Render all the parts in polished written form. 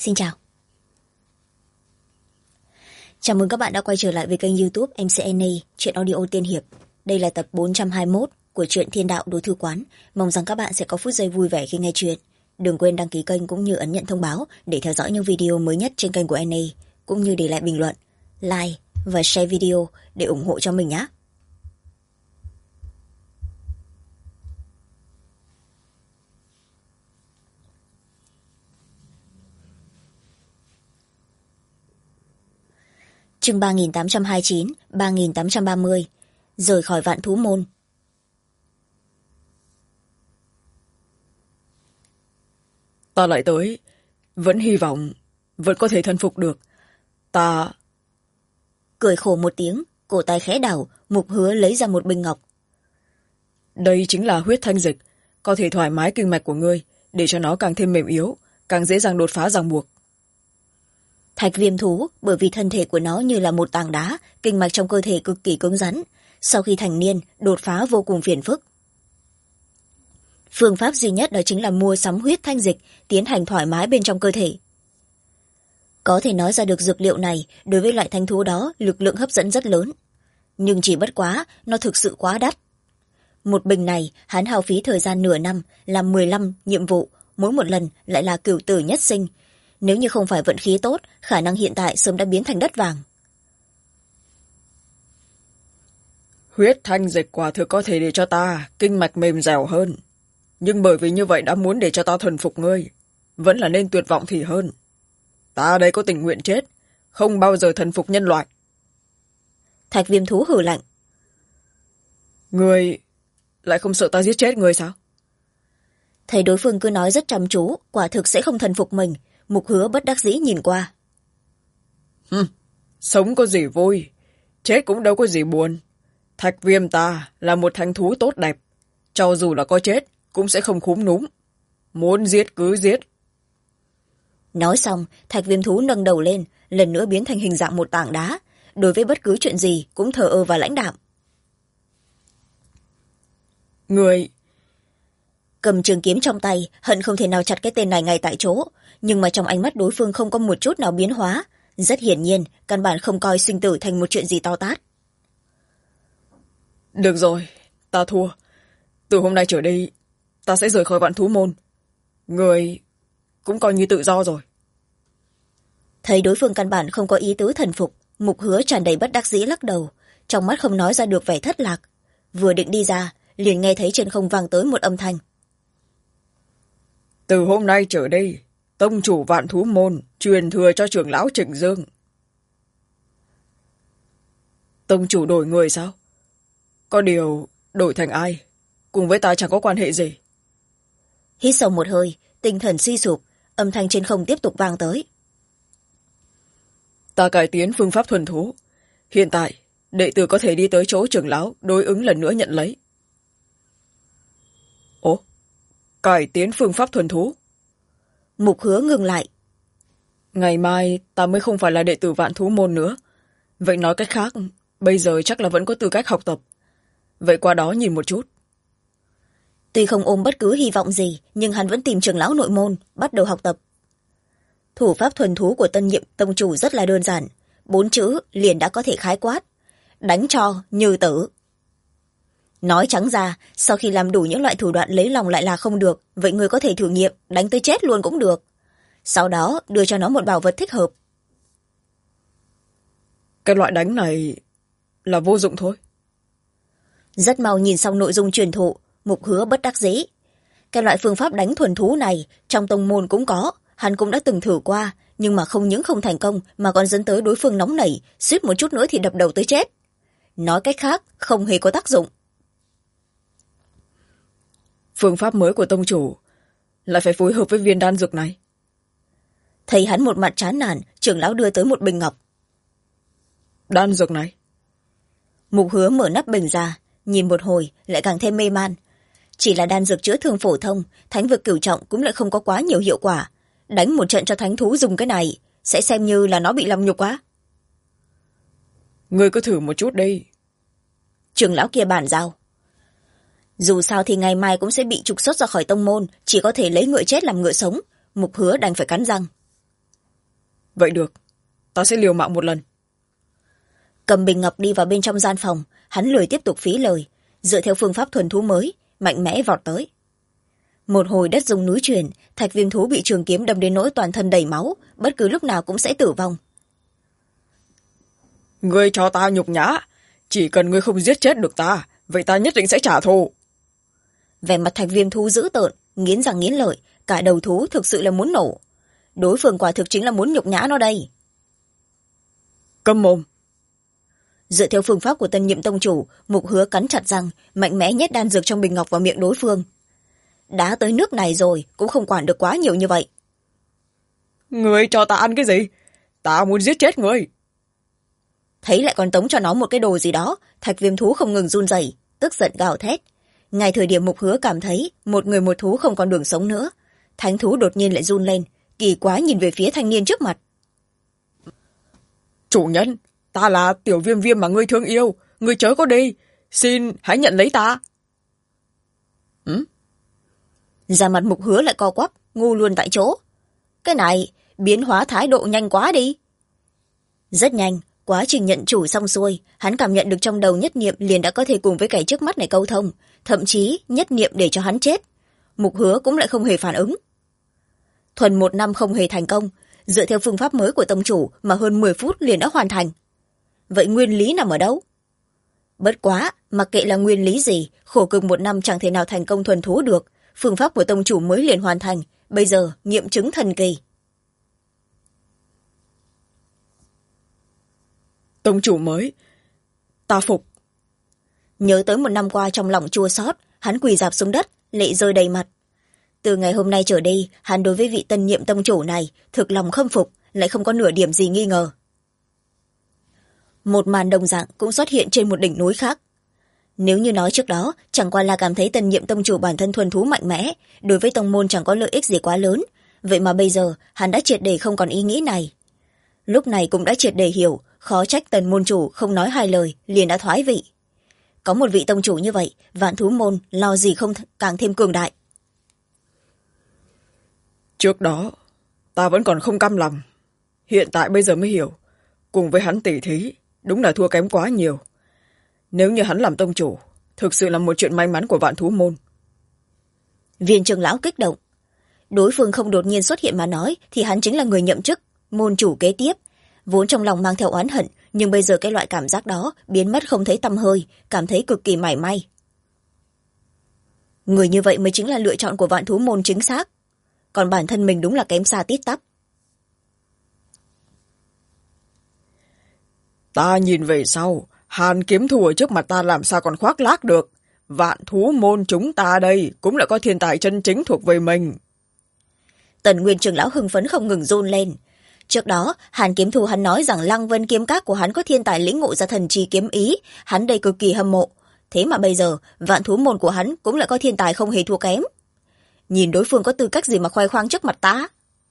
Xin chào. Chào mừng các bạn đã quay trở lại với kênh YouTube MCNA Truyện Audio Tiên Hiệp. Đây là tập 421 của truyện Thiên Đạo Đối Thư Quán. Mong rằng các bạn sẽ có phút giây vui vẻ khi nghe chuyện. Đừng quên đăng ký kênh cũng như ấn nhận thông báo để theo dõi những video mới nhất trên kênh của NA, cũng như để lại bình luận, like và share video để ủng hộ cho mình nhé. Chương 3829, 3830. Rời khỏi Vạn Thú Môn. Ta lại tới, vẫn hy vọng vẫn có thể thân phục được. Ta Cười khổ một tiếng, cổ tay khẽ đảo, Mục Hứa lấy ra một bình ngọc. đây chính là huyết thanh dịch, có thể thoải mái kinh mạch của ngươi, để cho nó càng thêm mềm yếu, càng dễ dàng đột phá ràng buộc. Thạch Viêm thú, bởi vì thân thể của nó như là một tảng đá, kinh mạch trong cơ thể cực kỳ cứng rắn, sau khi thành niên đột phá vô cùng phiền phức. Phương pháp duy nhất đó chính là mua sắm huyết thanh dịch, tiến hành thoải mái bên trong cơ thể. Có thể nói ra được dược liệu này đối với loại thanh thú đó lực lượng hấp dẫn rất lớn, nhưng chỉ bất quá nó thực sự quá đắt. Một bình này hắn hao phí thời gian nửa năm làm 15 nhiệm vụ, mỗi một lần lại là cửu tử nhất sinh. Nếu như không phải vận khí tốt, khả năng hiện tại sớm đã biến thành đất vàng. Huyết thanh dịch quả thực có thể để cho ta kinh mạch mềm dẻo hơn, nhưng bởi vì như vậy đã muốn để cho ta thuần phục ngươi, vẫn là nên tuyệt vọng thì hơn. Ta đây có tình nguyện chết, không bao giờ thần phục nhân loại. Thạch Viêm thú hừ lạnh. Ngươi lại không sợ ta giết chết ngươi sao? Thấy đối phương cứ nói rất chăm chú, quả thực sẽ không thần phục mình. Mục Hứa bất đắc dĩ nhìn qua. Sống có gì vui, chết cũng đâu có gì buồn. Thạch Viêm ta là một thanh thú tốt đẹp, cho dù là có chết cũng sẽ không khúm núm. Muốn giết cứ giết. Nói xong, Thạch Viêm thú nâng đầu lên, lần nữa biến thành hình dạng một tảng đá, đối với bất cứ chuyện gì cũng thờ ơ và lãnh đạm. Người Cầm trường kiếm trong tay, hận không thể nào chặt cái tên này ngay tại chỗ, nhưng mà trong ánh mắt đối phương không có một chút nào biến hóa, rất hiển nhiên căn bản không coi sinh tử thành một chuyện gì to tát. được rồi, ta thua. Từ hôm nay trở đi, ta sẽ rời khỏi Vạn Thú Môn. Người cũng coi như tự do rồi. Thấy đối phương căn bản không có ý tứ thần phục, Mục Hứa tràn đầy bất đắc dĩ lắc đầu, trong mắt không nói ra được vẻ thất lạc. Vừa định đi ra, liền nghe thấy trên không vang tới một âm thanh. Từ hôm nay trở đi, tông chủ Vạn Thú Môn truyền thừa cho trưởng lão Trịnh Dương. Tông chủ đổi người sao? Có điều đổi thành ai, cùng với ta chẳng có quan hệ gì. Hít sâu một hơi, tinh thần suy sụp, âm thanh trên không tiếp tục vang tới. Ta cải tiến phương pháp thuần thú. Hiện tại, đệ tử có thể đi tới chỗ trưởng lão đối ứng lần nữa nhận lấy. Ồ, cải tiến phương pháp thuần thú? Mục Hứa ngừng lại. Ngày mai ta mới không phải là đệ tử Vạn Thú Môn nữa. Vậy nói cách khác, bây giờ chắc là vẫn có tư cách học tập. Vậy qua đó nhìn một chút. Tuy không ôm bất cứ hy vọng gì, nhưng hắn vẫn tìm trưởng lão nội môn, bắt đầu học tập. Thủ pháp thuần thú của tân nhiệm tông chủ rất là đơn giản, 4 chữ liền đã có thể khái quát: đánh cho như tử. Nói trắng ra, sau khi làm đủ những loại thủ đoạn lấy lòng lại là không được, vậy người có thể thử nghiệm đánh tới chết luôn cũng được. Sau đó đưa cho nó một bảo vật thích hợp. Cái loại đánh này là vô dụng thôi. Rất mau nhìn xong nội dung truyền thụ, Mục Hứa bất đắc dĩ. Cái loại phương pháp đánh thuần thú này trong tông môn cũng có, hắn cũng đã từng thử qua, nhưng mà không những không thành công mà còn dẫn tới đối phương nóng nảy, suýt một chút nữa thì đập đầu tới chết. Nói cách khác, không hề có tác dụng. Phương pháp mới của tông chủ lại phải phối hợp với viên đan dược này. Thấy hắn một mặt chán nản, trưởng lão đưa tới một bình ngọc. Đan dược này? Mục Hứa mở nắp bình ra, nhìn một hồi lại càng thêm mê man. Chỉ là đan dược chữa thương phổ thông, thánh vực cửu trọng cũng lại không có quá nhiều hiệu quả. Đánh một trận cho thánh thú dùng cái này sẽ xem như là nó bị làm nhục quá. Ngươi cứ thử một chút đi. Trưởng lão kia bàn giao. Dù sao thì ngày mai cũng sẽ bị trục xuất ra khỏi tông môn, chỉ có thể lấy ngựa chết làm ngựa sống. Mục Hứa đành phải cắn răng. Vậy được, ta sẽ liều mạng một lần. Cầm bình ngọc đi vào bên trong gian phòng, hắn lười tiếp tục phí lời, dựa theo phương pháp thuần thú mới, mạnh mẽ vọt tới. Một hồi đất rung núi chuyển, thạch viêm thú bị trường kiếm đâm đến nỗi toàn thân đầy máu, bất cứ lúc nào cũng sẽ tử vong. Ngươi cho ta nhục nhã, chỉ cần ngươi không giết chết được ta, vậy ta nhất định sẽ trả thù. Vẻ mặt thạch viêm thú dữ tợn, nghiến răng nghiến lợi, cả đầu thú thực sự là muốn nổ. Đối phương quả thực chính là muốn nhục nhã nó đây. Câm mồm. Dựa theo phương pháp của tân nhiệm tông chủ, Mục Hứa cắn chặt răng, mạnh mẽ nhét đan dược trong bình ngọc vào miệng đối phương. Đã tới nước này rồi, cũng không quản được quá nhiều như vậy. Ngươi cho ta ăn cái gì? Ta muốn giết chết ngươi. Thấy lại còn tống cho nó một cái đồ gì đó, thạch viêm thú không ngừng run rẩy, tức giận gào thét. Ngay thời điểm Mục Hứa cảm thấy một người một thú không còn đường sống nữa, thánh thú đột nhiên lại run lên, kỳ quái nhìn về phía thanh niên trước mặt. Chủ nhân, ta là tiểu viêm viêm mà ngươi thương yêu, ngươi chớ có đi, xin hãy nhận lấy ta. Da mặt Mục Hứa lại co quắp, ngu luôn tại chỗ. Cái này biến hóa thái độ nhanh quá đi. Rất nhanh, quá trình nhận chủ xong xuôi, hắn cảm nhận được trong đầu nhất niệm liền đã có thể cùng với kẻ trước mắt này câu thông, thậm chí nhất niệm để cho hắn chết. Mục Hứa cũng lại không hề phản ứng. Thuần 1 năm không hề thành công, dựa theo phương pháp mới của tông chủ mà hơn 10 phút liền đã hoàn thành. Vậy nguyên lý nằm ở đâu? Bất quá, mặc kệ là nguyên lý gì, khổ cực 1 năm chẳng thể nào thành công thuần thú được, phương pháp của tông chủ mới liền hoàn thành, bây giờ nghiệm chứng thần kỳ. Tông chủ mới, ta phục. Nhớ tới 1 năm qua trong lòng chua xót, hắn quỳ rạp xuống đất, lệ rơi đầy mặt. Từ ngày hôm nay trở đi, hắn đối với vị tân nhiệm tông chủ này thực lòng khâm phục, lại không có nửa điểm gì nghi ngờ. Một màn đồng dạng cũng xuất hiện trên một đỉnh núi khác. Nếu như nói trước đó, chẳng qua là cảm thấy tân nhiệm tông chủ bản thân thuần thú mạnh mẽ, đối với tông môn chẳng có lợi ích gì quá lớn, vậy mà bây giờ hắn đã triệt để không còn ý nghĩ này. Lúc này cũng đã triệt để hiểu, khó trách tần môn chủ không nói 2 lời liền đã thoái vị. Có một vị tông chủ như vậy, vạn thú môn lo gì không càng thêm cường đại. Trước đó, ta vẫn còn không cam lòng. Hiện tại bây giờ mới hiểu, cùng với hắn tỉ thí, đúng là thua kém quá nhiều. Nếu như hắn làm tông chủ, thực sự là một chuyện may mắn của vạn thú môn. Viên trưởng lão kích động. Đối phương không đột nhiên xuất hiện mà nói thì hắn chính là người nhậm chức, môn chủ kế tiếp. Vốn trong lòng mang theo oán hận, nhưng bây giờ cái loại cảm giác đó biến mất không thấy tăm hơi, cảm thấy cực kỳ mải may. Người như vậy mới chính là lựa chọn của vạn thú môn chính xác. Còn bản thân mình đúng là kém xa tít tắp. Ta nhìn về sau, Hàn kiếm thù ở trước mặt ta làm sao còn khoác lác được. Vạn thú môn chúng ta đây cũng lại có thiên tài chân chính thuộc về mình. Tần Nguyên trưởng lão hưng phấn không ngừng run lên. Trước đó, Hàn kiếm thù hắn nói rằng Lăng Vân kiếm các của hắn có thiên tài lĩnh ngộ ra thần chi kiếm ý, hắn đây cực kỳ hâm mộ. Thế mà bây giờ, vạn thú môn của hắn cũng lại có thiên tài không hề thua kém. Nhìn đối phương có tư cách gì mà khoe khoang trước mặt ta?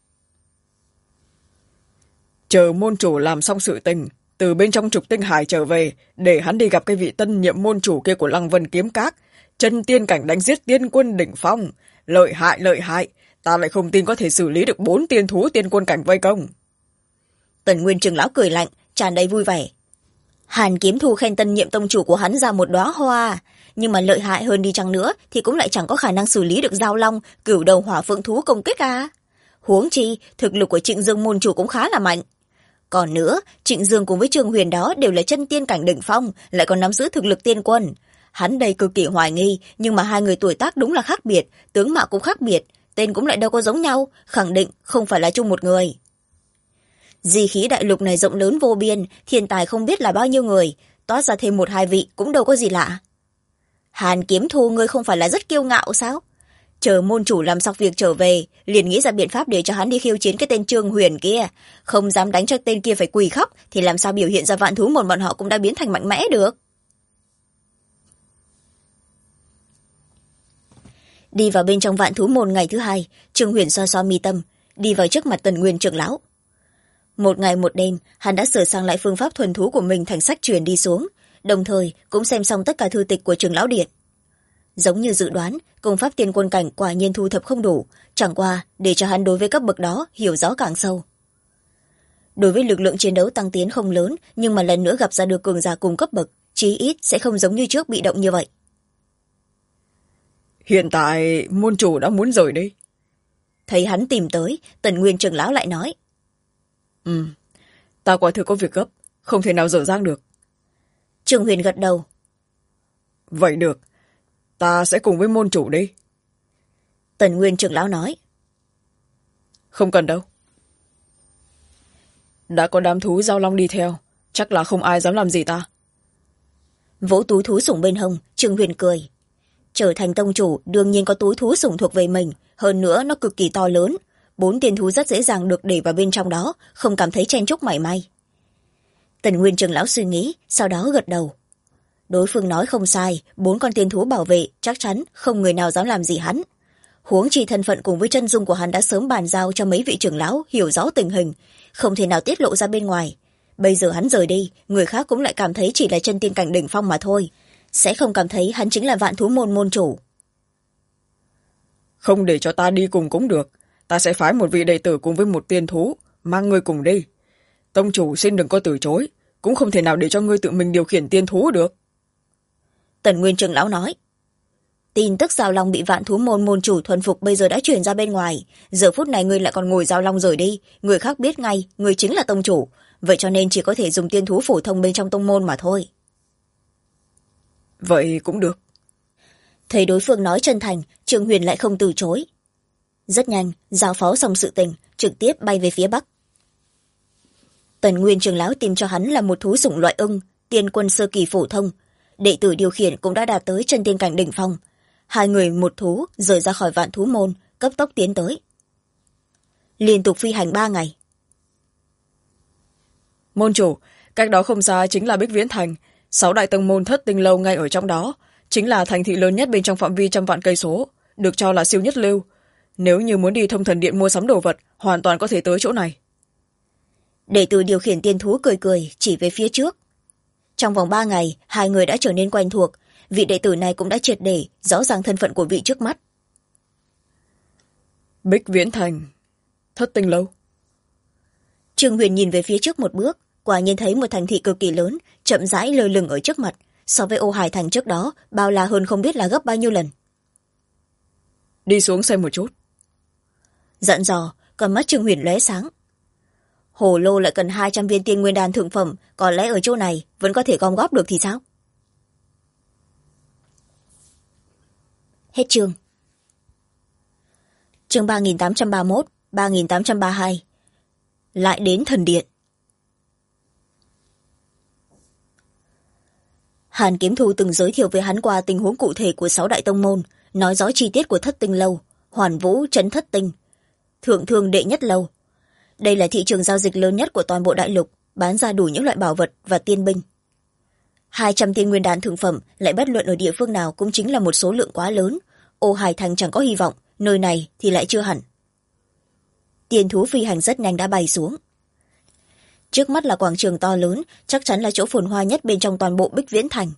Chờ môn chủ làm xong sự tình, từ bên trong trục tinh hải trở về, để hắn đi gặp cái vị tân nhiệm môn chủ kia của Lăng Vân kiếm các, chân tiên cảnh đánh giết tiên quân đỉnh phong, lợi hại, ta lại không tin có thể xử lý được 4 tiên thú tiên quân cảnh vây công. Tần Nguyên trưởng lão cười lạnh, tràn đầy vui vẻ. Hàn kiếm thù khen tân nhiệm tông chủ của hắn ra một đóa hoa, nhưng mà lợi hại hơn đi chăng nữa thì cũng lại chẳng có khả năng xử lý được giao long, cửu đầu hỏa phượng thú công kích à. Huống chi, thực lực của Trịnh Dương môn chủ cũng khá là mạnh. Còn nữa, Trịnh Dương cùng với Trương Huyền đó đều là chân tiên cảnh đỉnh phong, lại còn nắm giữ thực lực tiên quân. Hắn đây cực kỳ hoài nghi, nhưng mà 2 người tuổi tác đúng là khác biệt, tướng mạo cũng khác biệt, tên cũng lại đâu có giống nhau, khẳng định không phải là chung một người. Di khí đại lục này rộng lớn vô biên, thiên tài không biết là bao nhiêu người, toát ra thêm 1-2 vị cũng đâu có gì lạ. Hàn kiếm thù ngươi không phải là rất kiêu ngạo sao? Chờ môn chủ làm xong việc trở về, liền nghĩ ra biện pháp để cho hắn đi khiêu chiến cái tên Trương Huyền kia. Không dám đánh cho tên kia phải quỳ khóc, thì làm sao biểu hiện ra vạn thú môn bọn họ cũng đã biến thành mạnh mẽ được. Đi vào bên trong vạn thú môn ngày thứ 2, Trương Huyền xoa xoa mi tâm, đi vào trước mặt Tần Nguyên trưởng lão. 1 ngày 1 đêm, hắn đã sửa sang lại phương pháp thuần thú của mình thành sách truyền đi xuống, đồng thời cũng xem xong tất cả thư tịch của trưởng lão điện. Giống như dự đoán, công pháp tiên quân cảnh quả nhiên thu thập không đủ, chẳng qua để cho hắn đối với cấp bậc đó hiểu rõ càng sâu. đối với lực lượng chiến đấu tăng tiến không lớn, nhưng mà lần nữa gặp ra được cường giả cùng cấp bậc, chí ít sẽ không giống như trước bị động như vậy. Hiện tại môn chủ đã muốn rời đi. Thấy hắn tìm tới, Tần Nguyên trưởng lão lại nói. Ta quả thực có việc gấp, không thể nào dở dang được. Trương Huyền gật đầu. Vậy được, ta sẽ cùng với môn chủ đi. Tần Nguyên trưởng lão nói. Không cần đâu. Đã có đám thú giao long đi theo, chắc là không ai dám làm gì ta. Vỗ túi thú sủng bên hông, Trương Huyền cười. Trở thành tông chủ đương nhiên có túi thú sủng thuộc về mình, hơn nữa nó cực kỳ to lớn, 4 tiên thú rất dễ dàng được để vào bên trong đó, không cảm thấy chen chúc mảy may. Tần Nguyên trưởng lão suy nghĩ, sau đó gật đầu. Đối phương nói không sai, 4 con tiên thú bảo vệ, chắc chắn không người nào dám làm gì hắn. Huống chi thân phận cùng với chân dung của hắn đã sớm bàn giao cho mấy vị trưởng lão hiểu rõ tình hình, không thể nào tiết lộ ra bên ngoài. Bây giờ hắn rời đi, người khác cũng lại cảm thấy chỉ là chân tiên cảnh đỉnh phong mà thôi, sẽ không cảm thấy hắn chính là Vạn Thú môn môn chủ. Không để cho ta đi cùng cũng được, ta sẽ phái một vị đệ tử cùng với một tiên thú, mang ngươi cùng đi. Tông chủ xin đừng có từ chối, cũng không thể nào để cho ngươi tự mình điều khiển tiên thú được. Tần Nguyên trưởng lão nói. Tin tức giao long bị Vạn Thú môn môn chủ thuần phục bây giờ đã truyền ra bên ngoài, giờ phút này ngươi lại còn ngồi giao long rời đi, người khác biết ngay ngươi chính là tông chủ, vậy cho nên chỉ có thể dùng tiên thú phổ thông bên trong tông môn mà thôi. Vậy cũng được. Thấy đối phương nói chân thành, Trương Huyền lại không từ chối. Rất nhanh, giao phó xong sự tình, trực tiếp bay về phía bắc. Tần Nguyên trưởng lão tìm cho hắn là một thú sủng loại ưng, tiên quân sơ kỳ phổ thông, đệ tử điều khiển cũng đã đạt tới chân tiên cảnh đỉnh phong. 2 người một thú rời ra khỏi Vạn Thú môn, cấp tốc tiến tới. Liên tục phi hành 3 ngày. Môn chủ, cách đó không xa chính là Bích Viễn Thành, 6 đại tông môn Thất Tinh lâu ngay ở trong đó, chính là thành thị lớn nhất bên trong phạm vi 100 vạn cây số, được cho là siêu nhất lưu. Nếu như muốn đi Thông Thần Điện mua sắm đồ vật, hoàn toàn có thể tới chỗ này. Đệ tử điều khiển tiên thú cười cười, chỉ về phía trước. Trong vòng 3 ngày, 2 người đã trở nên quen thuộc, vị đệ tử này cũng đã triệt để rõ ràng thân phận của vị trước mắt. Bích Viễn Thành, Thất Tinh lâu. Trương Huyền nhìn về phía trước một bước, quả nhiên thấy một thành thị cực kỳ lớn, chậm rãi lơ lửng ở trước mặt, so với Ô Hải Thành trước đó, bao la hơn không biết là gấp bao nhiêu lần. Đi xuống xem một chút. Dặn dò, con mắt Trương Huyền lóe sáng. Hồ lô lại cần 200 viên tiên nguyên đan thượng phẩm, có lẽ ở chỗ này vẫn có thể gom góp được thì sao? Hết chương. Chương 3831, 3832. Lại đến thần điện. Hàn Kiếm Thu từng giới thiệu với hắn qua tình huống cụ thể của 6 đại tông môn, nói rõ chi tiết của Thất Tinh lâu, Hoàn Vũ trấn Thất Tinh, Thượng Thương đệ nhất lâu. Đây là thị trường giao dịch lớn nhất của toàn bộ đại lục, bán ra đủ những loại bảo vật và tiên binh. 200 tiên nguyên đan thượng phẩm lại bất luận ở địa phương nào cũng chính là một số lượng quá lớn. Ô Hải Thành chẳng có hy vọng, nơi này thì lại chưa hẳn. Tiên thú phi hành rất nhanh đã bay xuống. Trước mắt là quảng trường to lớn, chắc chắn là chỗ phồn hoa nhất bên trong toàn bộ Bích Viễn Thành.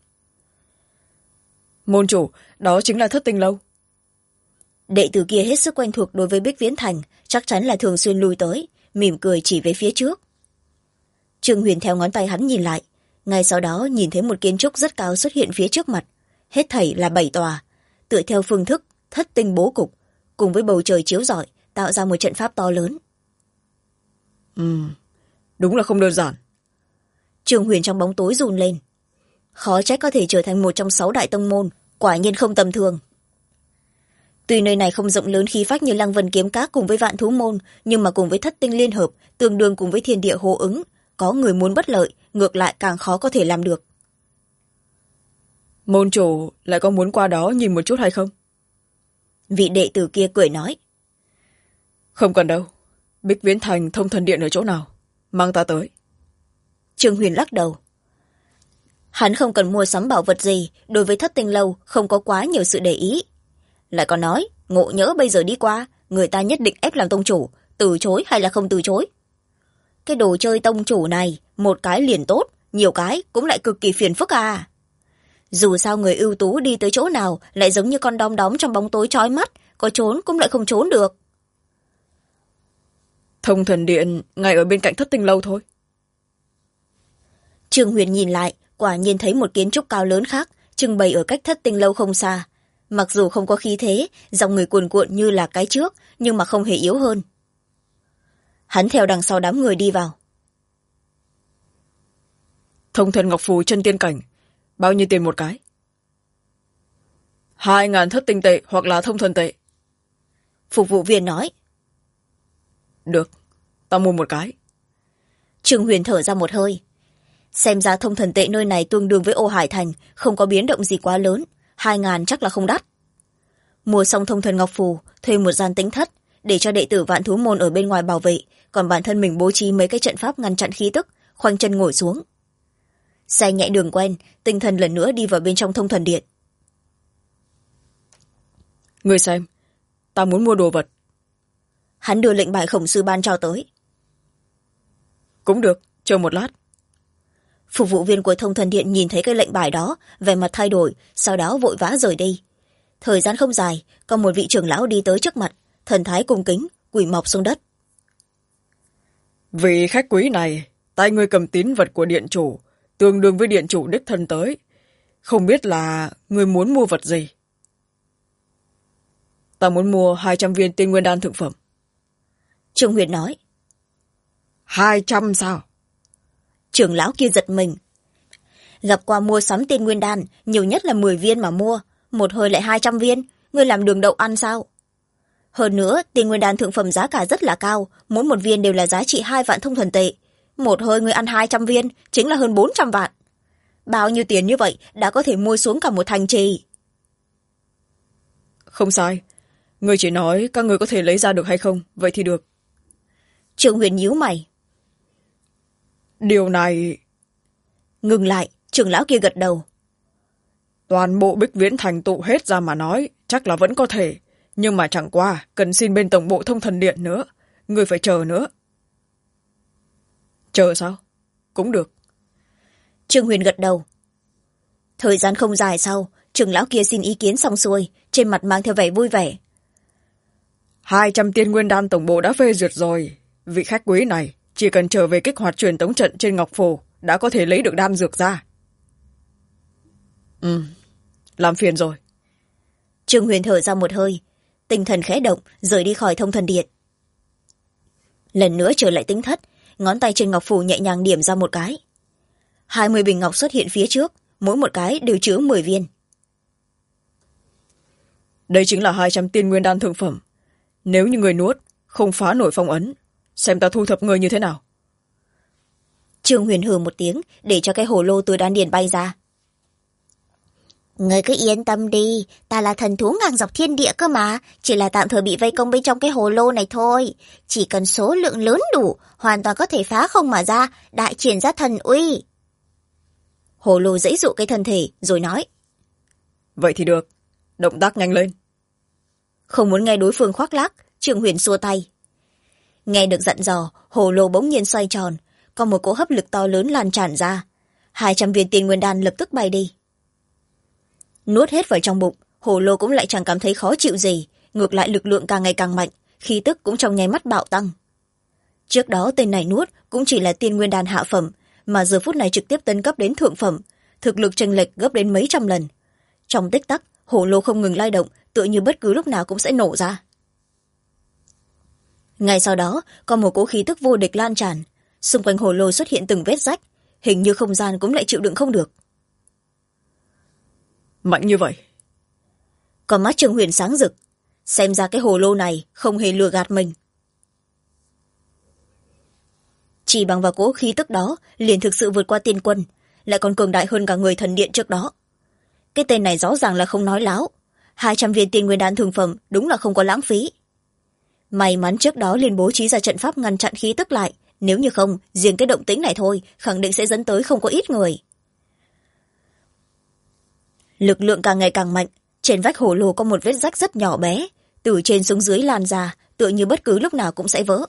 Môn chủ, đó chính là Thất Tinh lâu. Đệ tử kia hết sức quen thuộc đối với Bích Viễn Thành, chắc chắn là thường xuyên lui tới, mỉm cười chỉ về phía trước. Trương Huyền theo ngón tay hắn nhìn lại, ngay sau đó nhìn thấy một kiến trúc rất cao xuất hiện phía trước mặt, hết thảy là 7 tòa, tựa theo phương thức thất tinh bố cục, cùng với bầu trời chiếu rọi, tạo ra một trận pháp to lớn. Đúng là không đơn giản. Trương Huyền trong bóng tối run lên. Khó trách có thể trở thành một trong 6 đại tông môn, quả nhiên không tầm thường. Tuy nơi này không rộng lớn khí phách như Lăng Vân Kiếm Các cùng với Vạn Thú môn, nhưng mà cùng với Thất Tinh liên hợp, tương đương cùng với thiên địa hô ứng, có người muốn bất lợi, ngược lại càng khó có thể làm được. Môn chủ lại có muốn qua đó nhìn một chút hay không? Vị đệ tử kia cười nói. Không cần đâu. Bích Viễn Thành Thông Thần Điện ở chỗ nào? Mang ta tới. Trương Huyền lắc đầu. Hắn không cần mua sắm bảo vật gì, đối với Thất Tinh lâu không có quá nhiều sự để ý. Lại còn nói, ngộ nhỡ bây giờ đi qua, người ta nhất định ép làm tông chủ, từ chối hay là không từ chối. Cái đồ chơi tông chủ này, một cái liền tốt, nhiều cái cũng lại cực kỳ phiền phức à. Dù sao người ưu tú đi tới chỗ nào lại giống như con đom đóm trong bóng tối chói mắt, có trốn cũng lại không trốn được. Thông thần điện ngay ở bên cạnh Thất Tinh lâu thôi. Trương Huyền nhìn lại, quả nhiên thấy một kiến trúc cao lớn khác trưng bày ở cách Thất Tinh lâu không xa. Mặc dù không có khí thế, dòng người cuồn cuộn như là cái trước, nhưng mà không hề yếu hơn. Hắn theo đằng sau đám người đi vào. Thông thần ngọc phù chân tiên cảnh, bao nhiêu tiền một cái? 2.000 thất tinh tệ hoặc là thông thần tệ. Phục vụ viên nói. Được, tao mua một cái. Trương Huyền thở ra một hơi. Xem ra thông thần tệ nơi này tương đương với Ô Hải Thành, không có biến động gì quá lớn. 2.000 chắc là không đắt. Mua xong thông thần ngọc phù, thuê một gian tĩnh thất, để cho đệ tử Vạn Thú môn ở bên ngoài bảo vệ, còn bản thân mình bố trí mấy cái trận pháp ngăn chặn khí tức, khoanh chân ngồi xuống. Xe nhẹ đường quen, tinh thần lần nữa đi vào bên trong thông thần điện. Ngươi xem, ta muốn mua đồ vật. Hắn đưa lệnh bài khổng sư ban cho tới. Cũng được, chờ một lát. Phục vụ viên của thông thần điện nhìn thấy cái lệnh bài đó, vẻ mặt thay đổi, sau đó vội vã rời đi. Thời gian không dài, có một vị trưởng lão đi tới trước mặt, thần thái cung kính, quỳ mọp xuống đất. Vị khách quý này, tay ngươi cầm tín vật của điện chủ, tương đương với điện chủ đích thân tới. Không biết là ngươi muốn mua vật gì? Ta muốn mua 200 viên tiên nguyên đan thượng phẩm. Trương Huyền nói. 200 sao? Trưởng lão kia giật mình. Gặp qua mua sắm tiên nguyên đan, nhiều nhất là 10 viên mà mua, một hơi lại 200 viên, ngươi làm đường đậu ăn sao? Hơn nữa, tiên nguyên đan thượng phẩm giá cả rất là cao, mỗi một viên đều là giá trị 2 vạn thông thần tệ. Một hơi ngươi ăn 200 viên, chính là hơn 400 vạn. Bao nhiêu tiền như vậy đã có thể mua xuống cả một thành trì. Không sai. Ngươi chỉ nói các ngươi có thể lấy ra được hay không, vậy thì được. Trương Huyền nhíu mày. Điều này... Ngừng lại, trưởng lão kia gật đầu. Toàn bộ Bích Viễn Thành tụ hết ra mà nói, chắc là vẫn có thể. Nhưng mà chẳng qua, cần xin bên tổng bộ thông thần điện nữa. Ngươi phải chờ nữa. Chờ sao? Cũng được. Trương Huyền gật đầu. Thời gian không dài sau, trưởng lão kia xin ý kiến xong xuôi, trên mặt mang theo vẻ vui vẻ. 200 tiên nguyên đan tổng bộ đã phê duyệt rồi. Vị khách quý này chỉ cần trở về kích hoạt truyền tống trận trên ngọc phù đã có thể lấy được đan dược ra. Làm phiền rồi. Trương Huyền thở ra một hơi, tinh thần khẽ động, rời đi khỏi thông thần điện. Lần nữa trở lại tính thất, ngón tay trên ngọc phù nhẹ nhàng điểm ra một cái. 20 bình ngọc xuất hiện phía trước, mỗi một cái đều chứa 10 viên. Đây chính là 200 tiên nguyên đan thượng phẩm. Nếu như người nuốt, không phá nổi phong ấn, xem ta thu thập người như thế nào. Trương Huyền hừ một tiếng, để cho cái hồ lô từ đan điền bay ra. Người cứ yên tâm đi, ta là thần thú ngang dọc thiên địa cơ mà, chỉ là tạm thời bị vây công bên trong cái hồ lô này thôi. Chỉ cần số lượng lớn đủ, hoàn toàn có thể phá không mà ra, đại triển ra thần uy. Hồ lô giãy dụ cái thân thể, rồi nói. Vậy thì được, động tác nhanh lên. Không muốn nghe đối phương khoác lác, Trương Huyền xua tay. Nghe được dặn dò, hồ lô bỗng nhiên xoay tròn, có một cỗ hấp lực to lớn lan tràn ra. 200 viên tiên nguyên đan lập tức bay đi. Nuốt hết vào trong bụng, hồ lô cũng lại chẳng cảm thấy khó chịu gì, ngược lại lực lượng càng ngày càng mạnh, khí tức cũng trong nháy mắt bạo tăng. Trước đó tên này nuốt cũng chỉ là tiên nguyên đan hạ phẩm, mà giờ phút này trực tiếp tấn cấp đến thượng phẩm, thực lực chênh lệch gấp đến mấy trăm lần. Trong tích tắc, hồ lô không ngừng lay động, tựa như bất cứ lúc nào cũng sẽ nổ ra. Ngay sau đó, có một cỗ khí tức vô địch lan tràn, xung quanh hồ lô xuất hiện từng vết rách, hình như không gian cũng lại chịu đựng không được. Mạnh như vậy. Con mắt Trương Huyền sáng rực, xem ra cái hồ lô này không hề lừa gạt mình. Chỉ bằng vào cỗ khí tức đó, liền thực sự vượt qua tiên quân, lại còn cường đại hơn cả người thần điện trước đó. Cái tên này rõ ràng là không nói láo. 200 viên tiên nguyên đan thường phẩm đúng là không có lãng phí. May mắn trước đó liền bố trí ra trận pháp ngăn chặn khí tức lại, nếu như không, riêng cái động tĩnh này thôi, khẳng định sẽ dẫn tới không có ít người. Lực lượng càng ngày càng mạnh, trên vách hồ lô có một vết rách rất nhỏ bé, từ trên xuống dưới lan ra, tựa như bất cứ lúc nào cũng sẽ vỡ.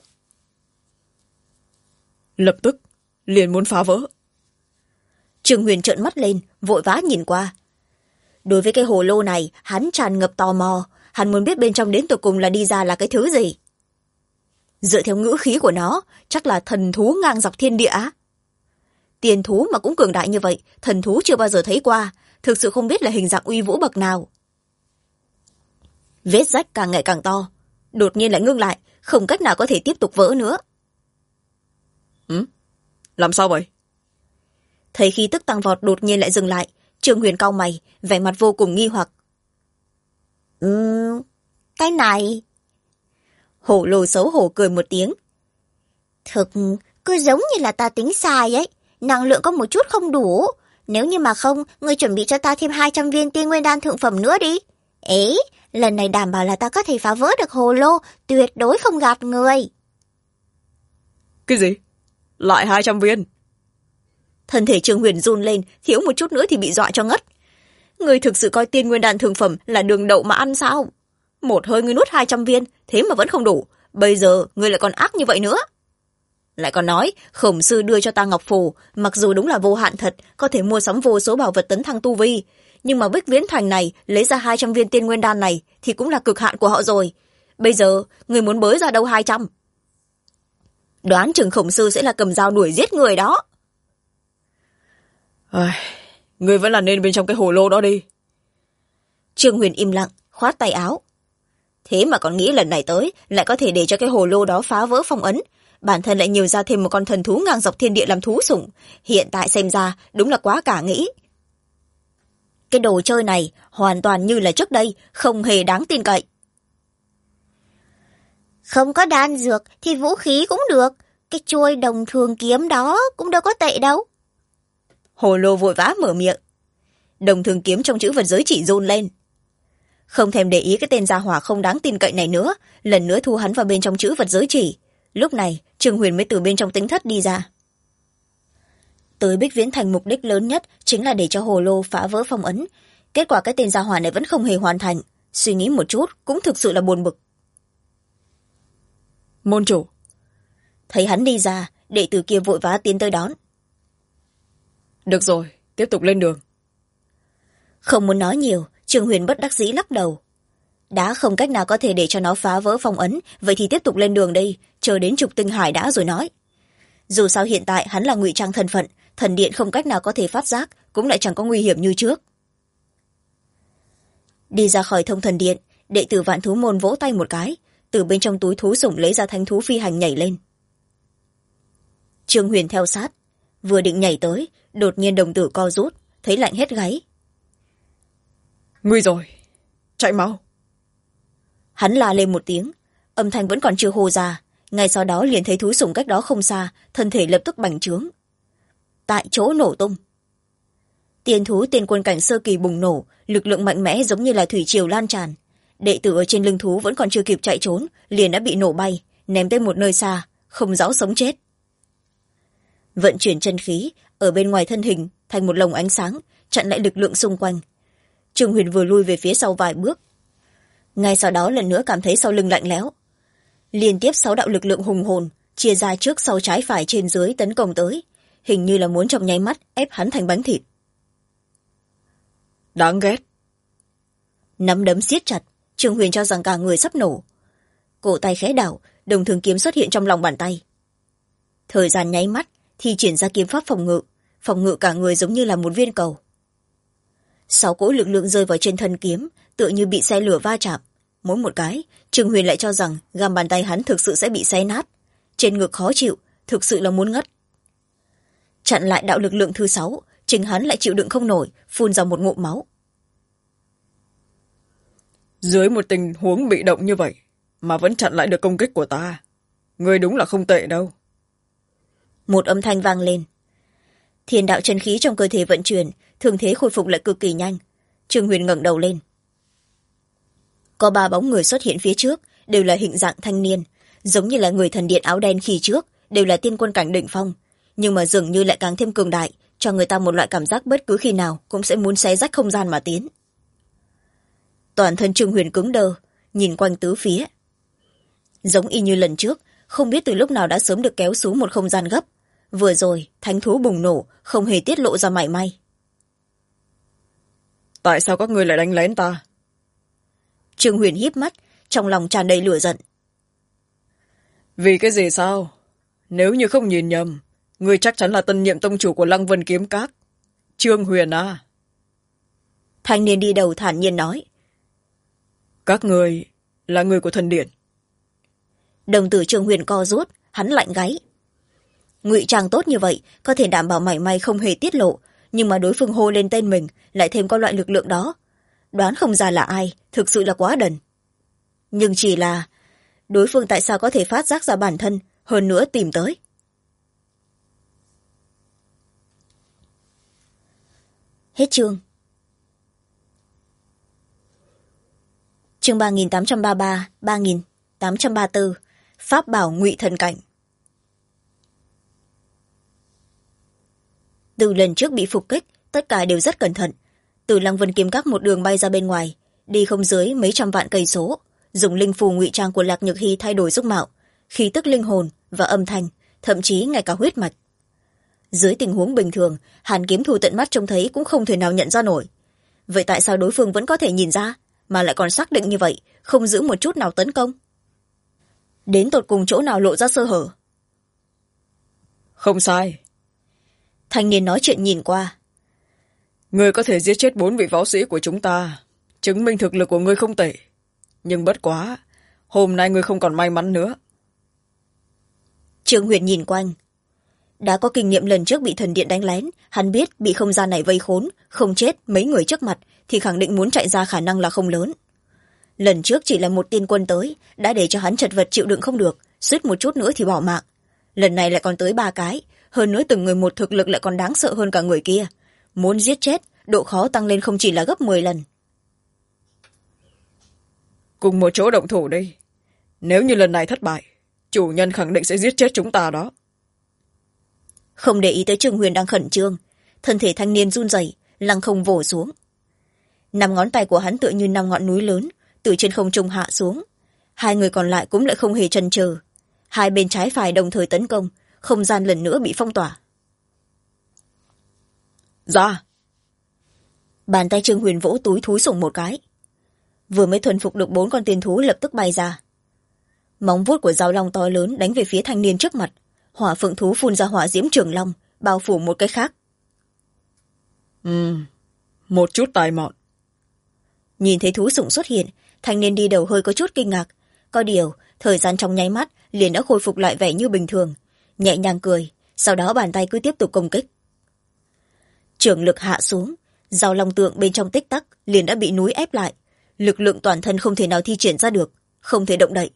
Lập tức, liền muốn phá vỡ. Trương Huyền trợn mắt lên, vội vã nhìn qua. Đối với cái hồ lô này, hắn tràn ngập tò mò, hắn muốn biết bên trong đến tột cùng là đi ra là cái thứ gì. Dựa theo ngữ khí của nó, chắc là thần thú ngang dọc thiên địa á. Tiền thú mà cũng cường đại như vậy, thần thú chưa bao giờ thấy qua, thực sự không biết là hình dạng uy vũ bậc nào. Vết rách càng ngày càng to, đột nhiên lại ngưng lại, không cách nào có thể tiếp tục vỡ nữa. Làm sao vậy? Thấy khí tức tăng vọt đột nhiên lại dừng lại, Trương Huyền cau mày, vẻ mặt vô cùng nghi hoặc. Cái này... Hổ lô xấu hổ cười một tiếng. Thực, cứ giống như là ta tính sai ấy, năng lượng có một chút không đủ. Nếu như mà không, ngươi chuẩn bị cho ta thêm 200 viên tiên nguyên đan thượng phẩm nữa đi. Ấy, lần này đảm bảo là ta có thể phá vỡ được hồ lô, tuyệt đối không gạt người. Cái gì? Lại 200 viên? Thân thể Trương Huyền run lên, thiếu một chút nữa thì bị dọa cho ngất. Ngươi thực sự coi tiên nguyên đan thượng phẩm là đường đậu mà ăn sao? Một hơi ngươi nuốt 200 viên, thế mà vẫn không đủ. Bây giờ ngươi lại còn ác như vậy nữa. Lại còn nói, Khổng sư đưa cho ta ngọc phù, mặc dù đúng là vô hạn thật, có thể mua sắm vô số bảo vật tấn thăng tu vi. Nhưng mà Bích Viễn Thành này, lấy ra 200 viên tiên nguyên đan này, thì cũng là cực hạn của họ rồi. Bây giờ, ngươi muốn bới ra đâu 200? Đoán chừng Khổng sư sẽ là cầm dao đuổi giết người đó. Ngươi vẫn là nên bên trong cái hồ lô đó đi. Trương Huyền im lặng, khoát tay áo. Thế mà còn nghĩ lần này tới, lại có thể để cho cái hồ lô đó phá vỡ phong ấn. Bản thân lại nhiều ra thêm một con thần thú ngang dọc thiên địa làm thú sủng. Hiện tại xem ra, đúng là quá cả nghĩ. Cái đồ chơi này, hoàn toàn như là trước đây, không hề đáng tin cậy. Không có đan dược, thì vũ khí cũng được. Cái chuôi đồng thường kiếm đó cũng đâu có tệ đâu. Hồ lô vội vã mở miệng. Đồng thường kiếm trong chữ vật giới chỉ run lên. Không thèm để ý cái tên gia hỏa không đáng tin cậy này nữa, lần nữa thu hắn vào bên trong chữ vật giới chỉ. Lúc này, Trương Huyền mới từ bên trong tính thất đi ra. Tới Bích Viễn Thành mục đích lớn nhất chính là để cho hồ lô phá vỡ phong ấn. Kết quả cái tên gia hỏa này vẫn không hề hoàn thành. Suy nghĩ một chút, cũng thực sự là buồn bực. Môn chủ. Thấy hắn đi ra, đệ tử kia vội vã tiến tới đón. Được rồi, tiếp tục lên đường. Không muốn nói nhiều, Trương Huyền bất đắc dĩ lắc đầu. Đã không cách nào có thể để cho nó phá vỡ phong ấn, vậy thì tiếp tục lên đường đi, chờ đến trục tinh hải đã rồi nói. Dù sao hiện tại hắn là ngụy trang thân phận, thần điện không cách nào có thể phát giác, cũng lại chẳng có nguy hiểm như trước. Đi ra khỏi thông thần điện, đệ tử Vạn Thú Môn vỗ tay một cái, từ bên trong túi thú sủng lấy ra thánh thú phi hành nhảy lên. Trương Huyền theo sát, vừa định nhảy tới, đột nhiên đồng tử co rút, thấy lạnh hết gáy. Nguy rồi, chạy mau. Hắn la lên một tiếng, âm thanh vẫn còn chưa hô ra, ngay sau đó liền thấy thú sủng cách đó không xa, thân thể lập tức bành trướng. Tại chỗ nổ tung. Tiên thú tiên quân cảnh sơ kỳ bùng nổ, lực lượng mạnh mẽ giống như là thủy triều lan tràn. Đệ tử ở trên lưng thú vẫn còn chưa kịp chạy trốn, liền đã bị nổ bay, ném tới một nơi xa, không rõ sống chết. Vận chuyển chân khí, ở bên ngoài thân hình, thành một lồng ánh sáng, chặn lại lực lượng xung quanh. Trương Huyền vừa lui về phía sau vài bước. Ngay sau đó lần nữa cảm thấy sau lưng lạnh lẽo. Liên tiếp 6 đạo lực lượng hùng hồn, chia ra trước sau trái phải trên dưới tấn công tới, hình như là muốn trong nháy mắt ép hắn thành bánh thịt. Đáng ghét. Nắm đấm siết chặt, Trương Huyền cho rằng cả người sắp nổ. Cổ tay khẽ đảo, đồng thường kiếm xuất hiện trong lòng bàn tay. Thời gian nháy mắt, thì triển ra kiếm pháp phòng ngự cả người giống như là một viên cầu. 6 cỗ lực lượng rơi vào trên thân kiếm, tựa như bị xe lửa va chạm. Mỗi một cái, Trương Huyền lại cho rằng gam bàn tay hắn thực sự sẽ bị xé nát. Trên ngực khó chịu, thực sự là muốn ngất. Chặn lại đạo lực lượng thứ 6, chính hắn lại chịu đựng không nổi, phun ra một ngụm máu. Dưới một tình huống bị động như vậy, mà vẫn chặn lại được công kích của ta. Ngươi đúng là không tệ đâu. Một âm thanh vang lên. Thiên đạo chân khí trong cơ thể vận chuyển, thương thế khôi phục lại cực kỳ nhanh. Trương Huyền ngẩng đầu lên. Có 3 bóng người xuất hiện phía trước, đều là hình dạng thanh niên, giống như là người thần điện áo đen khi trước, đều là tiên quân cảnh đỉnh phong, nhưng mà dường như lại càng thêm cường đại, cho người ta một loại cảm giác bất cứ khi nào cũng sẽ muốn xé rách không gian mà tiến. Toàn thân Trương Huyền cứng đơ, nhìn quanh tứ phía. Giống y như lần trước, không biết từ lúc nào đã sớm được kéo xuống một không gian gấp. Vừa rồi, thánh thú bùng nổ, không hề tiết lộ ra mảy may. Tại sao các ngươi lại đánh lén ta? Trương Huyền híp mắt, trong lòng tràn đầy lửa giận. Vì cái gì sao? Nếu như không nhìn nhầm, ngươi chắc chắn là tân nhiệm tông chủ của Lăng Vân Kiếm Các. Trương Huyền à? Thanh niên đi đầu thản nhiên nói. Các người là người của thần điện. Đồng tử Trương Huyền co rút, hắn lạnh gáy. Ngụy trang tốt như vậy có thể đảm bảo mảy may không hề tiết lộ, nhưng mà đối phương hô lên tên mình lại thêm có loại lực lượng đó, đoán không ra là ai, thực sự là quá đần. Nhưng chỉ là đối phương tại sao có thể phát giác ra bản thân, hơn nữa tìm tới. Hết chương. Chương 3833, 3834, Pháp bảo Ngụy Thần Cảnh. Từ lần trước bị phục kích, tất cả đều rất cẩn thận. Từ Lăng Vân Kiếm Các một đường bay ra bên ngoài, đi không dưới mấy trăm vạn cây số, dùng linh phù ngụy trang của Lạc Nhược Hy thay đổi dung mạo, khí tức linh hồn và âm thanh, thậm chí ngay cả huyết mạch. Dưới tình huống bình thường, Hàn Kiếm Thù tận mắt trông thấy cũng không thể nào nhận ra nổi. Vậy tại sao đối phương vẫn có thể nhìn ra, mà lại còn xác định như vậy, không giữ một chút nào tấn công? Đến tột cùng chỗ nào lộ ra sơ hở? Không sai. Thanh niên nói chuyện nhìn qua. Ngươi có thể giết chết 4 vị võ sĩ của chúng ta, chứng minh thực lực của ngươi không tệ. Nhưng bất quá, hôm nay ngươi không còn may mắn nữa. Trương Huyền nhìn quanh. Đã có kinh nghiệm lần trước bị thần điện đánh lén, hắn biết bị không gian này vây khốn, không chết mấy người trước mặt thì khẳng định muốn chạy ra khả năng là không lớn. Lần trước chỉ là một tiên quân tới, đã để cho hắn chật vật chịu đựng không được, suýt một chút nữa thì bỏ mạng. Lần này lại còn tới 3 cái, hơn nữa từng người một thực lực lại còn đáng sợ hơn cả người kia. Muốn giết chết, độ khó tăng lên không chỉ là gấp 10 lần. Cùng một chỗ động thủ đi. Nếu như lần này thất bại, chủ nhân khẳng định sẽ giết chết chúng ta đó. Không để ý tới Trương Huyền đang khẩn trương, thân thể thanh niên run rẩy, lăng không vồ xuống. 5 ngón tay của hắn tựa như 5 ngọn núi lớn, từ trên không trung hạ xuống. 2 người còn lại cũng lại không hề chần chừ. 2 bên trái phải đồng thời tấn công, không gian lần nữa bị phong tỏa. Ra! Bàn tay Trương Huyền vỗ túi thú sủng một cái. Vừa mới thuần phục được 4 con tiên thú lập tức bay ra. Móng vuốt của dao long to lớn đánh về phía thanh niên trước mặt. Hỏa phượng thú phun ra hỏa diễm trường long, bao phủ một cái khác. Một chút tài mọn. Nhìn thấy thú sủng xuất hiện, thanh niên đi đầu hơi có chút kinh ngạc. Có điều, thời gian trong nháy mắt liền đã khôi phục lại vẻ như bình thường. Nhẹ nhàng cười, sau đó bàn tay cứ tiếp tục công kích. Trường lực hạ xuống, dao long tượng bên trong tích tắc liền đã bị núi ép lại. Lực lượng toàn thân không thể nào thi triển ra được, không thể động đậy.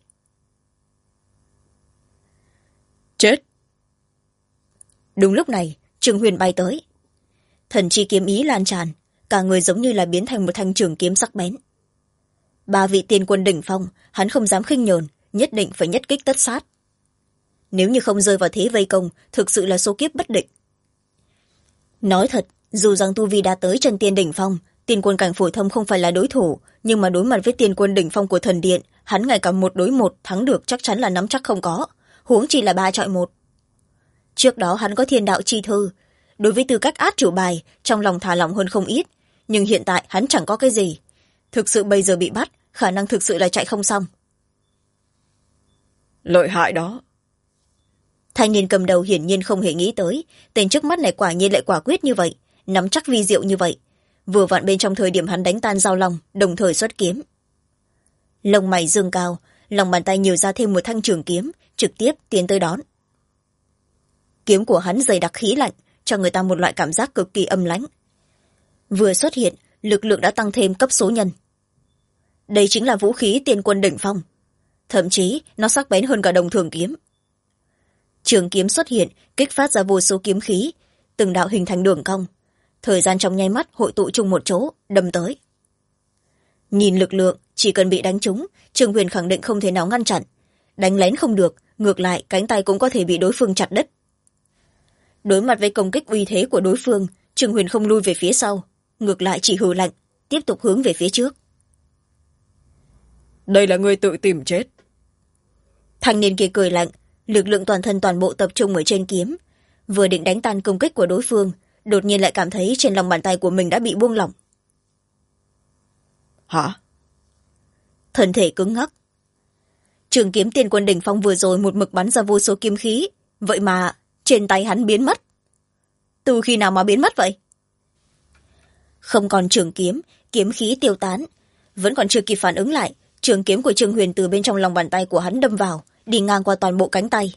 Chết! Đúng lúc này, Trương Huyền bay tới. Thần chi kiếm ý lan tràn, cả người giống như là biến thành một thanh trường kiếm sắc bén. 3 vị tiên quân đỉnh phong, hắn không dám khinh nhờn, nhất định phải nhất kích tất sát. Nếu như không rơi vào thế vây công, thực sự là số kiếp bất định. Nói thật, dù rằng tu vi đã tới chân tiên đỉnh phong, tiên quân cảnh phổ thông không phải là đối thủ, nhưng mà đối mặt với tiên quân đỉnh phong của thần điện, hắn ngay cả 1 đối 1 thắng được chắc chắn là nắm chắc không có, huống chỉ là 3 chọi 1. Trước đó hắn có thiên đạo chi thư, đối với tư cách át chủ bài, trong lòng thả lỏng hơn không ít, nhưng hiện tại hắn chẳng có cái gì. Thực sự bây giờ bị bắt, khả năng thực sự là chạy không xong. Lợi hại đó. Thanh niên cầm đầu hiển nhiên không hề nghĩ tới, tên trước mắt này quả nhiên lại quả quyết như vậy, nắm chắc vi diệu như vậy. Vừa vặn bên trong thời điểm hắn đánh tan dao long, đồng thời xuất kiếm. Lông mày dương cao, lòng bàn tay nhiều ra thêm một thanh trường kiếm, trực tiếp tiến tới đón. Kiếm của hắn dày đặc khí lạnh, cho người ta một loại cảm giác cực kỳ âm lãnh. Vừa xuất hiện, lực lượng đã tăng thêm cấp số nhân. Đây chính là vũ khí tiên quân đỉnh phong. Thậm chí, nó sắc bén hơn cả đồng thường kiếm. Trường kiếm xuất hiện, kích phát ra vô số kiếm khí, từng đạo hình thành đường cong. Thời gian trong nháy mắt hội tụ chung một chỗ, đâm tới. Nhìn lực lượng, chỉ cần bị đánh trúng, Trương Huyền khẳng định không thể nào ngăn chặn. Đánh lén không được, ngược lại cánh tay cũng có thể bị đối phương chặt đứt. Đối mặt với công kích uy thế của đối phương, Trương Huyền không lui về phía sau, ngược lại chỉ hừ lạnh, tiếp tục hướng về phía trước. Đây là người tự tìm chết. Thanh niên kia cười lạnh, lực lượng toàn thân toàn bộ tập trung ở trên kiếm. Vừa định đánh tan công kích của đối phương, đột nhiên lại cảm thấy trên lòng bàn tay của mình đã bị buông lỏng. Hả? Thân thể cứng ngắc. Trường kiếm tiên quân đỉnh phong vừa rồi một mực bắn ra vô số kiếm khí, vậy mà trên tay hắn biến mất. Từ khi nào mà biến mất vậy? Không còn trường kiếm, kiếm khí tiêu tán. Vẫn còn chưa kịp phản ứng lại, trường kiếm của Trương Huyền từ bên trong lòng bàn tay của hắn đâm vào, đi ngang qua toàn bộ cánh tay.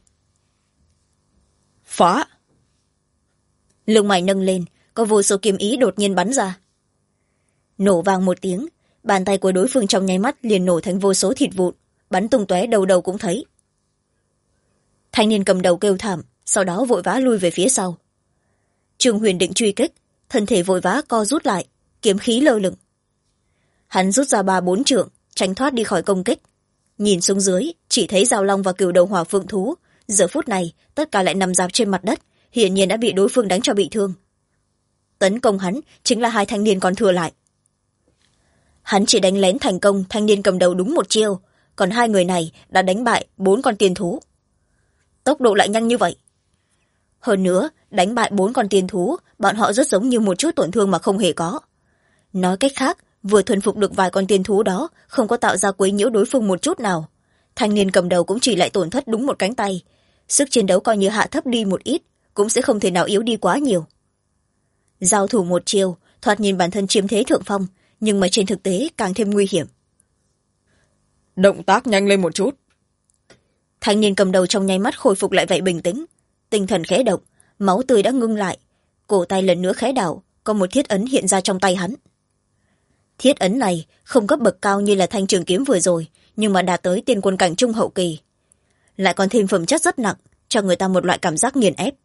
Phá! Lông mày nâng lên, có vô số kiếm ý đột nhiên bắn ra. Nổ vang một tiếng, bàn tay của đối phương trong nháy mắt liền nổ thành vô số thịt vụn, bắn tung tóe đầu đầu cũng thấy. Thanh niên cầm đầu kêu thảm, sau đó vội vã lui về phía sau. Trương Huyền định truy kích, thân thể vội vã co rút lại, kiếm khí lơ lửng. Hắn rút ra 3-4 trượng, tránh thoát đi khỏi công kích. Nhìn xuống dưới, chỉ thấy Giao Long và Cửu Đầu Hỏa Phượng thú, giờ phút này tất cả lại nằm rạp trên mặt đất, hiển nhiên đã bị đối phương đánh cho bị thương. Tấn công hắn chính là 2 thanh niên còn thừa lại. Hắn chỉ đánh lén thành công thanh niên cầm đầu đúng 1 chiêu, còn 2 người này đã đánh bại 4 con tiên thú. Tốc độ lại nhanh như vậy. Hơn nữa, đánh bại 4 con tiên thú, bọn họ rất giống như một chút tổn thương mà không hề có. Nói cách khác, vừa thuần phục được vài con tiên thú đó, không có tạo ra quấy nhiễu đối phương một chút nào. Thanh niên cầm đầu cũng chỉ lại tổn thất đúng 1 cánh tay. Sức chiến đấu coi như hạ thấp đi một ít, cũng sẽ không thể nào yếu đi quá nhiều. Giao thủ 1 chiêu, thoạt nhìn bản thân chiếm thế thượng phong, nhưng mà trên thực tế càng thêm nguy hiểm. Động tác nhanh lên một chút. Thanh niên cầm đầu trong nháy mắt khôi phục lại vẻ bình tĩnh, tinh thần khẽ động, máu tươi đã ngưng lại, cổ tay lần nữa khẽ đảo, có một thiết ấn hiện ra trong tay hắn. Thiết ấn này không cấp bậc cao như là thanh trường kiếm vừa rồi, nhưng mà đạt tới tiên quân cảnh trung hậu kỳ, lại còn thêm phẩm chất rất nặng, cho người ta một loại cảm giác nghiền ép.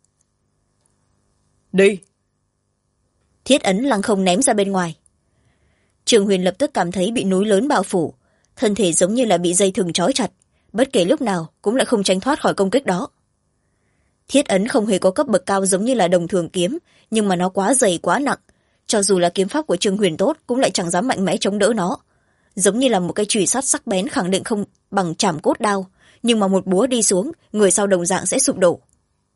Đi! Thiết ấn lăng không ném ra bên ngoài. Trường Huyền lập tức cảm thấy bị núi lớn bao phủ, thân thể giống như là bị dây thừng trói chặt, bất kể lúc nào cũng lại không tránh thoát khỏi công kích đó. Thiết ấn không hề có cấp bậc cao giống như là đồng thường kiếm, nhưng mà nó quá dày quá nặng, cho dù là kiếm pháp của Trương Huyền tốt cũng lại chẳng dám mạnh mẽ chống đỡ nó. Giống như là một cái chùy sắt sắc bén khẳng định không bằng chảm cốt đao, nhưng mà một búa đi xuống, người sau đồng dạng sẽ sụp đổ.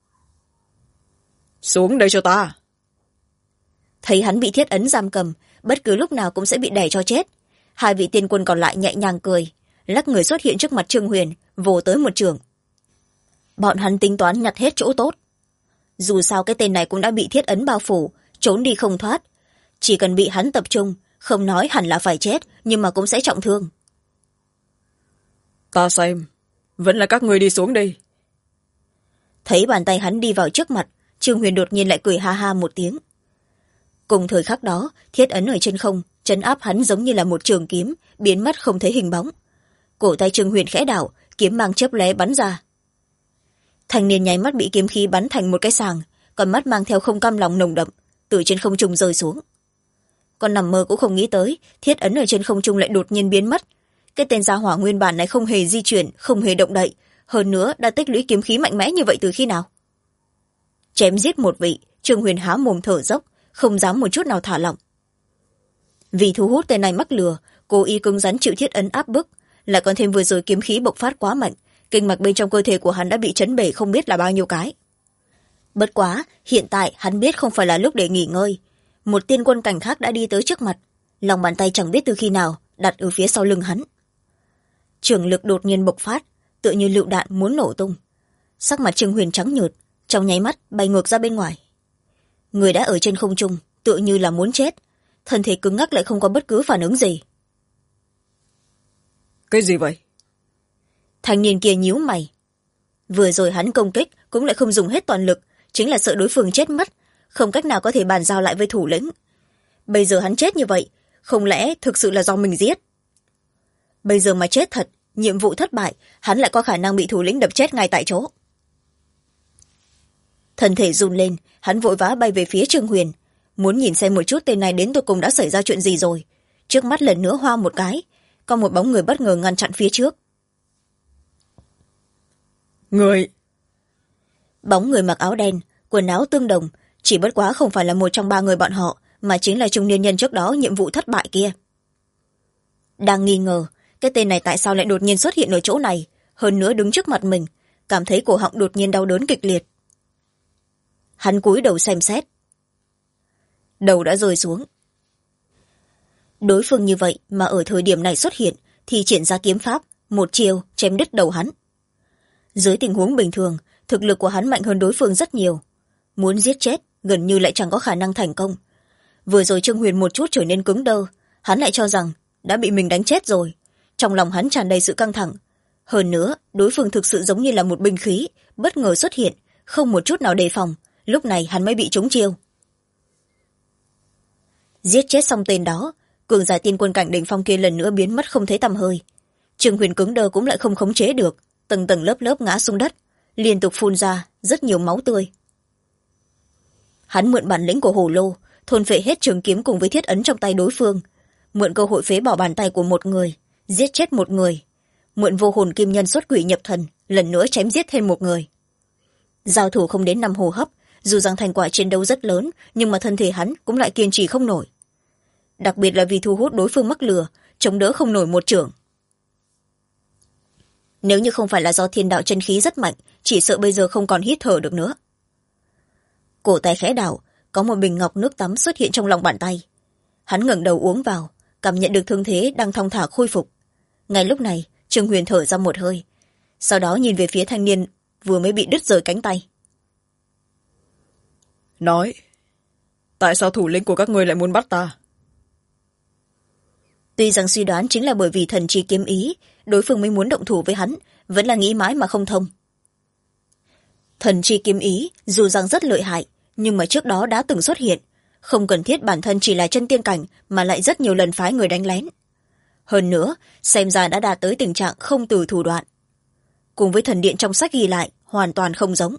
Xuống đây cho ta! Thấy hắn bị thiết ấn giam cầm, bất cứ lúc nào cũng sẽ bị đẩy cho chết. 2 vị tiên quân còn lại nhẹ nhàng cười, lắc người xuất hiện trước mặt Trương Huyền, vồ tới một trường. Bọn hắn tính toán nhặt hết chỗ tốt. Dù sao cái tên này cũng đã bị thiết ấn bao phủ, trốn đi không thoát. Chỉ cần bị hắn tập trung, không nói hẳn là phải chết, nhưng mà cũng sẽ trọng thương. Ta xem, vẫn là các người đi xuống đi. Thấy bàn tay hắn đi vào trước mặt, Trương Huyền đột nhiên lại cười ha ha một tiếng. Cùng thời khắc đó, thiết ấn ở trên không, trấn áp hắn giống như là một trường kiếm, biến mất không thấy hình bóng. Cổ tay Trương Huyền khẽ đảo, kiếm mang chớp lóe bắn ra. Thanh niên nháy mắt bị kiếm khí bắn thành một cái sàng, còn mắt mang theo không cam lòng nồng đậm, từ trên không trung rơi xuống. Còn nằm mơ cũng không nghĩ tới, thiết ấn ở trên không trung lại đột nhiên biến mất. Cái tên gia hỏa nguyên bản này không hề di chuyển, không hề động đậy, hơn nữa đã tích lũy kiếm khí mạnh mẽ như vậy từ khi nào? Chém giết một vị, Trương Huyền há mồm thở dốc, không dám một chút nào thả lỏng. Vì thu hút tên này mắc lừa, cố ý cứng rắn chịu thiết ấn áp bức, lại còn thêm vừa rồi kiếm khí bộc phát quá mạnh, kinh mạch bên trong cơ thể của hắn đã bị chấn bể không biết là bao nhiêu cái. Bất quá, hiện tại hắn biết không phải là lúc để nghỉ ngơi. Một tiên quân cảnh khác đã đi tới trước mặt, lòng bàn tay chẳng biết từ khi nào đặt ở phía sau lưng hắn. Trường lực đột nhiên bộc phát, tựa như lựu đạn muốn nổ tung. Sắc mặt Trương Huyền trắng nhợt, trong nháy mắt bay ngược ra bên ngoài. Người đã ở trên không trung, tựa như là muốn chết, thân thể cứng ngắc lại không có bất cứ phản ứng gì. Cái gì vậy? Thanh niên kia nhíu mày. Vừa rồi hắn công kích cũng lại không dùng hết toàn lực, chính là sợ đối phương chết mất, không cách nào có thể bàn giao lại với thủ lĩnh. Bây giờ hắn chết như vậy, không lẽ thực sự là do mình giết? Bây giờ mà chết thật, nhiệm vụ thất bại, hắn lại có khả năng bị thủ lĩnh đập chết ngay tại chỗ. Thân thể run lên, hắn vội vã bay về phía Trương Huyền, muốn nhìn xem một chút tên này đến tột cùng đã xảy ra chuyện gì rồi. Trước mắt lần nữa hoa một cái, có một bóng người bất ngờ ngăn chặn phía trước. Người! Bóng người mặc áo đen, quần áo tương đồng, chỉ bất quá không phải là một trong 3 người bọn họ, mà chính là trung niên nhân trước đó nhiệm vụ thất bại kia. Đang nghi ngờ, cái tên này tại sao lại đột nhiên xuất hiện ở chỗ này, hơn nữa đứng trước mặt mình, cảm thấy cổ họng đột nhiên đau đớn kịch liệt. Hắn cúi đầu xem xét. Đầu đã rơi xuống. Đối phương như vậy mà ở thời điểm này xuất hiện thì triển ra kiếm pháp, một chiều chém đứt đầu hắn. Dưới tình huống bình thường, thực lực của hắn mạnh hơn đối phương rất nhiều, muốn giết chết gần như lại chẳng có khả năng thành công. Vừa rồi Trương Huyền một chút trở nên cứng đơ, hắn lại cho rằng đã bị mình đánh chết rồi. Trong lòng hắn tràn đầy sự căng thẳng. Hơn nữa, đối phương thực sự giống như là một binh khí bất ngờ xuất hiện, không một chút nào đề phòng. Lúc này hắn mới bị trúng chiêu. Giết chết xong tên đó, cường giả tiên quân cảnh đỉnh phong kia lần nữa biến mất không thấy tăm hơi. Trương Huyền cứng đơ cũng lại không khống chế được, tầng tầng lớp lớp ngã xuống đất, liên tục phun ra rất nhiều máu tươi. Hắn mượn bản lĩnh của hồ lô, thôn phệ hết trường kiếm cùng với thiết ấn trong tay đối phương, mượn cơ hội phế bỏ bàn tay của một người, giết chết một người, mượn vô hồn kim nhân xuất quỷ nhập thần, lần nữa chém giết thêm một người. Giao thủ không đến 5 hô hấp, dù rằng thành quả chiến đấu rất lớn, nhưng mà thân thể hắn cũng lại kiên trì không nổi. Đặc biệt là vì thu hút đối phương mắc lừa, chống đỡ không nổi một chưởng. Nếu như không phải là do thiên đạo chân khí rất mạnh, chỉ sợ bây giờ không còn hít thở được nữa. Cổ tay khẽ đảo, có một bình ngọc nước tắm xuất hiện trong lòng bàn tay. Hắn ngẩng đầu uống vào, cảm nhận được thương thế đang thong thả khôi phục. Ngay lúc này, Trương Huyền thở ra một hơi, sau đó nhìn về phía thanh niên vừa mới bị đứt rời cánh tay. Nói, tại sao thủ lĩnh của các ngươi lại muốn bắt ta? Tuy rằng suy đoán chính là bởi vì thần chi kiếm ý, đối phương mới muốn động thủ với hắn, vẫn là nghĩ mãi mà không thông. Thần chi kiếm ý dù rằng rất lợi hại, nhưng mà trước đó đã từng xuất hiện, không cần thiết bản thân chỉ là chân tiên cảnh mà lại rất nhiều lần phái người đánh lén. Hơn nữa, xem ra đã đạt tới tình trạng không từ thủ đoạn. Cùng với thần điện trong sách ghi lại, hoàn toàn không giống.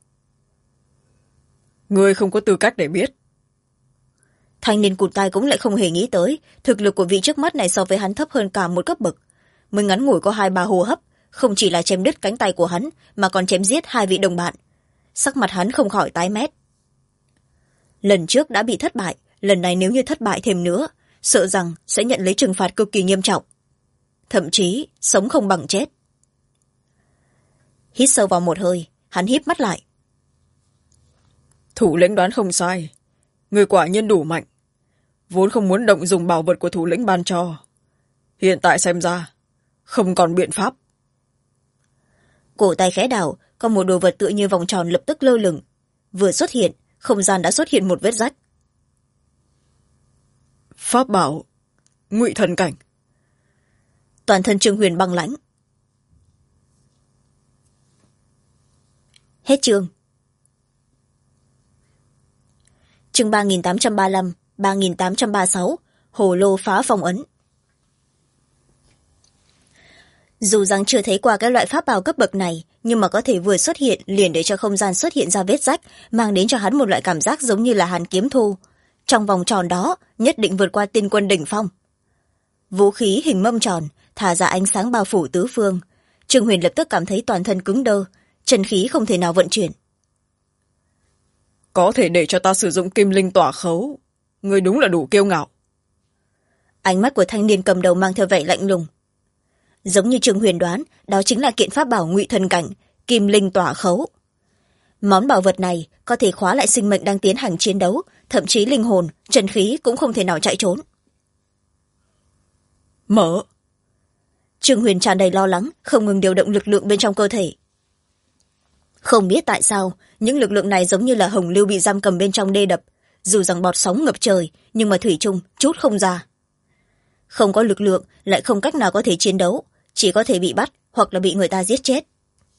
Ngươi không có tư cách để biết. Thanh niên cụt tay cũng lại không hề nghĩ tới, thực lực của vị trước mắt này so với hắn thấp hơn cả một cấp bậc. Mới ngắn ngủi có 2-3 hô hấp, không chỉ là chém đứt cánh tay của hắn, mà còn chém giết 2 vị đồng bạn. Sắc mặt hắn không khỏi tái mét. Lần trước đã bị thất bại, lần này nếu như thất bại thêm nữa, sợ rằng sẽ nhận lấy trừng phạt cực kỳ nghiêm trọng. Thậm chí, sống không bằng chết. Hít sâu vào một hơi, hắn híp mắt lại. Thủ lĩnh đoán không sai. Người quả nhiên đủ mạnh. Vốn không muốn động dùng bảo vật của thủ lĩnh ban cho. Hiện tại xem ra, không còn biện pháp. Cổ tay khẽ đảo, có một đồ vật tựa như vòng tròn lập tức lơ lửng. Vừa xuất hiện, không gian đã xuất hiện một vết rách. Pháp bảo, Ngụy thần cảnh. Toàn thân Trương Huyền băng lãnh. Hết chương. Chương 3835, 3836, hồ lô phá phong ấn. Dù rằng chưa thấy qua cái loại pháp bảo cấp bậc này, nhưng mà có thể vừa xuất hiện liền để cho không gian xuất hiện ra vết rách, mang đến cho hắn một loại cảm giác giống như là hàn kiếm thu. Trong vòng tròn đó, nhất định vượt qua tiên quân đỉnh phong. Vũ khí hình mâm tròn, thả ra ánh sáng bao phủ tứ phương. Trương Huyền lập tức cảm thấy toàn thân cứng đơ, chân khí không thể nào vận chuyển. Có thể để cho ta sử dụng kim linh tỏa khấu. Ngươi đúng là đủ kiêu ngạo. Ánh mắt của thanh niên cầm đầu mang theo vẻ lạnh lùng. Giống như Trương Huyền đoán, đó chính là kiện pháp bảo Ngụy thần cảnh, kim linh tỏa khấu. Món bảo vật này có thể khóa lại sinh mệnh đang tiến hành chiến đấu, thậm chí linh hồn, chân khí cũng không thể nào chạy trốn. Mở. Trương Huyền tràn đầy lo lắng, không ngừng điều động lực lượng bên trong cơ thể. Không biết tại sao, những lực lượng này giống như là hồng lưu bị giam cầm bên trong đê đập, dù rằng bọt sóng ngập trời, nhưng mà thủy chung chút không ra. Không có lực lượng, lại không cách nào có thể chiến đấu, chỉ có thể bị bắt hoặc là bị người ta giết chết.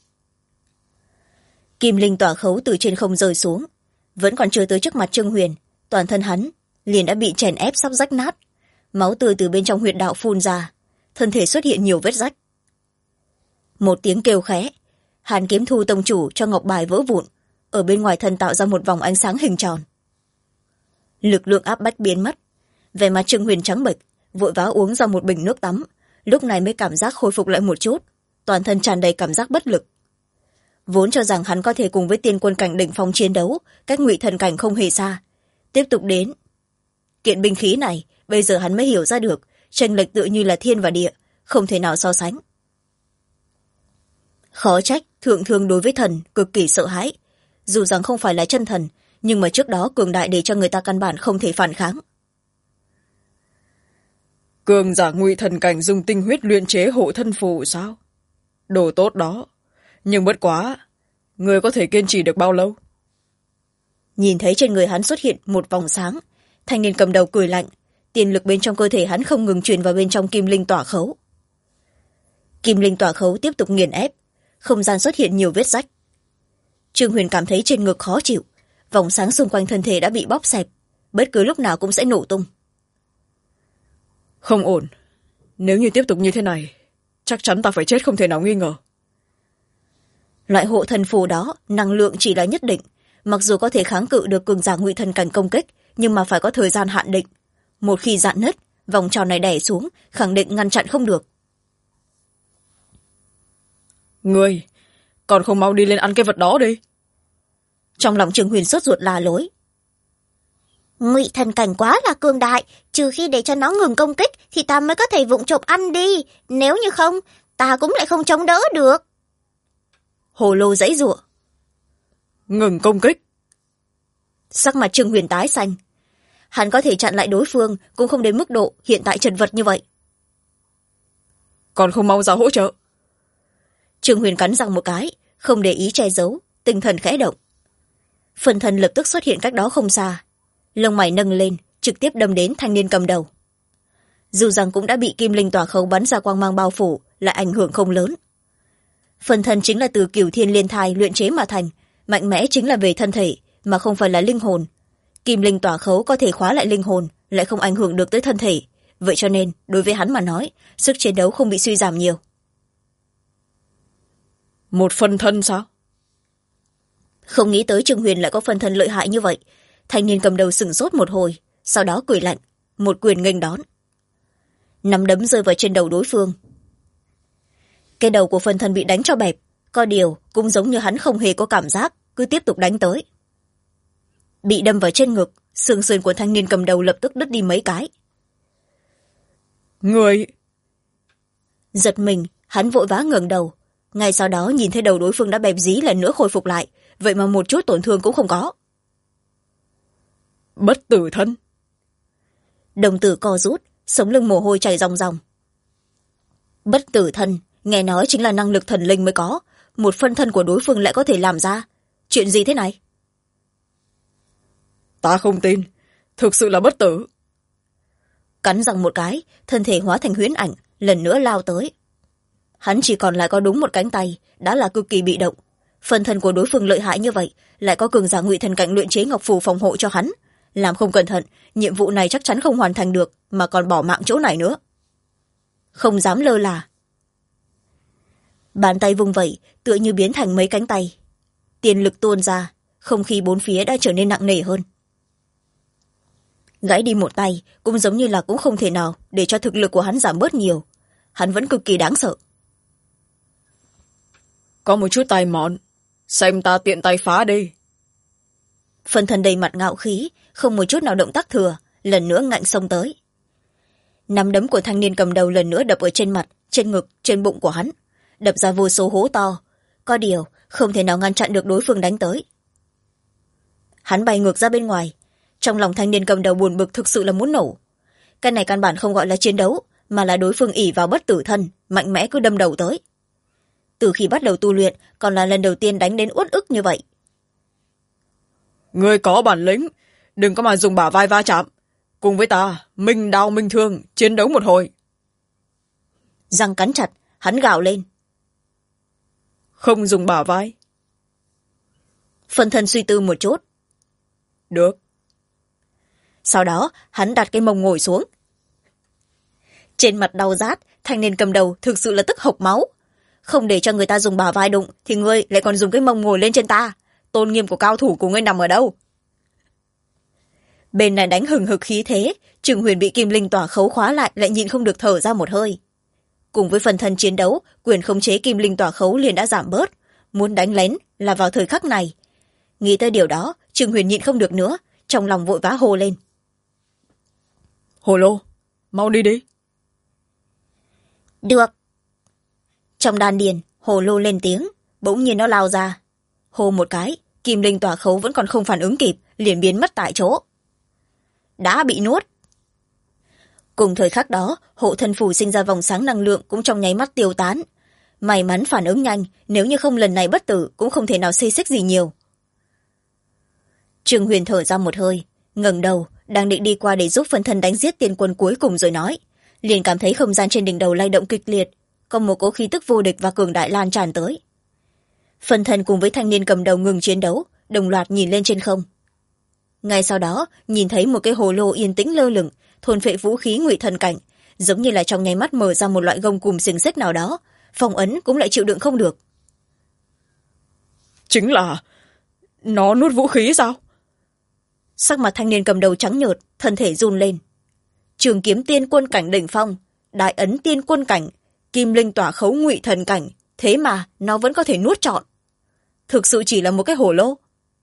Kim linh tỏa khấu từ trên không rơi xuống, vẫn còn chưa tới trước mặt Trương Huyền, toàn thân hắn liền đã bị chèn ép sắp rách nát, máu tươi từ bên trong huyệt đạo phun ra, thân thể xuất hiện nhiều vết rách. Một tiếng kêu khẽ, Hàn Kiếm Thu tông chủ cho ngọc bài vỡ vụn, ở bên ngoài thân tạo ra một vòng ánh sáng hình tròn. Lực lượng áp bách biến mất, vẻ mặt Trương Huyền trắng bệch, vội vã uống ra một bình nước tắm, lúc này mới cảm giác khôi phục lại một chút, toàn thân tràn đầy cảm giác bất lực. Vốn cho rằng hắn có thể cùng với tiên quân cảnh đỉnh phong chiến đấu, cách Ngụy thần cảnh không hề xa. Tiếp tục đến kiện binh khí này, bây giờ hắn mới hiểu ra được, chênh lệch tự như là thiên và địa, không thể nào so sánh. Khó trách thượng thương đối với thần cực kỳ sợ hãi, dù rằng không phải là chân thần, nhưng mà trước đó cường đại để cho người ta căn bản không thể phản kháng. Cường giả ngụy thần cảnh dùng tinh huyết luyện chế hộ thân phù sao? Đồ tốt đó. Nhưng bất quá, người có thể kiên trì được bao lâu? Nhìn thấy trên người hắn xuất hiện một vòng sáng, thanh niên cầm đầu cười lạnh, tiền lực bên trong cơ thể hắn không ngừng truyền vào bên trong kim linh tỏa khấu. Kim linh tỏa khấu tiếp tục nghiền ép, không gian xuất hiện nhiều vết rách. Trương Huyền cảm thấy trên ngực khó chịu, vòng sáng xung quanh thân thể đã bị bóp xẹp, bất cứ lúc nào cũng sẽ nổ tung. Không ổn. Nếu như tiếp tục như thế này, chắc chắn ta phải chết không thể nào nghi ngờ. Loại hộ thần phù đó, năng lượng chỉ là nhất định, mặc dù có thể kháng cự được cường giả ngụy thần cảnh công kích, nhưng mà phải có thời gian hạn định. Một khi rạn nứt, vòng tròn này đè xuống, khẳng định ngăn chặn không được. Ngươi, còn không mau đi lên ăn cái vật đó đi. Trong lòng Trương Huyền sốt ruột la lối. Ngụy thần cảnh quá là cường đại, trừ khi để cho nó ngừng công kích thì ta mới có thể vụng trộm ăn đi, nếu như không ta cũng lại không chống đỡ được. Hồ lô giãy giụa. Ngừng công kích. Sắc mặt Trương Huyền tái xanh. Hắn có thể chặn lại đối phương, cũng không đến mức độ hiện tại chật vật như vậy. Còn không mau ra hỗ trợ. Trương Huyền cắn răng một cái, không để ý che giấu, tinh thần khẽ động. Phần thân lập tức xuất hiện cách đó không xa, lông mày nâng lên, trực tiếp đâm đến thanh niên cầm đầu. Dù rằng cũng đã bị kim linh tỏa khấu bắn ra quang mang bao phủ, lại ảnh hưởng không lớn. Phần thân chính là từ cửu thiên liên thai luyện chế mà thành, mạnh mẽ chính là về thân thể, mà không phải là linh hồn. Kim linh tỏa khấu có thể khóa lại linh hồn, lại không ảnh hưởng được tới thân thể. Vậy cho nên, đối với hắn mà nói, sức chiến đấu không bị suy giảm nhiều. Một phân thân sao? Không nghĩ tới Trương Huyền lại có phân thân lợi hại như vậy. Thanh niên cầm đầu sửng sốt một hồi, sau đó cười lạnh, một quyền nghênh đón. Nắm đấm rơi vào trên đầu đối phương. Cái đầu của phân thân bị đánh cho bẹp, có điều cũng giống như hắn không hề có cảm giác, cứ tiếp tục đánh tới. Bị đâm vào trên ngực, xương sườn của thanh niên cầm đầu lập tức đứt đi mấy cái. Người... Giật mình, hắn vội vã ngẩng đầu. Ngay sau đó nhìn thấy đầu đối phương đã bẹp dí lần nữa khôi phục lại, vậy mà một chút tổn thương cũng không có. Bất tử thân. Đồng tử co rút, sống lưng mồ hôi chảy ròng ròng. Bất tử thân, nghe nói chính là năng lực thần linh mới có, một phân thân của đối phương lại có thể làm ra. Chuyện gì thế này? Ta không tin, thực sự là bất tử. Cắn răng một cái, thân thể hóa thành huyễn ảnh, lần nữa lao tới. Hắn chỉ còn lại có đúng một cánh tay, đã là cực kỳ bị động. Phân thân của đối phương lợi hại như vậy, lại có cường giả ngụy thần cảnh luyện chế ngọc phù phòng hộ cho hắn. Làm không cẩn thận, nhiệm vụ này chắc chắn không hoàn thành được, mà còn bỏ mạng chỗ này nữa. Không dám lơ là. Bàn tay vung vẩy, tựa như biến thành mấy cánh tay. Tiền lực tuôn ra, không khí bốn phía đã trở nên nặng nề hơn. Gãy đi một tay, cũng giống như là cũng không thể nào để cho thực lực của hắn giảm bớt nhiều. Hắn vẫn cực kỳ đáng sợ. Có một chút tài mọn, xem ta tiện tay phá đi. Phân thân đầy mặt ngạo khí, không một chút nào động tác thừa, lần nữa ngạnh xông tới. Nắm đấm của thanh niên cầm đầu lần nữa đập ở trên mặt, trên ngực, trên bụng của hắn, đập ra vô số hố to. Có điều không thể nào ngăn chặn được đối phương đánh tới. Hắn bay ngược ra bên ngoài, trong lòng thanh niên cầm đầu buồn bực thực sự là muốn nổ. Cái này căn bản không gọi là chiến đấu, mà là đối phương ỷ vào bất tử thân, mạnh mẽ cứ đâm đầu tới. Từ khi bắt đầu tu luyện, còn là lần đầu tiên đánh đến uất ức như vậy. Ngươi có bản lĩnh, đừng có mà dùng bả vai va chạm. Cùng với ta, minh đao minh thương, chiến đấu một hồi. Răng cắn chặt, hắn gào lên. Không dùng bả vai. Phân thân suy tư một chút. Được. Sau đó, hắn đặt cái mông ngồi xuống. Trên mặt đau rát, thanh niên cầm đầu thực sự là tức hộc máu. Không để cho người ta dùng bả vai đụng, thì ngươi lại còn dùng cái mông ngồi lên trên ta. Tôn nghiêm của cao thủ của ngươi nằm ở đâu? Bên này đánh hừng hực khí thế, Trừng Huyền bị kim linh tỏa khấu khóa lại nhịn không được thở ra một hơi. Cùng với phần thân chiến đấu, quyền khống chế kim linh tỏa khấu liền đã giảm bớt. Muốn đánh lén là vào thời khắc này. Nghĩ tới điều đó, Trừng Huyền nhịn không được nữa, trong lòng vội vã hô lên. Hồ lô, mau đi đi. Được. Trong đan điền, hồ lô lên tiếng, bỗng nhiên nó lao ra. Hô một cái, kim linh tỏa khấu vẫn còn không phản ứng kịp, liền biến mất tại chỗ. Đã bị nuốt. Cùng thời khắc đó, hộ thân phù sinh ra vòng sáng năng lượng cũng trong nháy mắt tiêu tán. May mắn phản ứng nhanh, nếu như không lần này bất tử cũng không thể nào xê xích gì nhiều. Trương Huyền thở ra một hơi, ngẩng đầu, đang định đi qua để giúp phân thân đánh giết tiên quân cuối cùng rồi nói, liền cảm thấy không gian trên đỉnh đầu lay động kịch liệt, có một cỗ khí tức vô địch và cường đại lan tràn tới. Phân thân cùng với thanh niên cầm đầu ngừng chiến đấu, đồng loạt nhìn lên trên không. Ngay sau đó, nhìn thấy một cái hồ lô yên tĩnh lơ lửng, thôn phệ vũ khí ngụy thần cảnh, giống như là trong nháy mắt mở ra một loại gông cùm xiềng xích nào đó, phong ấn cũng lại chịu đựng không được. Chính là nó nuốt vũ khí sao? Sắc mặt thanh niên cầm đầu trắng nhợt, thân thể run lên. Trường kiếm tiên quân cảnh đỉnh phong, đại ấn tiên quân cảnh, kim linh tỏa khấu ngụy thần cảnh, thế mà nó vẫn có thể nuốt trọn. Thực sự chỉ là một cái hồ lô.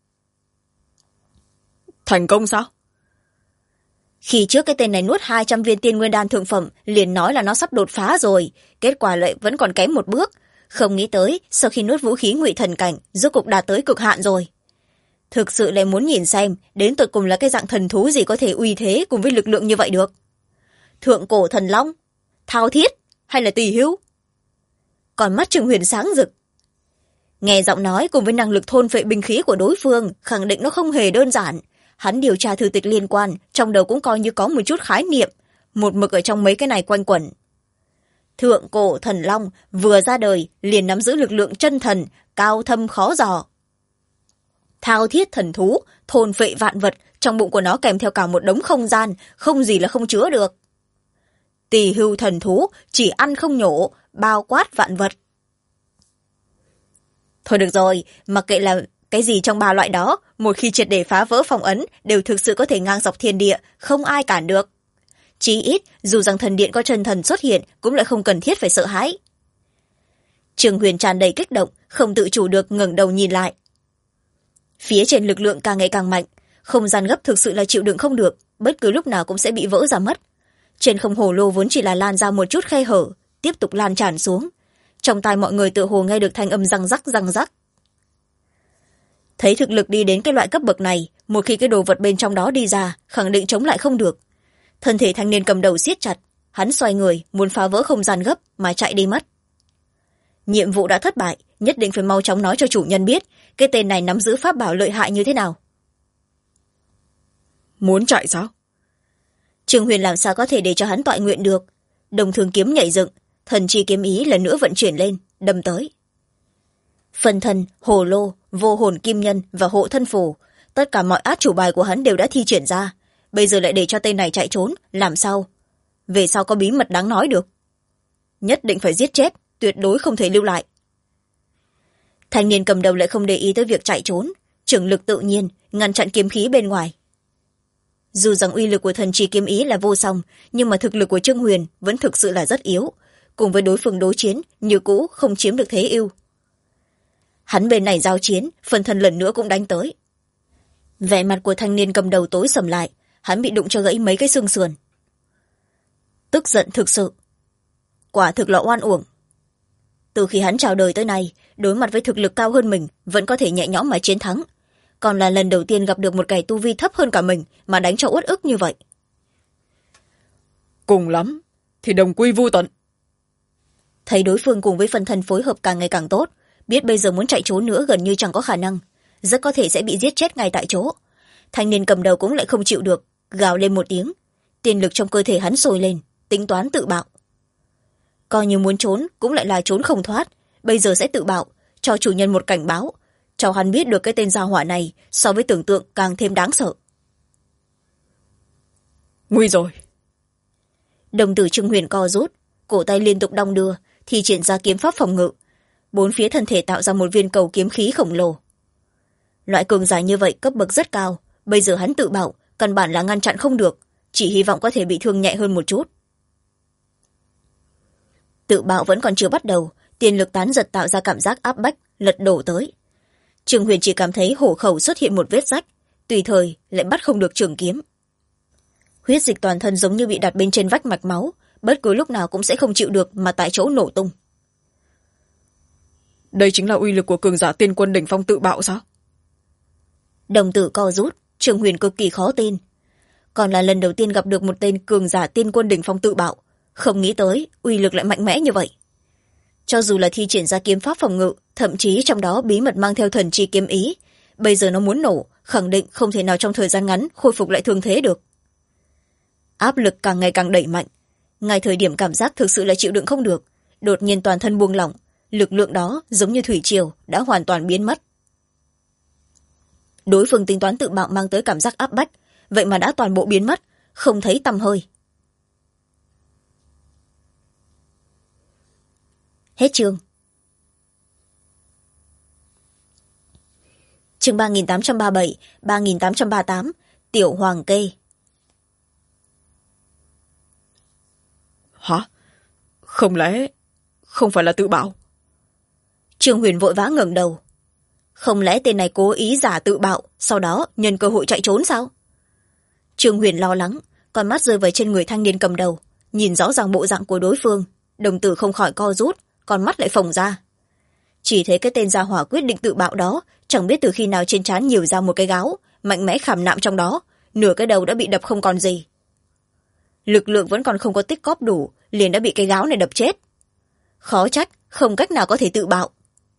Thành công sao? Khi trước cái tên này nuốt 200 viên tiên nguyên đan thượng phẩm, liền nói là nó sắp đột phá rồi, kết quả lại vẫn còn kém một bước. Không nghĩ tới, sau khi nuốt vũ khí ngụy thần cảnh, rốt cục đạt tới cực hạn rồi. Thực sự lại muốn nhìn xem, đến tột cùng là cái dạng thần thú gì có thể uy thế cùng với lực lượng như vậy được. Thượng cổ thần long, thao thiết, hay là tỳ hưu? Còn mắt Trương Huyền sáng rực. Nghe giọng nói cùng với năng lực thôn phệ binh khí của đối phương, khẳng định nó không hề đơn giản. Hắn điều tra thư tịch liên quan, trong đầu cũng coi như có một chút khái niệm, một mực ở trong mấy cái này quanh quẩn. Thượng cổ thần long vừa ra đời liền nắm giữ lực lượng chân thần, cao thâm khó dò. Thao thiết thần thú, thôn phệ vạn vật, trong bụng của nó kèm theo cả một đống không gian, không gì là không chứa được. Tỳ hưu thần thú, chỉ ăn không nhổ, bao quát vạn vật. Thôi được rồi, mặc kệ là cái gì trong ba loại đó, một khi triệt để phá vỡ phong ấn, đều thực sự có thể ngang dọc thiên địa, không ai cản được. Chí ít, dù rằng thần điện có chân thần xuất hiện, cũng lại không cần thiết phải sợ hãi. Trương Huyền tràn đầy kích động, không tự chủ được ngẩng đầu nhìn lại. Phía trên lực lượng càng ngày càng mạnh, không gian gấp thực sự là chịu đựng không được, bất cứ lúc nào cũng sẽ bị vỡ ra mất. Trên không hồ lô vốn chỉ là lan ra một chút khe hở, tiếp tục lan tràn xuống. Trong tai mọi người tựa hồ nghe được thanh âm răng rắc răng rắc. Thấy thực lực đi đến cái loại cấp bậc này, một khi cái đồ vật bên trong đó đi ra, khẳng định chống lại không được. Thân thể thanh niên cầm đầu siết chặt, hắn xoay người, muốn phá vỡ không gian gấp mà chạy đi mất. Nhiệm vụ đã thất bại, nhất định phải mau chóng nói cho chủ nhân biết, cái tên này nắm giữ pháp bảo lợi hại như thế nào. Muốn chạy sao? Trương Huyền làm sao có thể để cho hắn toại nguyện được. Đồng thường kiếm nhảy dựng, thần chi kiếm ý lần nữa vận chuyển lên, đâm tới. Phân thân, hồ lô, vô hồn kim nhân và hộ thân phù, tất cả mọi át chủ bài của hắn đều đã thi triển ra. Bây giờ lại để cho tên này chạy trốn, làm sao? Về sau có bí mật đáng nói được. Nhất định phải giết chết, tuyệt đối không thể lưu lại. Thanh niên cầm đầu lại không để ý tới việc chạy trốn, trưởng lực tự nhiên, ngăn chặn kiếm khí bên ngoài. Dù rằng uy lực của thần chi kiếm ý là vô song, nhưng mà thực lực của Trương Huyền vẫn thực sự là rất yếu. Cùng với đối phương đối chiến, như cũ không chiếm được thế ưu. Hắn bên này giao chiến, phần thân lần nữa cũng đánh tới. Vẻ mặt của thanh niên cầm đầu tối sầm lại, hắn bị đụng cho gãy mấy cái xương sườn. Tức giận thực sự. Quả thực là oan uổng. Từ khi hắn chào đời tới nay, đối mặt với thực lực cao hơn mình, vẫn có thể nhẹ nhõm mà chiến thắng. Còn là lần đầu tiên gặp được một kẻ tu vi thấp hơn cả mình mà đánh cho uất ức như vậy. Cùng lắm, thì đồng quy vu tận. Thấy đối phương cùng với phân thân phối hợp càng ngày càng tốt, biết bây giờ muốn chạy trốn nữa gần như chẳng có khả năng, rất có thể sẽ bị giết chết ngay tại chỗ. Thanh niên cầm đầu cũng lại không chịu được, gào lên một tiếng. Tiên lực trong cơ thể hắn sôi lên, tính toán tự bạo. Coi như muốn trốn cũng lại là trốn không thoát, bây giờ sẽ tự bạo, cho chủ nhân một cảnh báo, cho hắn biết được cái tên gia hỏa này so với tưởng tượng càng thêm đáng sợ. Nguy rồi. Đồng tử Trương Huyền co rút, cổ tay liên tục đong đưa, thì triển ra kiếm pháp phòng ngự. Bốn phía thân thể tạo ra một viên cầu kiếm khí khổng lồ. Loại cường giả như vậy cấp bậc rất cao, bây giờ hắn tự bạo, căn bản là ngăn chặn không được, chỉ hy vọng có thể bị thương nhẹ hơn một chút. Tự bạo vẫn còn chưa bắt đầu, tiền lực tán giật tạo ra cảm giác áp bách, lật đổ tới. Trương Huyền chỉ cảm thấy hổ khẩu xuất hiện một vết rách, tùy thời lại bắt không được trường kiếm. Huyết dịch toàn thân giống như bị đặt bên trên vách mạch máu, bất cứ lúc nào cũng sẽ không chịu được mà tại chỗ nổ tung. Đây chính là uy lực của cường giả tiên quân đỉnh phong tự bạo sao? Đồng tử co rút, Trương Huyền cực kỳ khó tin. còn là lần đầu tiên gặp được một tên cường giả tiên quân đỉnh phong tự bạo, không nghĩ tới uy lực lại mạnh mẽ như vậy. Cho dù là thi triển ra kiếm pháp phòng ngự, thậm chí trong đó bí mật mang theo thần chi kiếm ý, bây giờ nó muốn nổ, khẳng định không thể nào trong thời gian ngắn khôi phục lại thương thế được. Áp lực càng ngày càng đẩy mạnh, ngay thời điểm cảm giác thực sự là chịu đựng không được, đột nhiên toàn thân buông lỏng, lực lượng đó giống như thủy triều đã hoàn toàn biến mất. Đối phương tính toán tự bạo mang tới cảm giác áp bách, vậy mà đã toàn bộ biến mất, không thấy tăm hơi. Hết chương. Chương 3837, 3838, Tiểu Hoàng Kê. Hả? Không lẽ không phải là tự bạo? Trương Huyền vội vã ngẩng đầu. Không lẽ tên này cố ý giả tự bạo, sau đó nhân cơ hội chạy trốn sao? Trương Huyền lo lắng, con mắt rơi vào trên người thanh niên cầm đầu, nhìn rõ ràng bộ dạng của đối phương, đồng tử không khỏi co rút, con mắt lại phồng ra. Chỉ thấy cái tên gia hỏa quyết định tự bạo đó, chẳng biết từ khi nào trên trán nhiều ra một cái gáo, mạnh mẽ khảm nạm trong đó, nửa cái đầu đã bị đập không còn gì. Lực lượng vẫn còn không có tích cóp đủ, liền đã bị cái gáo này đập chết. Khó trách, không cách nào có thể tự bạo.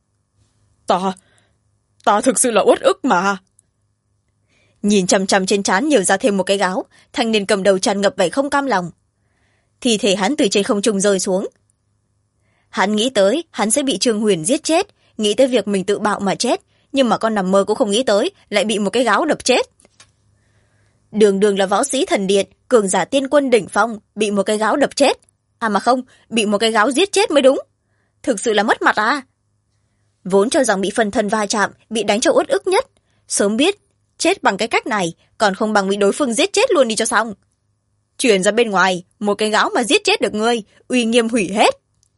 Ta thực sự là uất ức mà. Nhìn chằm chằm trên trán nhiều ra thêm một cái gáo, thanh niên cầm đầu tràn ngập vẻ không cam lòng. Thi thể hắn từ trên không trung rơi xuống. Hắn nghĩ tới hắn sẽ bị Trương Huyền giết chết, nghĩ tới việc mình tự bạo mà chết, nhưng mà con nằm mơ cũng không nghĩ tới lại bị một cái gáo đập chết. Đường đường là võ sĩ thần điện, cường giả tiên quân đỉnh phong, bị một cái gáo đập chết. À mà không, bị một cái gáo giết chết mới đúng. Thực sự là mất mặt à. Vốn cho rằng bị phần thân va chạm, bị đánh cho uất ức nhất. Sớm biết, chết bằng cái cách này, còn không bằng bị đối phương giết chết luôn đi cho xong. Truyền ra bên ngoài, một cái gáo mà giết chết được ngươi, uy nghiêm hủy hết.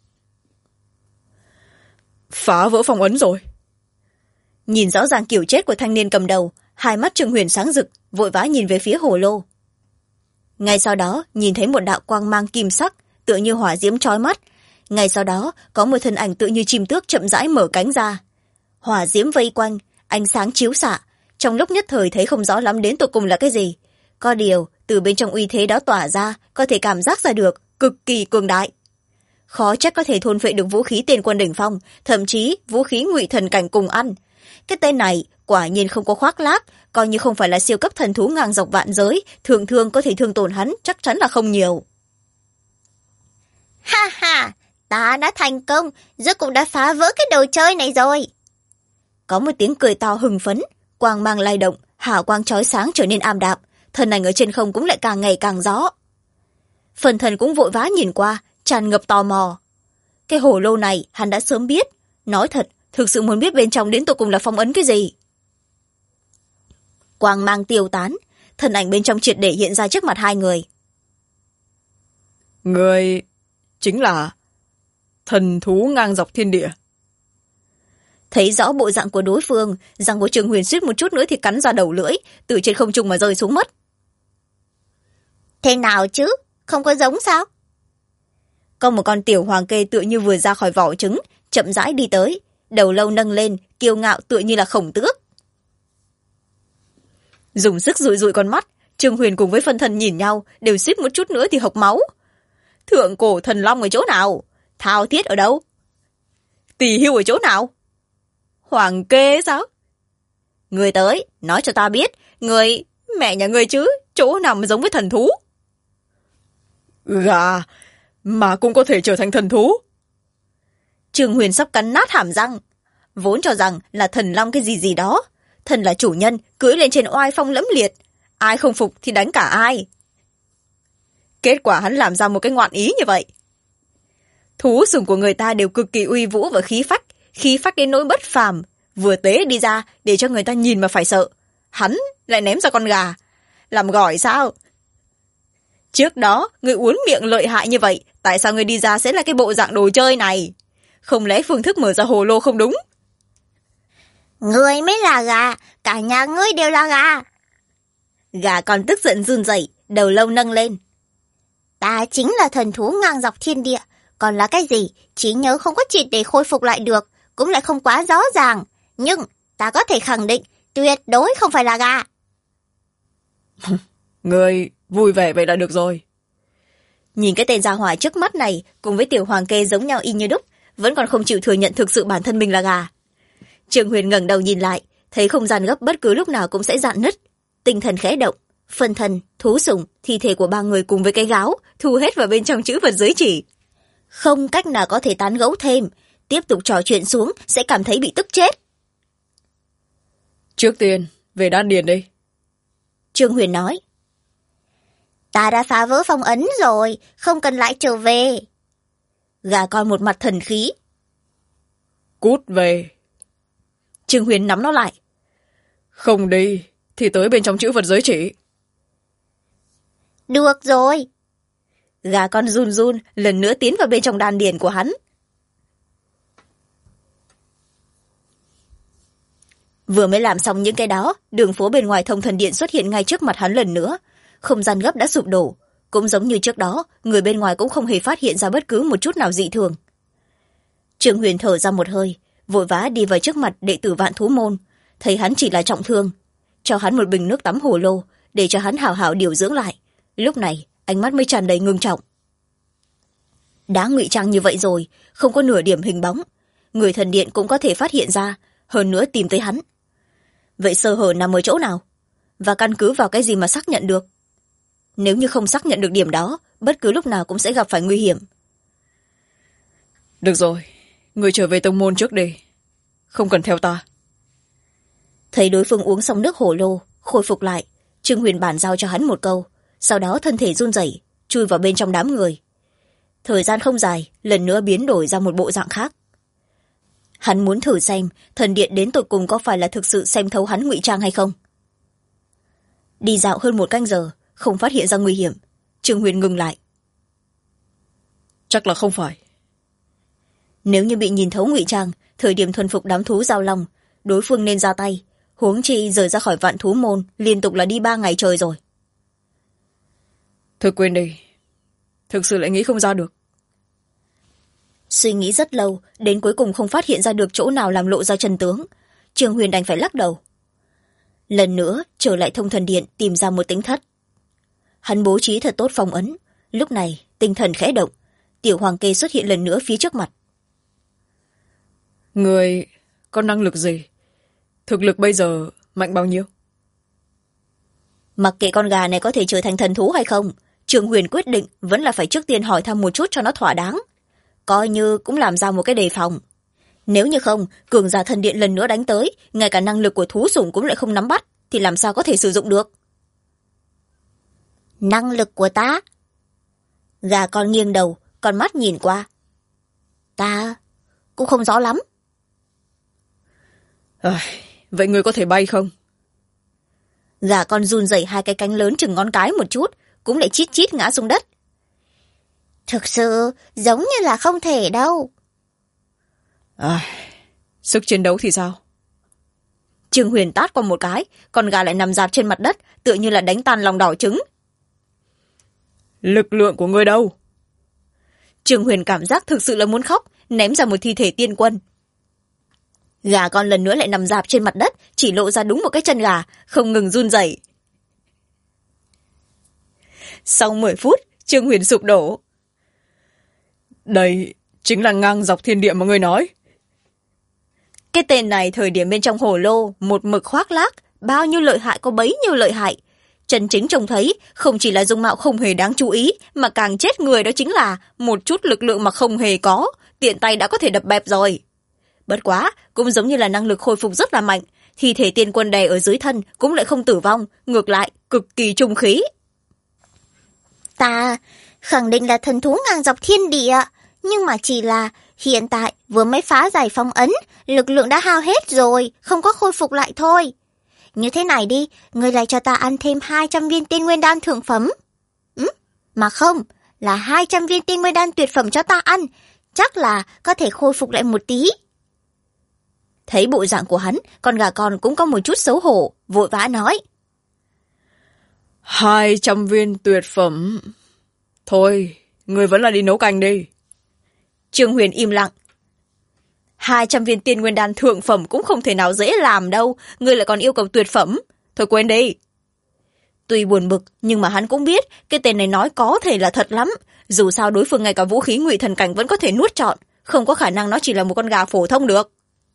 Phá vỡ phong ấn rồi. Nhìn rõ ràng kiểu chết của thanh niên cầm đầu, hai mắt Trương Huyền sáng rực, vội vã nhìn về phía hồ lô. Ngay sau đó, nhìn thấy một đạo quang mang kim sắc, tựa như hỏa diễm chói mắt. Ngay sau đó, có một thân ảnh tựa như chim tước chậm rãi mở cánh ra. Hỏa diễm vây quanh, ánh sáng chiếu xạ, trong lúc nhất thời thấy không rõ lắm đến tột cùng là cái gì. Có điều, từ bên trong uy thế đó tỏa ra, có thể cảm giác ra được, cực kỳ cường đại. Khó trách có thể thôn phệ được vũ khí tiên quân đỉnh phong, thậm chí vũ khí ngụy thần cảnh cùng ăn. Cái tên này quả nhiên không có khoác lác, coi như không phải là siêu cấp thần thú ngang dọc vạn giới, thường thường có thể thương tổn hắn chắc chắn là không nhiều. Ha ha, ta đã thành công, rốt cũng đã phá vỡ cái đồ chơi này rồi. Có một tiếng cười to hưng phấn, quang mang lay động, hào quang chói sáng trở nên ảm đạm, thân ảnh ở trên không cũng lại càng ngày càng rõ. Phần thần cũng vội vã nhìn qua, tràn ngập tò mò. Cái hồ lô này hắn đã sớm biết, nói thật, thực sự muốn biết bên trong đến tột cùng là phong ấn cái gì. Quang mang tiêu tán, thân ảnh bên trong triệt để hiện ra trước mặt hai người. Người chính là thần thú ngang dọc thiên địa. Thấy rõ bộ dạng của đối phương, răng của Trương Huyền suýt một chút nữa thì cắn ra đầu lưỡi, từ trên không trung mà rơi xuống mất. Thế nào chứ? Không có giống sao? Có một con tiểu hoàng kê tựa như vừa ra khỏi vỏ trứng, chậm rãi đi tới, đầu lâu nâng lên, kiêu ngạo tựa như là khổng tước. Dùng sức dụi dụi con mắt, Trương Huyền cùng với phân thần nhìn nhau, đều suýt một chút nữa thì hộc máu. Thượng cổ thần long ở chỗ nào? Thao thiết ở đâu? Tỳ hưu ở chỗ nào? Hoàng kê sao? Người tới, nói cho ta biết, người, mẹ nhà người chứ, chỗ nào mà giống với thần thú? Gà, mà cũng có thể trở thành thần thú. Trương Huyền sắp cắn nát hàm răng. Vốn cho rằng là thần long cái gì gì đó. Thần là chủ nhân, cưỡi lên trên oai phong lẫm liệt. Ai không phục thì đánh cả ai. Kết quả hắn làm ra một cái ngoạn ý như vậy. Thú sủng của người ta đều cực kỳ uy vũ và khí phách đến nỗi bất phàm. Vừa tế đi ra để cho người ta nhìn mà phải sợ. Hắn lại ném ra con gà. Làm gỏi sao? Trước đó, người uốn miệng lợi hại như vậy, tại sao người đi ra sẽ là cái bộ dạng đồ chơi này? Không lẽ phương thức mở ra hồ lô không đúng? Ngươi mới là gà, cả nhà ngươi đều là gà. Gà còn tức giận run rẩy, đầu lâu nâng lên. Ta chính là thần thú ngang dọc thiên địa, còn là cái gì, trí nhớ không có triệt để khôi phục lại được, cũng lại không quá rõ ràng. Nhưng ta có thể khẳng định, tuyệt đối không phải là gà. Người vui vẻ vậy là được rồi. Nhìn cái tên gia hỏa trước mắt này cùng với tiểu hoàng kê giống nhau y như đúc, vẫn còn không chịu thừa nhận thực sự bản thân mình là gà. Trương Huyền ngẩng đầu nhìn lại, thấy không gian gấp bất cứ lúc nào cũng sẽ rạn nứt. Tinh thần khẽ động, phân thân, thú sủng, thi thể của ba người cùng với cái gáo thu hết vào bên trong chữ vật giới chỉ. Không cách nào có thể tán gẫu thêm, tiếp tục trò chuyện xuống sẽ cảm thấy bị tức chết. Trước tiên về đan điền đi. Trương Huyền nói. Ta đã phá vỡ phong ấn rồi, không cần lại trở về. Gà con một mặt thần khí. Cút về. Trương Huyền nắm nó lại. Không đi thì tới bên trong chữ vật giới chỉ. Được rồi. Gà con run run lần nữa tiến vào bên trong đan điền của hắn. Vừa mới làm xong những cái đó, đường phố bên ngoài thông thần điện xuất hiện ngay trước mặt hắn lần nữa. Không gian gấp đã sụp đổ. Cũng giống như trước đó, người bên ngoài cũng không hề phát hiện ra bất cứ một chút nào dị thường. Trương Huyền thở ra một hơi, vội vã đi vào trước mặt đệ tử Vạn Thú Môn. Thấy hắn chỉ là trọng thương, cho hắn một bình nước tắm hồ lô để cho hắn hào hào điều dưỡng lại. Lúc này ánh mắt mới tràn đầy ngưng trọng. Đã ngụy trang như vậy rồi, không có nửa điểm hình bóng, người thần điện cũng có thể phát hiện ra, hơn nữa tìm tới hắn. Vậy sơ hở nằm ở chỗ nào, và căn cứ vào cái gì mà xác nhận được? Nếu như không xác nhận được điểm đó, bất cứ lúc nào cũng sẽ gặp phải nguy hiểm. Được rồi, người trở về tông môn trước đi, không cần theo ta. Thấy đối phương uống xong nước hồ lô khôi phục lại, Trương Huyền bàn giao cho hắn một câu, sau đó thân thể run rẩy chui vào bên trong đám người. Thời gian không dài, lần nữa biến đổi ra một bộ dạng khác. Hắn muốn thử xem thần điện đến tột cùng có phải là thực sự xem thấu hắn ngụy trang hay không. Đi dạo hơn 1 canh giờ, không phát hiện ra nguy hiểm, Trương Huyền ngừng lại. Chắc là không phải. Nếu như bị nhìn thấu ngụy trang, thời điểm thuần phục đám thú giao long, đối phương nên ra tay, huống chi rời ra khỏi Vạn Thú Môn liên tục là đi 3 ngày trời rồi. Thôi quên đi, thực sự lại nghĩ không ra được. Suy nghĩ rất lâu, đến cuối cùng không phát hiện ra được chỗ nào làm lộ ra chân tướng, Trương Huyền đành phải lắc đầu. Lần nữa trở lại thông thần điện tìm ra một tính thất. Hắn bố trí thật tốt phong ấn, lúc này tinh thần khẽ động, tiểu hoàng kê xuất hiện lần nữa phía trước mặt. Người có năng lực gì? Thực lực bây giờ mạnh bao nhiêu? Mặc kệ con gà này có thể trở thành thần thú hay không, Trương Huyền quyết định vẫn là phải trước tiên hỏi thăm một chút cho nó thỏa đáng, coi như cũng làm ra một cái đề phòng. Nếu như không, cường giả thần điện lần nữa đánh tới, ngay cả năng lực của thú sủng cũng lại không nắm bắt, thì làm sao có thể sử dụng được? Năng lực của ta? Gà con nghiêng đầu, con mắt nhìn qua. Ta cũng không rõ lắm. Vậy người có thể bay không? Gà con run rẩy 2 cái cánh lớn chừng ngón cái một chút, cũng lại chít chít ngã xuống đất. Thực sự giống như là không thể đâu. Sức chiến đấu thì sao? Trương Huyền tát qua một cái, con gà lại nằm rạp trên mặt đất, tựa như là đánh tan lòng đỏ trứng. Lực lượng của ngươi đâu? Trương Huyền cảm giác thực sự là muốn khóc, ném ra một thi thể tiên quân. Gà con lần nữa lại nằm rạp trên mặt đất, chỉ lộ ra đúng một cái chân gà, không ngừng run rẩy. Sau 10 phút, Trương Huyền sụp đổ. Đây chính là ngang dọc thiên địa mà ngươi nói. Cái tên này thời điểm bên trong hồ lô một mực khoác lác, bao nhiêu lợi hại có bấy nhiêu lợi hại. Chân chính trông thấy không chỉ là dung mạo không hề đáng chú ý, mà càng chết người đó chính là một chút lực lượng mà không hề có, tiện tay đã có thể đập bẹp rồi. Bất quá, cũng giống như là năng lực khôi phục rất là mạnh, thi thể tiên quân đè ở dưới thân cũng lại không tử vong, ngược lại cực kỳ trung khí. Ta khẳng định là thần thú ngang dọc thiên địa, nhưng mà chỉ là hiện tại vừa mới phá giải phong ấn, lực lượng đã hao hết rồi, không có khôi phục lại thôi. Như thế này đi, ngươi lại cho ta ăn thêm 200 viên tiên nguyên đan thượng phẩm. Mà không, là 200 viên tiên nguyên đan tuyệt phẩm cho ta ăn, chắc là có thể khôi phục lại một tí. Thấy bộ dạng của hắn, con gà con cũng có một chút xấu hổ, vội vã nói. 200 viên tuyệt phẩm. Thôi, người vẫn là đi nấu canh đi. Trương Huyền im lặng. 200 viên tiên nguyên đan thượng phẩm cũng không thể nào dễ làm đâu, ngươi lại còn yêu cầu tuyệt phẩm. Thôi quên đi. Tuy buồn bực, nhưng mà hắn cũng biết cái tên này nói có thể là thật lắm. Dù sao đối phương ngay cả vũ khí ngụy thần cảnh vẫn có thể nuốt trọn, không có khả năng nó chỉ là một con gà phổ thông được.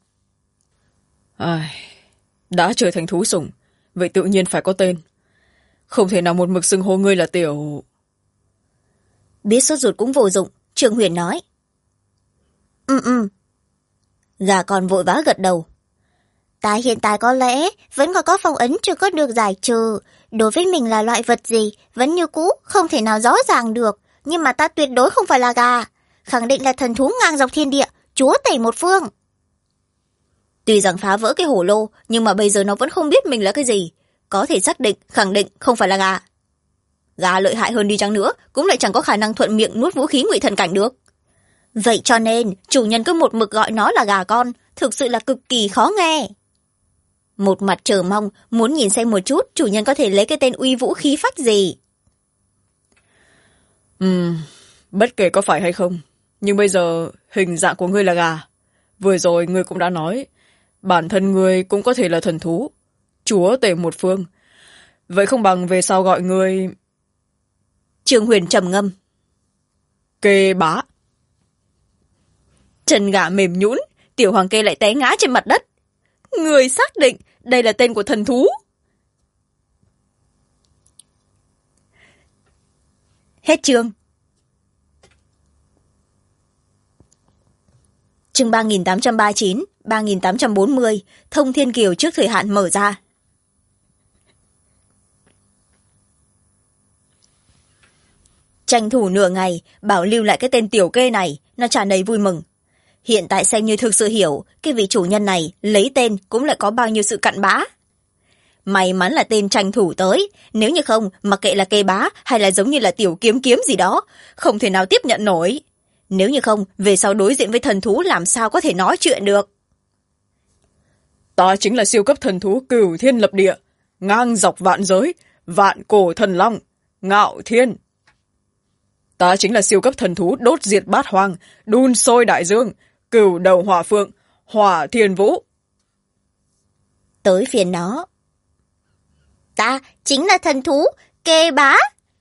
Đã trở thành thú sủng, vậy tự nhiên phải có tên. Không thể nào một mực xưng hô ngươi là Tiểu. Biết sốt ruột cũng vô dụng, Trương Huyền nói. Gà con vội vã gật đầu. Ta hiện tại có lẽ vẫn còn có phong ấn chưa có được giải trừ. Đối với mình là loại vật gì, vẫn như cũ, không thể nào rõ ràng được. Nhưng mà ta tuyệt đối không phải là gà. Khẳng định là thần thú ngang dọc thiên địa, chúa tể một phương. Tuy rằng phá vỡ cái hổ lô, nhưng mà bây giờ nó vẫn không biết mình là cái gì. Có thể xác định, khẳng định không phải là gà. Gà lợi hại hơn đi chăng nữa, cũng lại chẳng có khả năng thuận miệng nuốt vũ khí ngụy thần cảnh được. Vậy cho nên, chủ nhân cứ một mực gọi nó là gà con, thực sự là cực kỳ khó nghe. Một mặt chờ mong, muốn nhìn xem một chút chủ nhân có thể lấy cái tên uy vũ khí phách gì. Bất kể có phải hay không, nhưng bây giờ hình dạng của ngươi là gà. Vừa rồi ngươi cũng đã nói, bản thân ngươi cũng có thể là thần thú, chúa tể một phương. Vậy không bằng về sau gọi ngươi... Trương Huyền trầm ngâm. Kê bá. Chân gà mềm nhũn, tiểu hoàng kê lại té ngã trên mặt đất. Người xác định đây là tên của thần thú. Hết chương. Chương 3839, 3840, Thông Thiên Kiều trước thời hạn mở ra. Tranh thủ nửa ngày, bảo lưu lại cái tên tiểu kê này, nó tràn đầy vui mừng. Hiện tại xem như thực sự hiểu, cái vị chủ nhân này lấy tên cũng lại có bao nhiêu sự cặn bã. May mắn là tên tranh thủ tới, nếu như không, mặc kệ là kê bá hay là giống như là tiểu kiếm kiếm gì đó, không thể nào tiếp nhận nổi. Nếu như không, về sau đối diện với thần thú làm sao có thể nói chuyện được. Ta chính là siêu cấp thần thú Cửu Thiên Lập Địa, ngang dọc vạn giới, vạn cổ thần long, Ngạo Thiên. Ta chính là siêu cấp thần thú đốt diệt bát hoang, đun sôi đại dương, Cửu Đầu Hỏa Phượng, Hỏa Thiên Vũ. Tới phiền nó. Ta chính là thần thú Kê Bá.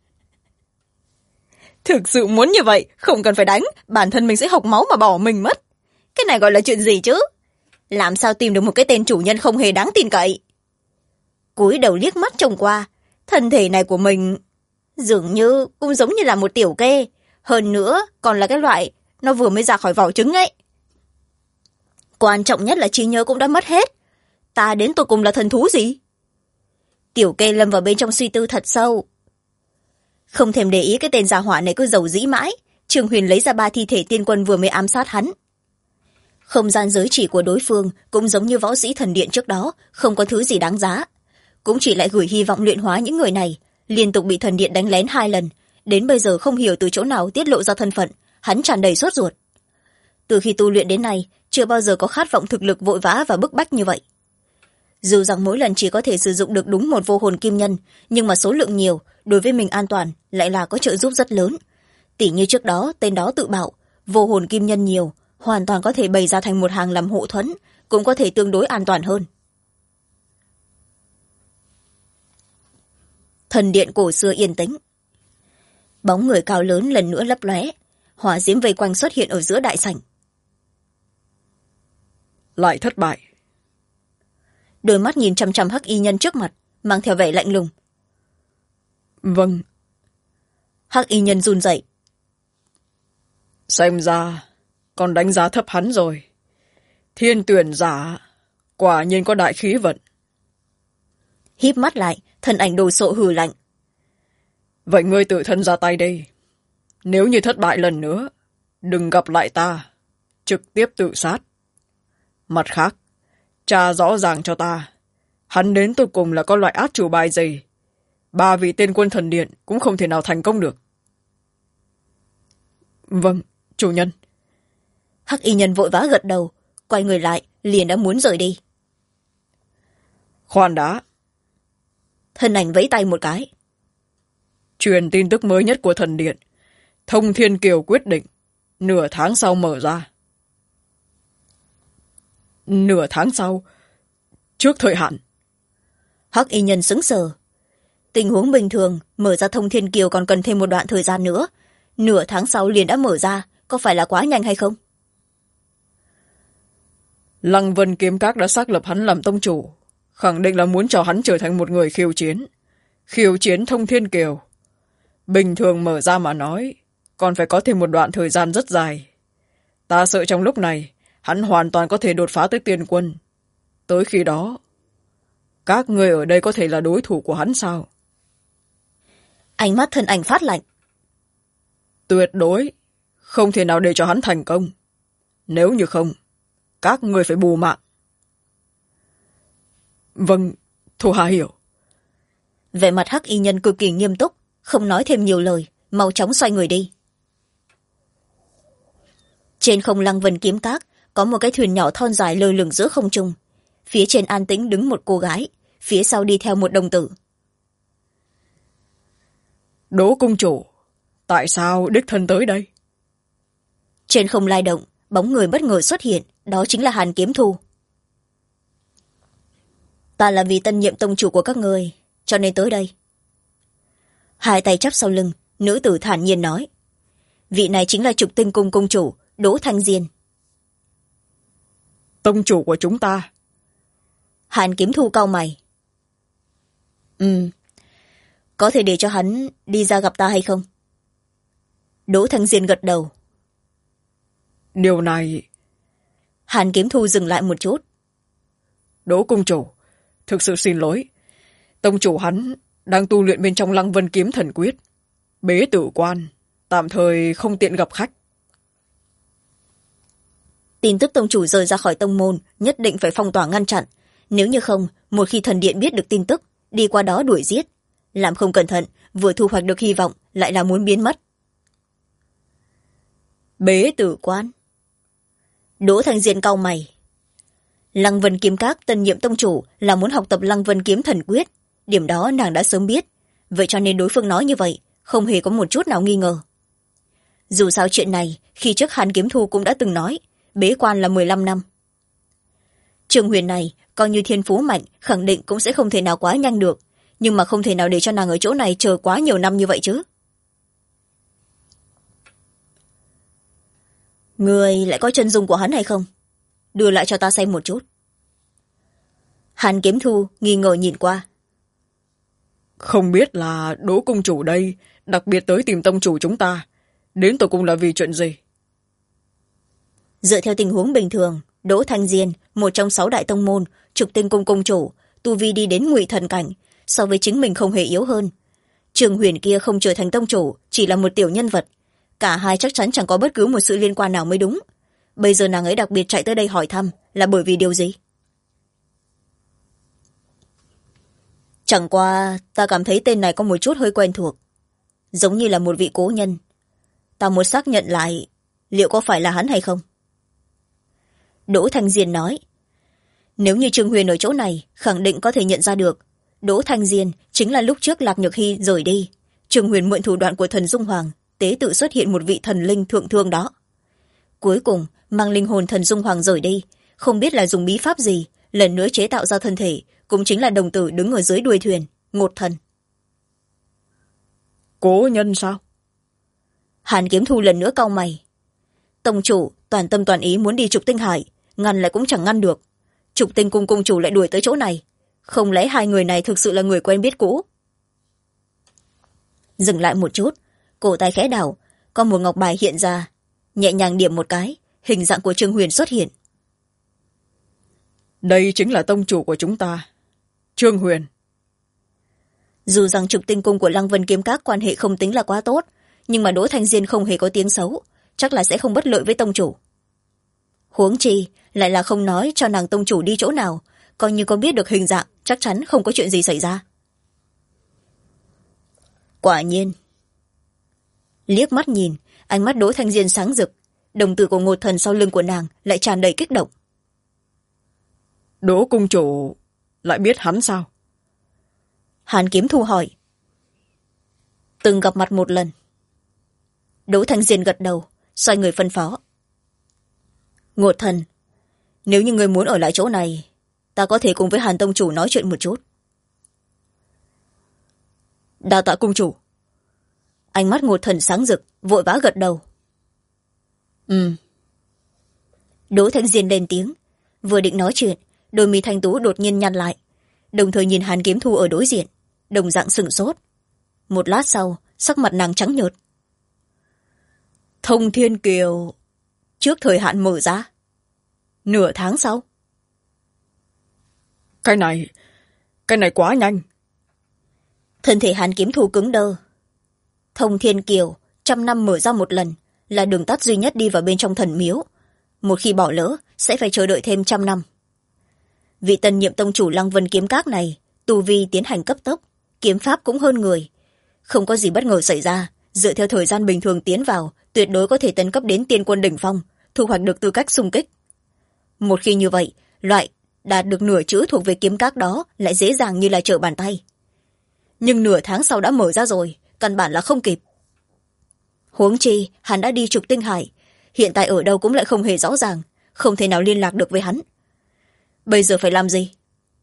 Thực sự muốn như vậy, không cần phải đánh, bản thân mình sẽ hộc máu mà bỏ mình mất. Cái này gọi là chuyện gì chứ? Làm sao tìm được một cái tên chủ nhân không hề đáng tin cậy? Cúi đầu liếc mắt trông qua, thân thể này của mình dường như cũng giống như là một tiểu kê, hơn nữa còn là cái loại nó vừa mới ra khỏi vỏ trứng ấy. Quan trọng nhất là trí nhớ cũng đã mất hết. Ta đến tột cùng là thần thú gì? Tiểu kê lâm vào bên trong suy tư thật sâu. Không thèm để ý cái tên già hỏa này cứ giàu dĩ mãi, Trương Huyền lấy ra 3 thi thể tiên quân vừa mới ám sát hắn. Không gian giới chỉ của đối phương cũng giống như võ sĩ thần điện trước đó, không có thứ gì đáng giá. Cũng chỉ lại gửi hy vọng luyện hóa những người này, liên tục bị thần điện đánh lén 2 lần, đến bây giờ không hiểu từ chỗ nào tiết lộ ra thân phận, hắn tràn đầy sốt ruột. Từ khi tu luyện đến nay, chưa bao giờ có khát vọng thực lực vội vã và bức bách như vậy. Dù rằng mỗi lần chỉ có thể sử dụng được đúng một vô hồn kim nhân, nhưng mà số lượng nhiều, đối với mình an toàn lại là có trợ giúp rất lớn. Tỉ như trước đó, tên đó tự bảo, vô hồn kim nhân nhiều, hoàn toàn có thể bày ra thành một hàng làm hộ thuẫn, cũng có thể tương đối an toàn hơn. Thần điện cổ xưa yên tĩnh. Bóng người cao lớn lần nữa lấp lóe, hỏa diễm vây quanh xuất hiện ở giữa đại sảnh. Lại thất bại. Đôi mắt nhìn chăm chăm hắc y nhân trước mặt, mang theo vẻ lạnh lùng. Vâng. Hắc y nhân run rẩy. Xem ra con đánh giá thấp hắn rồi. Thiên tuyển giả quả nhiên có đại khí vận. Híp mắt lại, thân ảnh đồ sộ hừ lạnh. Vậy ngươi tự thân ra tay đi. Nếu như thất bại lần nữa, đừng gặp lại ta, trực tiếp tự sát. Mặt khác, tra rõ ràng cho ta, hắn đến tột cùng là có loại át chủ bài gì. 3 vị tiên quân thần điện cũng không thể nào thành công được. Vâng, chủ nhân. Hắc y nhân vội vã gật đầu, quay người lại, liền đã muốn rời đi. Khoan đã. Thân ảnh vẫy tay một cái. Truyền tin tức mới nhất của thần điện. Thông Thiên Kiều quyết định, nửa tháng sau mở ra. Nửa tháng sau? Trước thời hạn? Hắc y nhân sững sờ. Tình huống bình thường mở ra thông thiên kiều còn cần thêm một đoạn thời gian nữa, nửa tháng sau liền đã mở ra, có phải là quá nhanh hay không? Lăng Vân Kiếm Các đã xác lập hắn làm tông chủ, khẳng định là muốn cho hắn trở thành một người khiêu chiến thông thiên kiều. Bình thường mở ra mà nói, còn phải có thêm một đoạn thời gian rất dài. Ta sợ trong lúc này hắn hoàn toàn có thể đột phá tới tiên quân. Tới khi đó, các người ở đây có thể là đối thủ của hắn sao? Ánh mắt thân ảnh phát lạnh. Tuyệt đối không thể nào để cho hắn thành công. Nếu như không, các người phải bù mạng. Vâng, Thu Hà hiểu. Vẻ mặt hắc y nhân cực kỳ nghiêm túc, không nói thêm nhiều lời, mau chóng xoay người đi. Trên không Lăng Vân Kiếm Các có một cái thuyền nhỏ thon dài lơ lửng giữa không trung. Phía trên an tĩnh đứng một cô gái, phía sau đi theo một đồng tử. Đỗ cung chủ, tại sao đích thân tới đây? Trên không lai động, bóng người bất ngờ xuất hiện, đó chính là Hàn Kiếm Thu. Ta là vì tân nhiệm tông chủ của các ngươi, cho nên tới đây. Hai tay chắp sau lưng, nữ tử thản nhiên nói. Vị này chính là Trục Tinh Cung cung chủ, Đỗ Thanh Diên. Tông chủ của chúng ta? Hàn Kiếm Thu cau mày. Có thể để cho hắn đi ra gặp ta hay không? Đỗ Thanh Diên gật đầu. Điều này... Hàn Kiếm Thu dừng lại một chút. Đỗ cung chủ, thực sự xin lỗi. Tông chủ hắn đang tu luyện bên trong Lăng Vân Kiếm Thần Quyết. Bế tử quan, tạm thời không tiện gặp khách. Tin tức tông chủ rời ra khỏi tông môn nhất định phải phong tỏa ngăn chặn. Nếu như không, một khi thần điện biết được tin tức, đi qua đó đuổi giết. Làm không cẩn thận, vừa thu hoạch được hy vọng, lại là muốn biến mất. Bế tử quan. Đỗ Thanh Diên cau mày. Lăng Vân Kiếm Các tân nhiệm tông chủ là muốn học tập Lăng Vân Kiếm Thần Quyết. Điểm đó nàng đã sớm biết. Vậy cho nên đối phương nói như vậy, không hề có một chút nào nghi ngờ. Dù sao chuyện này, khi trước Hàn Kiếm Thu cũng đã từng nói, bế quan là 15 năm. Trương Huyền này, coi như thiên phú mạnh, khẳng định cũng sẽ không thể nào quá nhanh được. Nhưng mà không thể nào để cho nàng ở chỗ này chờ quá nhiều năm như vậy chứ. Người lại có chân dung của hắn hay không? Đưa lại cho ta xem một chút. Hàn Kiếm Thu nghi ngờ nhìn qua. Không biết là Đỗ cung chủ đây đặc biệt tới tìm tông chủ chúng ta, đến tột cùng là vì chuyện gì? Dựa theo tình huống bình thường, Đỗ Thanh Diên, một trong 6 đại tông môn, Trục Tinh Cung cung chủ, tu vi đi đến ngụy thần cảnh, so với chính mình không hề yếu hơn. Trương Huyền kia không trở thành tông chủ, chỉ là một tiểu nhân vật. Cả hai chắc chắn chẳng có bất cứ một sự liên quan nào mới đúng. Bây giờ nàng ấy đặc biệt chạy tới đây hỏi thăm là bởi vì điều gì? Chẳng qua ta cảm thấy tên này có một chút hơi quen thuộc, giống như là một vị cố nhân. Ta muốn xác nhận lại liệu có phải là hắn hay không. Đỗ Thanh Diên nói. Nếu như Trương Huyền ở chỗ này, khẳng định có thể nhận ra được. Đỗ Thanh Diên chính là lúc trước Lạc Nhược Hy rời đi, Trương Huyền mượn thủ đoạn của thần Dung Hoàng, tế tự xuất hiện một vị thần linh thượng thương đó. Cuối cùng mang linh hồn thần Dung Hoàng rời đi, không biết là dùng bí pháp gì, lần nữa chế tạo ra thân thể, cũng chính là đồng tử đứng ở dưới đuôi thuyền, Ngột Thần. Cố nhân sao? Hàn Kiếm Thu lần nữa cau mày. Tông chủ toàn tâm toàn ý muốn đi Trục Tinh Hải, ngăn lại cũng chẳng ngăn được. Trục Tinh Cung cung chủ lại đuổi tới chỗ này, không lẽ hai người này thực sự là người quen biết cũ? Dừng lại một chút, cổ tay khẽ đảo, có một ngọc bài hiện ra, nhẹ nhàng điểm một cái, hình dạng của Trương Huyền xuất hiện. Đây chính là tông chủ của chúng ta, Trương Huyền. Dù rằng Trục Tinh Cung của Lăng Vân Kiếm Các quan hệ không tính là quá tốt, nhưng mà Đỗ Thanh Diên không hề có tiếng xấu, chắc là sẽ không bất lợi với tông chủ. Huống chi lại là không nói cho nàng tông chủ đi chỗ nào, coi như có biết được hình dạng, chắc chắn không có chuyện gì xảy ra. Quả nhiên. Liếc mắt nhìn, ánh mắt Đỗ Thanh Diên sáng rực, đồng tử của Ngột Thần sau lưng của nàng lại tràn đầy kích động. Đỗ cung chủ lại biết hắn sao? Hàn Kiếm Thu hỏi. Từng gặp mặt một lần. Đỗ Thanh Diên gật đầu, xoay người phân phó. Ngột Thần, nếu như người muốn ở lại chỗ này, ta có thể cùng với Hàn tông chủ nói chuyện một chút. Đa tạ cung chủ. Ánh mắt Ngột Thần sáng rực, vội vã gật đầu. Đỗ Thanh Diên lên tiếng, vừa định nói chuyện, đôi mi thanh tú đột nhiên nhăn lại, đồng thời nhìn Hàn Kiếm Thu ở đối diện, đồng dạng sửng sốt. Một lát sau, sắc mặt nàng trắng nhợt. Thông Thiên Kiều trước thời hạn mở ra, nửa tháng sau. Cái này quá nhanh. Thân thể Hàn Kiếm Thu cứng đơ. Thông Thiên Kiều 100 năm mở ra một lần, là đường tắt duy nhất đi vào bên trong thần miếu. Một khi bỏ lỡ, sẽ phải chờ đợi thêm 100 năm. Vị tân nhiệm tông chủ Lăng Vân Kiếm Các này, tu vi tiến hành cấp tốc, kiếm pháp cũng hơn người. Không có gì bất ngờ xảy ra, dựa theo thời gian bình thường tiến vào, tuyệt đối có thể tấn cấp đến tiên quân đỉnh phong, thu hoạch được tư cách xung kích. Một khi như vậy, loại đạt được nửa chữ thuộc về kiếm các đó lại dễ dàng như là trở bàn tay. Nhưng nửa tháng sau đã mở ra rồi, căn bản là không kịp. Huống chi, hắn đã đi Trục Tinh Hải, hiện tại ở đâu cũng lại không hề rõ ràng, không thể nào liên lạc được với hắn. Bây giờ phải làm gì?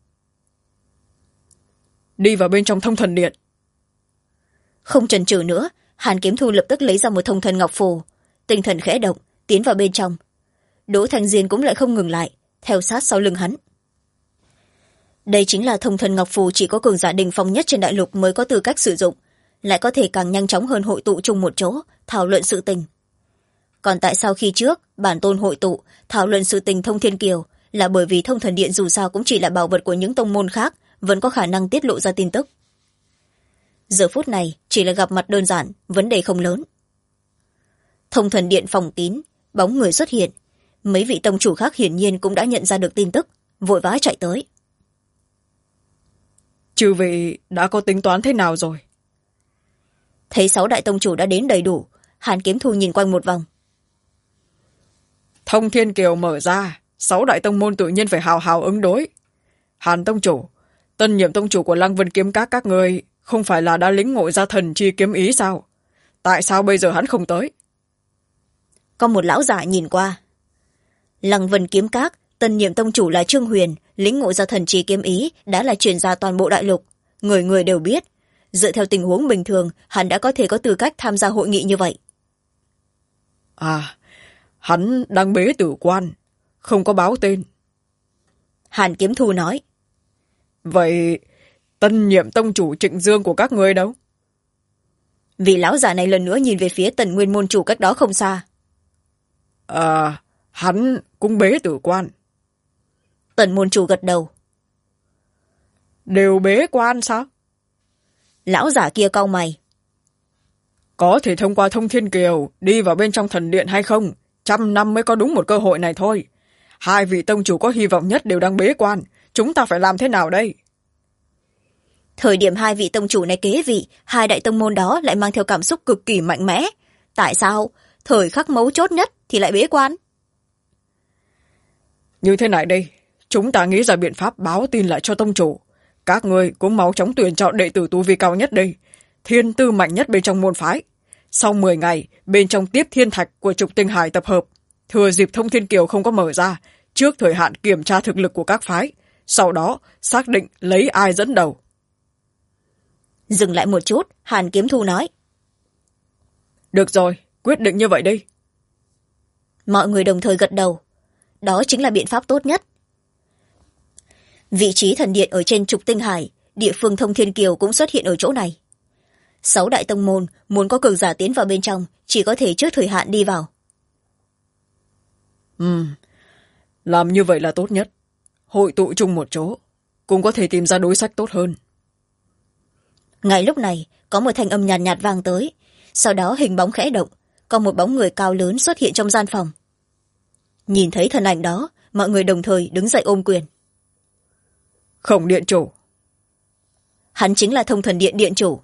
Đi vào bên trong Thông Thần Điện. Không chần chừ nữa, Hàn Kiếm Thu lập tức lấy ra một thông thần ngọc phù, tinh thần khẽ động, tiến vào bên trong. Đỗ Thanh Diên cũng lại không ngừng lại, theo sát sau lưng hắn. Đây chính là thông thần ngọc phù chỉ có cường giả đỉnh phong nhất trên đại lục mới có tư cách sử dụng, lại có thể càng nhanh chóng hơn hội tụ chung một chỗ, thảo luận sự tình. Còn tại sao khi trước, bản tôn hội tụ, thảo luận sự tình Thông Thiên Kiều, là bởi vì Thông Thần Điện dù sao cũng chỉ là bảo vật của những tông môn khác, vẫn có khả năng tiết lộ ra tin tức. Giờ phút này, chỉ là gặp mặt đơn giản, vấn đề không lớn. Thông Thần Điện phòng kín, bóng người xuất hiện. Mấy vị tông chủ khác hiển nhiên cũng đã nhận ra được tin tức, vội vã chạy tới. Chư vị đã có tính toán thế nào rồi? Thấy 6 đại tông chủ đã đến đầy đủ, Hàn Kiếm Thu nhìn quanh một vòng. Thông Thiên Kiều mở ra, 6 đại tông môn tự nhiên phải hào hào ứng đối. Hàn tông chủ, tân nhiệm tông chủ của Lăng Vân Kiếm các người không phải là đã lĩnh ngộ ra thần chi kiếm ý sao? Tại sao bây giờ hắn không tới? Có một lão giả nhìn qua. Lăng Vân Kiếm Các, tân nhiệm tông chủ là Trương Huyền, lĩnh ngộ ra thần chi kiếm ý đã là truyền ra toàn bộ đại lục, người người đều biết. Dựa theo tình huống bình thường, hắn đã có thể có tư cách tham gia hội nghị như vậy. À, hắn đang bế tử quan, không có báo tên. Hàn Kiếm Thu nói. Vậy tân nhiệm tông chủ Trịnh Dương của các ngươi đâu? Vị lão giả này lần nữa nhìn về phía Tần Nguyên môn chủ cách đó không xa. Hắn cũng bế tử quan. Tần môn chủ gật đầu. Đều bế quan sao? Lão giả kia cau mày. Có thể thông qua Thông Thiên Kiều đi vào bên trong thần điện hay không? 100 năm mới có đúng một cơ hội này thôi. 2 vị tông chủ có hy vọng nhất đều đang bế quan. Chúng ta phải làm thế nào đây? Thời điểm 2 vị tông chủ này kế vị, 2 đại tông môn đó lại mang theo cảm xúc cực kỳ mạnh mẽ. Tại sao? Thời khắc mấu chốt nhất thì lại bế quan. Như thế này đây, chúng ta nghĩ ra biện pháp báo tin lại cho tông chủ. Các ngươi cũng máu chóng tuyển chọn đệ tử tu vi cao nhất đây, thiên tư mạnh nhất bên trong môn phái. Sau 10 ngày, bên trong tiếp thiên thạch của Trục Tinh Hải tập hợp, thừa dịp Thông Thiên Kiều không có mở ra, trước thời hạn kiểm tra thực lực của các phái, sau đó xác định lấy ai dẫn đầu. Dừng lại một chút, Hàn Kiếm Thu nói. Được rồi, quyết định như vậy đi. Mọi người đồng thời gật đầu. Đó chính là biện pháp tốt nhất. Vị trí thần điện ở trên Trục Tinh Hải, địa phương Thông Thiên Kiều cũng xuất hiện ở chỗ này. 6 đại tông môn muốn có cường giả tiến vào bên trong, chỉ có thể trước thời hạn đi vào. Làm như vậy là tốt nhất. Hội tụ chung một chỗ, cũng có thể tìm ra đối sách tốt hơn. Ngay lúc này, có một thanh âm nhàn nhạt vang tới, sau đó hình bóng khẽ động, có một bóng người cao lớn xuất hiện trong gian phòng. Nhìn thấy thân ảnh đó, mọi người đồng thời đứng dậy ôm quyền. Khổng điện chủ. Hắn chính là Thông Thần Điện điện chủ.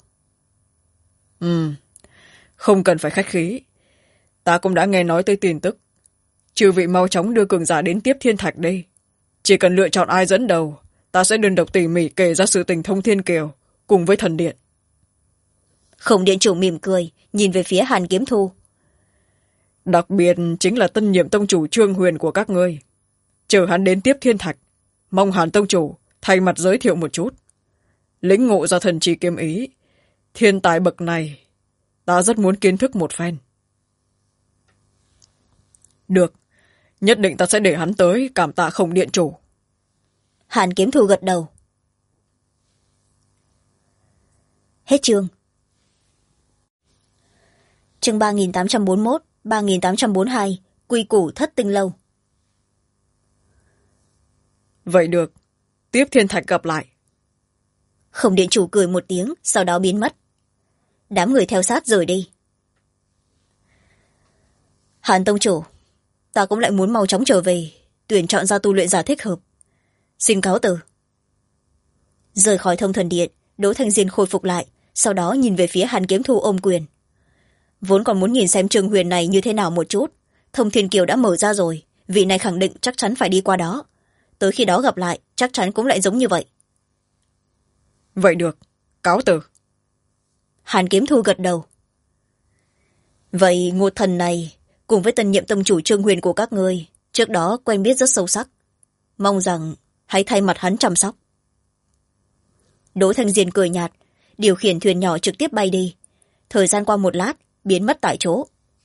Không cần phải khách khí. Ta cũng đã nghe nói tới tin tức. Chư vị mau chóng đưa cường giả đến tiếp thiên thạch đi. Chỉ cần lựa chọn ai dẫn đầu, ta sẽ đơn độc tỉ mỉ kể ra sự tình Thông Thiên Kiều cùng với thần điện. Khổng điện chủ mỉm cười, nhìn về phía Hàn Kiếm Thu. Đặc biệt chính là tân nhiệm tông chủ Trương Huyền của các ngươi. Chờ hắn đến tiếp thiên thạch, mong Hàn tông chủ thay mặt giới thiệu một chút. Lĩnh ngộ ra thần chi kiếm ý, Thiên tài bậc này, ta rất muốn kiến thức một phen. Được, nhất định ta sẽ để hắn tới cảm tạ Không Điện chủ. Hàn Kiếm Thu gật đầu. Hết chương. Chương 3841, 3842, quy củ Thất Tinh Lâu. Vậy được, tiếp thiên thạch gặp lại. Không Điện chủ cười một tiếng, sau đó biến mất. Đám người theo sát rời đi. Hàn tông chủ, ta cũng lại muốn mau chóng trở về, tuyển chọn ra tu luyện giả thích hợp. Xin cáo từ. Rời khỏi Thông Thần Điện, Đỗ Thanh Diên khôi phục lại, sau đó nhìn về phía Hàn Kiếm Thu ôm quyền. Vốn còn muốn nhìn xem Trương Huyền này như thế nào một chút, Thông Thiên Kiều đã mở ra rồi, vị này khẳng định chắc chắn phải đi qua đó. Tới khi đó gặp lại, chắc chắn cũng lại giống như vậy. Vậy được, cáo từ. Hàn Kiếm Thu gật đầu. Vậy Ngột Thần này cùng với tân nhiệm tông chủ Trương Huyền của các ngươi trước đó quen biết rất sâu sắc, mong rằng hãy thay mặt hắn chăm sóc. Đỗ Thanh Diên cười nhạt, điều khiển thuyền nhỏ trực tiếp bay đi. Thời gian qua một lát, biến mất tại chỗ.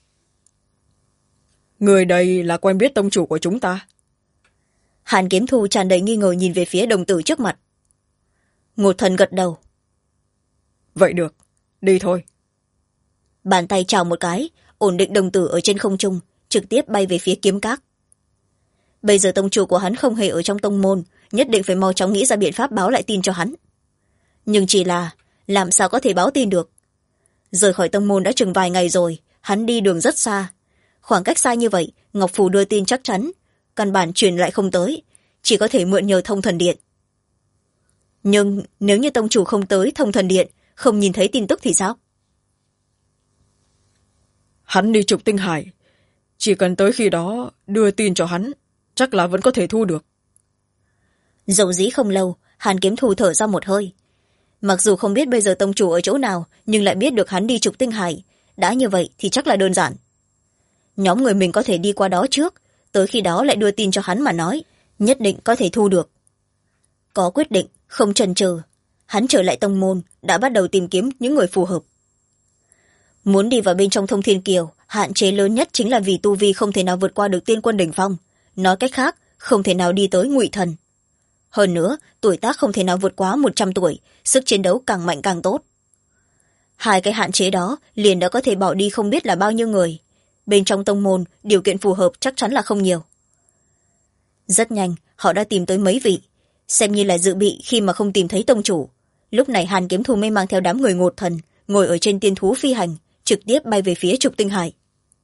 Người đây là quen biết tông chủ của chúng ta. Hàn Kiếm Thu tràn đầy nghi ngờ nhìn về phía đồng tử trước mặt. Ngột Thần gật đầu. Vậy được, đi thôi. Bàn tay chào một cái, ổn định đồng tử ở trên không trung, trực tiếp bay về phía Kiếm Các. Bây giờ tông chủ của hắn không hề ở trong tông môn, nhất định phải mau chóng nghĩ ra biện pháp báo lại tin cho hắn. Nhưng chỉ là làm sao có thể báo tin được. Rời khỏi tông môn đã chừng vài ngày rồi, hắn đi đường rất xa. Khoảng cách xa như vậy, Ngọc Phù đưa tin chắc chắn, căn bản truyền lại không tới, chỉ có thể mượn nhờ Thông Thần Điện. Nhưng nếu như tông chủ không tới Thông Thần Điện, không nhìn thấy tin tức thì sao? Hắn đi trục tinh hải, chỉ cần tới khi đó đưa tin cho hắn, chắc là vẫn có thể thu được. Dầu dĩ không lâu, Hàn Kiếm Thu thở ra một hơi. Mặc dù không biết bây giờ tông chủ ở chỗ nào, nhưng lại biết được hắn đi trục tinh hải. Đã như vậy thì chắc là đơn giản. Nhóm người mình có thể đi qua đó trước, tới khi đó lại đưa tin cho hắn mà nói, nhất định có thể thu được. Có quyết định, không chần chừ, hắn trở lại tông môn, đã bắt đầu tìm kiếm những người phù hợp. Muốn đi vào bên trong Thông Thiên Kiều, hạn chế lớn nhất chính là vì tu vi không thể nào vượt qua được Tiên Quân đỉnh phong. Nói cách khác, không thể nào đi tới Ngụy Thần. Hơn nữa, tuổi tác không thể nào vượt quá 100 tuổi, sức chiến đấu càng mạnh càng tốt. Hai cái hạn chế đó liền đã có thể bỏ đi không biết là bao nhiêu người. Bên trong tông môn, điều kiện phù hợp chắc chắn là không nhiều. Rất nhanh, họ đã tìm tới mấy vị, xem như là dự bị khi mà không tìm thấy tông chủ. Lúc này Hàn Kiếm Thu mới mang theo đám người Ngột Thần, ngồi ở trên tiên thú phi hành, trực tiếp bay về phía trục tinh hải.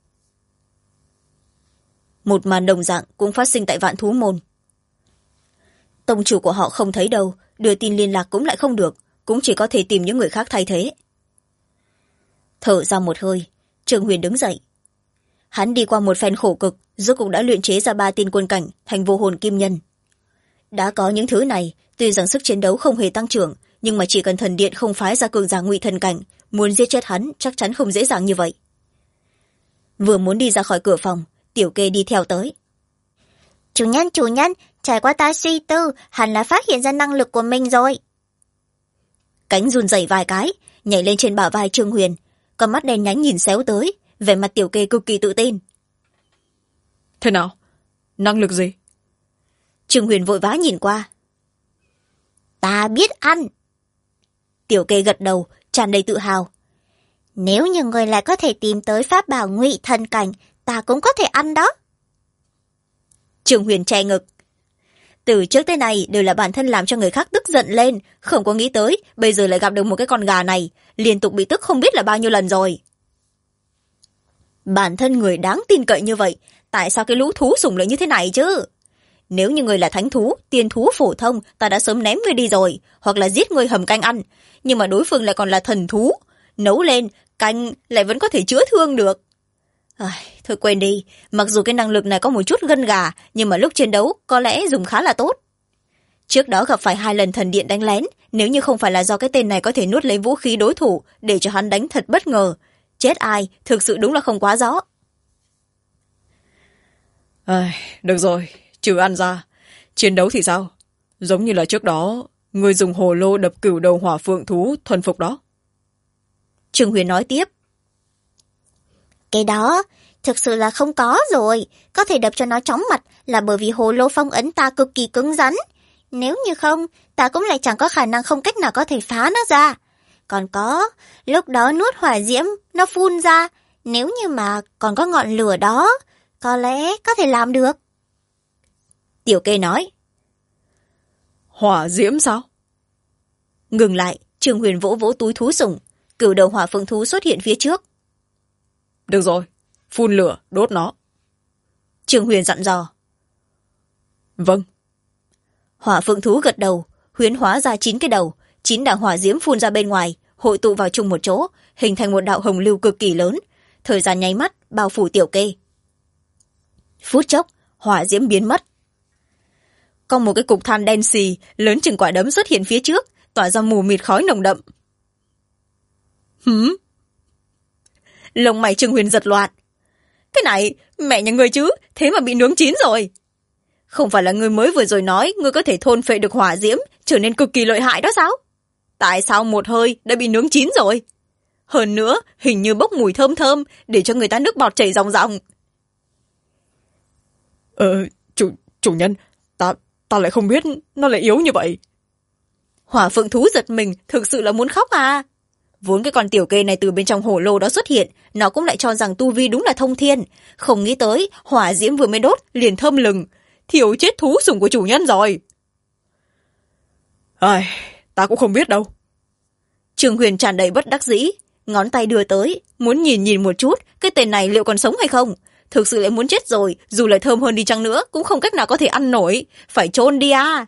Một màn đồng dạng cũng phát sinh tại Vạn Thú Môn. Tông chủ của họ không thấy đâu, đưa tin liên lạc cũng lại không được, cũng chỉ có thể tìm những người khác thay thế. Thở ra một hơi, Trương Huyền đứng dậy. Hắn đi qua một phen khổ cực, rốt cuộc đã luyện chế ra 3 tiên quân cảnh thành vô hồn kim nhân. Đã có những thứ này, tuy rằng sức chiến đấu không hề tăng trưởng, nhưng mà chỉ cần thần điện không phái ra cường giả Ngụy Thần cảnh, muốn giết chết hắn chắc chắn không dễ dàng như vậy. Vừa muốn đi ra khỏi cửa phòng, Tiểu Kê đi theo tới. Chủ nhân, trải qua ta suy tư, hẳn là phát hiện ra năng lực của mình rồi. Cánh run rẩy vài cái, nhảy lên trên bả vai Trương Huyền, con mắt đen nhánh nhìn xéo tới, vẻ mặt Tiểu Kê cực kỳ tự tin. Thế nào? Năng lực gì? Trương Huyền vội vã nhìn qua. Ta biết ăn. Tiểu Kê gật đầu, tràn đầy tự hào. Nếu như người lại có thể tìm tới pháp bảo Ngụy Thần cảnh, ta cũng có thể ăn đó. Trương Huyền che ngực. Từ trước tới nay đều là bản thân làm cho người khác tức giận lên, không có nghĩ tới bây giờ lại gặp được một cái con gà này, liên tục bị tức không biết là bao nhiêu lần rồi. Bản thân người đáng tin cậy như vậy, tại sao cái lũ thú sủng lại như thế này chứ? Nếu như người là thánh thú, tiên thú phổ thông, ta đã sớm ném người đi rồi, hoặc là giết người hầm canh ăn. Nhưng mà đối phương lại còn là thần thú, nấu lên, canh lại vẫn có thể chữa thương được. Thôi quên đi, mặc dù cái năng lực này có một chút gân gà, nhưng mà lúc chiến đấu có lẽ dùng khá là tốt. Trước đó gặp phải 2 lần thần điện đánh lén, nếu như không phải là do cái tên này có thể nuốt lấy vũ khí đối thủ để cho hắn đánh thật bất ngờ, chết ai thực sự đúng là không quá rõ. Được rồi, trừ ăn ra, chiến đấu thì sao? Giống như là trước đó, người dùng hồ lô đập cửu đầu hỏa phượng thú thuần phục đó. Trương Huyền nói tiếp. Cái đó thực sự là không có rồi. Có thể đập cho nó chóng mặt là bởi vì hồ lô phong ấn ta cực kỳ cứng rắn. Nếu như không, ta cũng lại chẳng có khả năng không cách nào có thể phá nó ra. Còn có, lúc đó nuốt hỏa diễm, nó phun ra. Nếu như mà còn có ngọn lửa đó, có lẽ có thể làm được. Tiểu Kê nói. Hỏa diễm sao? Ngừng lại, Trương Huyền vỗ vỗ túi thú sủng. Cửu đầu hỏa phượng thú xuất hiện phía trước. Được rồi, phun lửa, đốt nó. Trương Huyền dặn dò. Vâng. Hỏa phượng thú gật đầu, huyễn hóa ra 9 cái đầu, 9 đạo hỏa diễm phun ra bên ngoài, hội tụ vào chung một chỗ, hình thành một đạo hồng lưu cực kỳ lớn. Thời gian nháy mắt, bao phủ Tiểu Kê. Phút chốc, hỏa diễm biến mất. Có một cái cục than đen xì, lớn chừng quả đấm xuất hiện phía trước, tỏa ra mù mịt khói nồng đậm. Lông mày Trương Huyền giật loạt. Cái này, mẹ nhà ngươi chứ, thế mà bị nướng chín rồi. Không phải là ngươi mới vừa rồi nói ngươi có thể thôn phệ được hỏa diễm, trở nên cực kỳ lợi hại đó sao? Tại sao một hơi đã bị nướng chín rồi? Hơn nữa, hình như bốc mùi thơm thơm, để cho người ta nước bọt chảy ròng ròng. Chủ nhân, ta lại không biết nó lại yếu như vậy. Hỏa phượng thú giật mình, thực sự là muốn khóc à. Vốn cái con Tiểu Kê này từ bên trong hổ lô đó xuất hiện, nó cũng lại cho rằng tu vi đúng là thông thiên. Không nghĩ tới, hỏa diễm vừa mới đốt, liền thơm lừng. Thiếu chết thú sủng của chủ nhân rồi. Ai, ta cũng không biết đâu. Trương Huyền tràn đầy bất đắc dĩ, ngón tay đưa tới, muốn nhìn một chút, cái tên này liệu còn sống hay không. Thực sự lại muốn chết rồi, dù là thơm hơn đi chăng nữa, cũng không cách nào có thể ăn nổi, phải chôn đi à.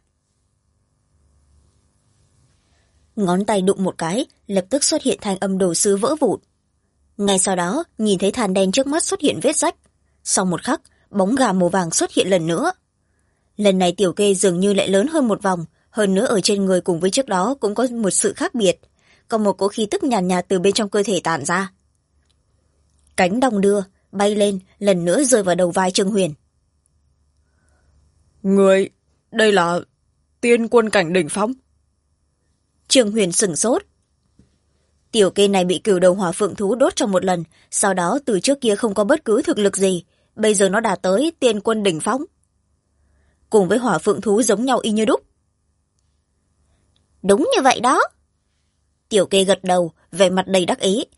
Ngón tay đụng một cái, lập tức xuất hiện thanh âm đồ sứ vỡ vụn. Ngay sau đó, nhìn thấy than đen trước mắt xuất hiện vết rách. Sau một khắc, bóng gà màu vàng xuất hiện lần nữa. Lần này Tiểu Kê dường như lại lớn hơn một vòng, hơn nữa ở trên người cùng với trước đó cũng có một sự khác biệt. Có một cỗ khí tức nhàn nhạt từ bên trong cơ thể tản ra. Cánh đong đưa, bay lên, lần nữa rơi vào đầu vai Trương Huyền. Người, đây là tiên quân cảnh đỉnh phong. Trương Huyền sửng sốt. Tiểu Kê này bị cửu đầu hỏa phượng thú đốt trong một lần, sau đó từ trước kia không có bất cứ thực lực gì, bây giờ nó đạt tới tiên quân đỉnh phong. Cùng với hỏa phượng thú giống nhau y như đúc. Đúng như vậy đó. Tiểu Kê gật đầu, vẻ mặt đầy đắc ý.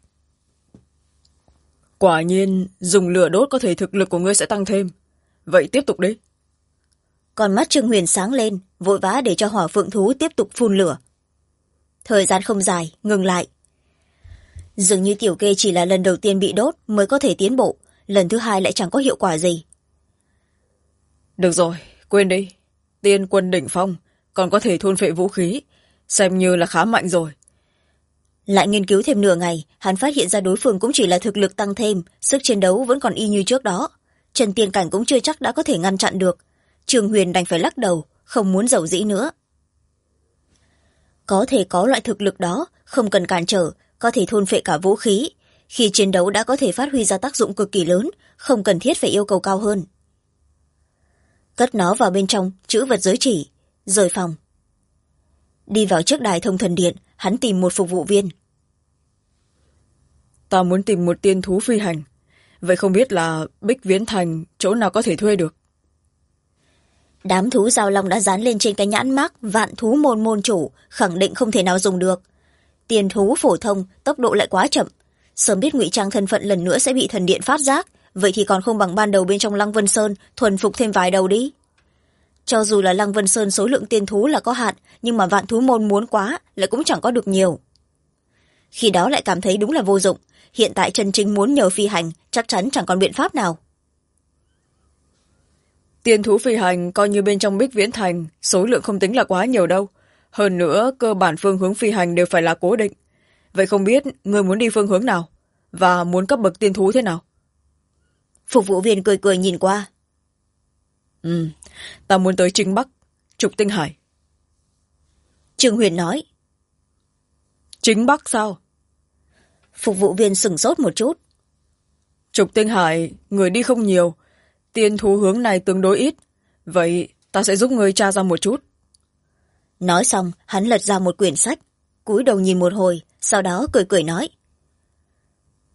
Quả nhiên, dùng lửa đốt có thể thực lực của ngươi sẽ tăng thêm. Vậy tiếp tục đi. Con mắt Trương Huyền sáng lên, vội vã để cho hỏa phượng thú tiếp tục phun lửa. Thời gian không dài, ngừng lại. Dường như Tiểu Kê chỉ là lần đầu tiên bị đốt mới có thể tiến bộ, lần thứ hai lại chẳng có hiệu quả gì. Được rồi, quên đi. Tiên quân đỉnh phong, còn có thể thôn phệ vũ khí, xem như là khá mạnh rồi. Lại nghiên cứu thêm nửa ngày, hắn phát hiện ra đối phương cũng chỉ là thực lực tăng thêm, sức chiến đấu vẫn còn y như trước đó. Trần Tiên Cảnh cũng chưa chắc đã có thể ngăn chặn được. Trương Huyền đành phải lắc đầu, không muốn giàu dĩ nữa. Có thể có loại thực lực đó, không cần cản trở, có thể thôn phệ cả vũ khí. Khi chiến đấu đã có thể phát huy ra tác dụng cực kỳ lớn, không cần thiết phải yêu cầu cao hơn. Cất nó vào bên trong, trữ vật giới chỉ, rời phòng. Đi vào trước đài thông thần điện, hắn tìm một phục vụ viên. Ta muốn tìm một tiên thú phi hành. Vậy không biết là Bích Viễn Thành chỗ nào có thể thuê được? Đám thú giao long đã dán lên trên cái nhãn mác vạn thú môn môn chủ, khẳng định không thể nào dùng được. Tiên thú phổ thông, tốc độ lại quá chậm. Sớm biết ngụy trang thân phận lần nữa sẽ bị thần điện phát giác, vậy thì còn không bằng ban đầu bên trong Lăng Vân Sơn thuần phục thêm vài đầu đi. Cho dù là Lăng Vân Sơn số lượng tiên thú là có hạn, nhưng mà vạn thú môn muốn quá lại cũng chẳng có được nhiều. Khi đó lại cảm thấy đúng là vô dụng, hiện tại chân chính muốn nhờ phi hành chắc chắn chẳng còn biện pháp nào. Tiên thú phi hành coi như bên trong Bích Viễn Thành, số lượng không tính là quá nhiều đâu. Hơn nữa, cơ bản phương hướng phi hành đều phải là cố định. Vậy không biết người muốn đi phương hướng nào? Và muốn cấp bậc tiên thú thế nào? Phục vụ viên cười cười nhìn qua. Ta muốn tới Trinh Bắc, Trục Tinh Hải. Trương Huyền nói. Chính Bắc sao? Phục vụ viên sửng sốt một chút. Trục Tinh Hải, người đi không nhiều. Tiên thú hướng này tương đối ít. Vậy ta sẽ giúp người tra ra một chút. Nói xong, hắn lật ra một quyển sách, cúi đầu nhìn một hồi, sau đó cười cười nói.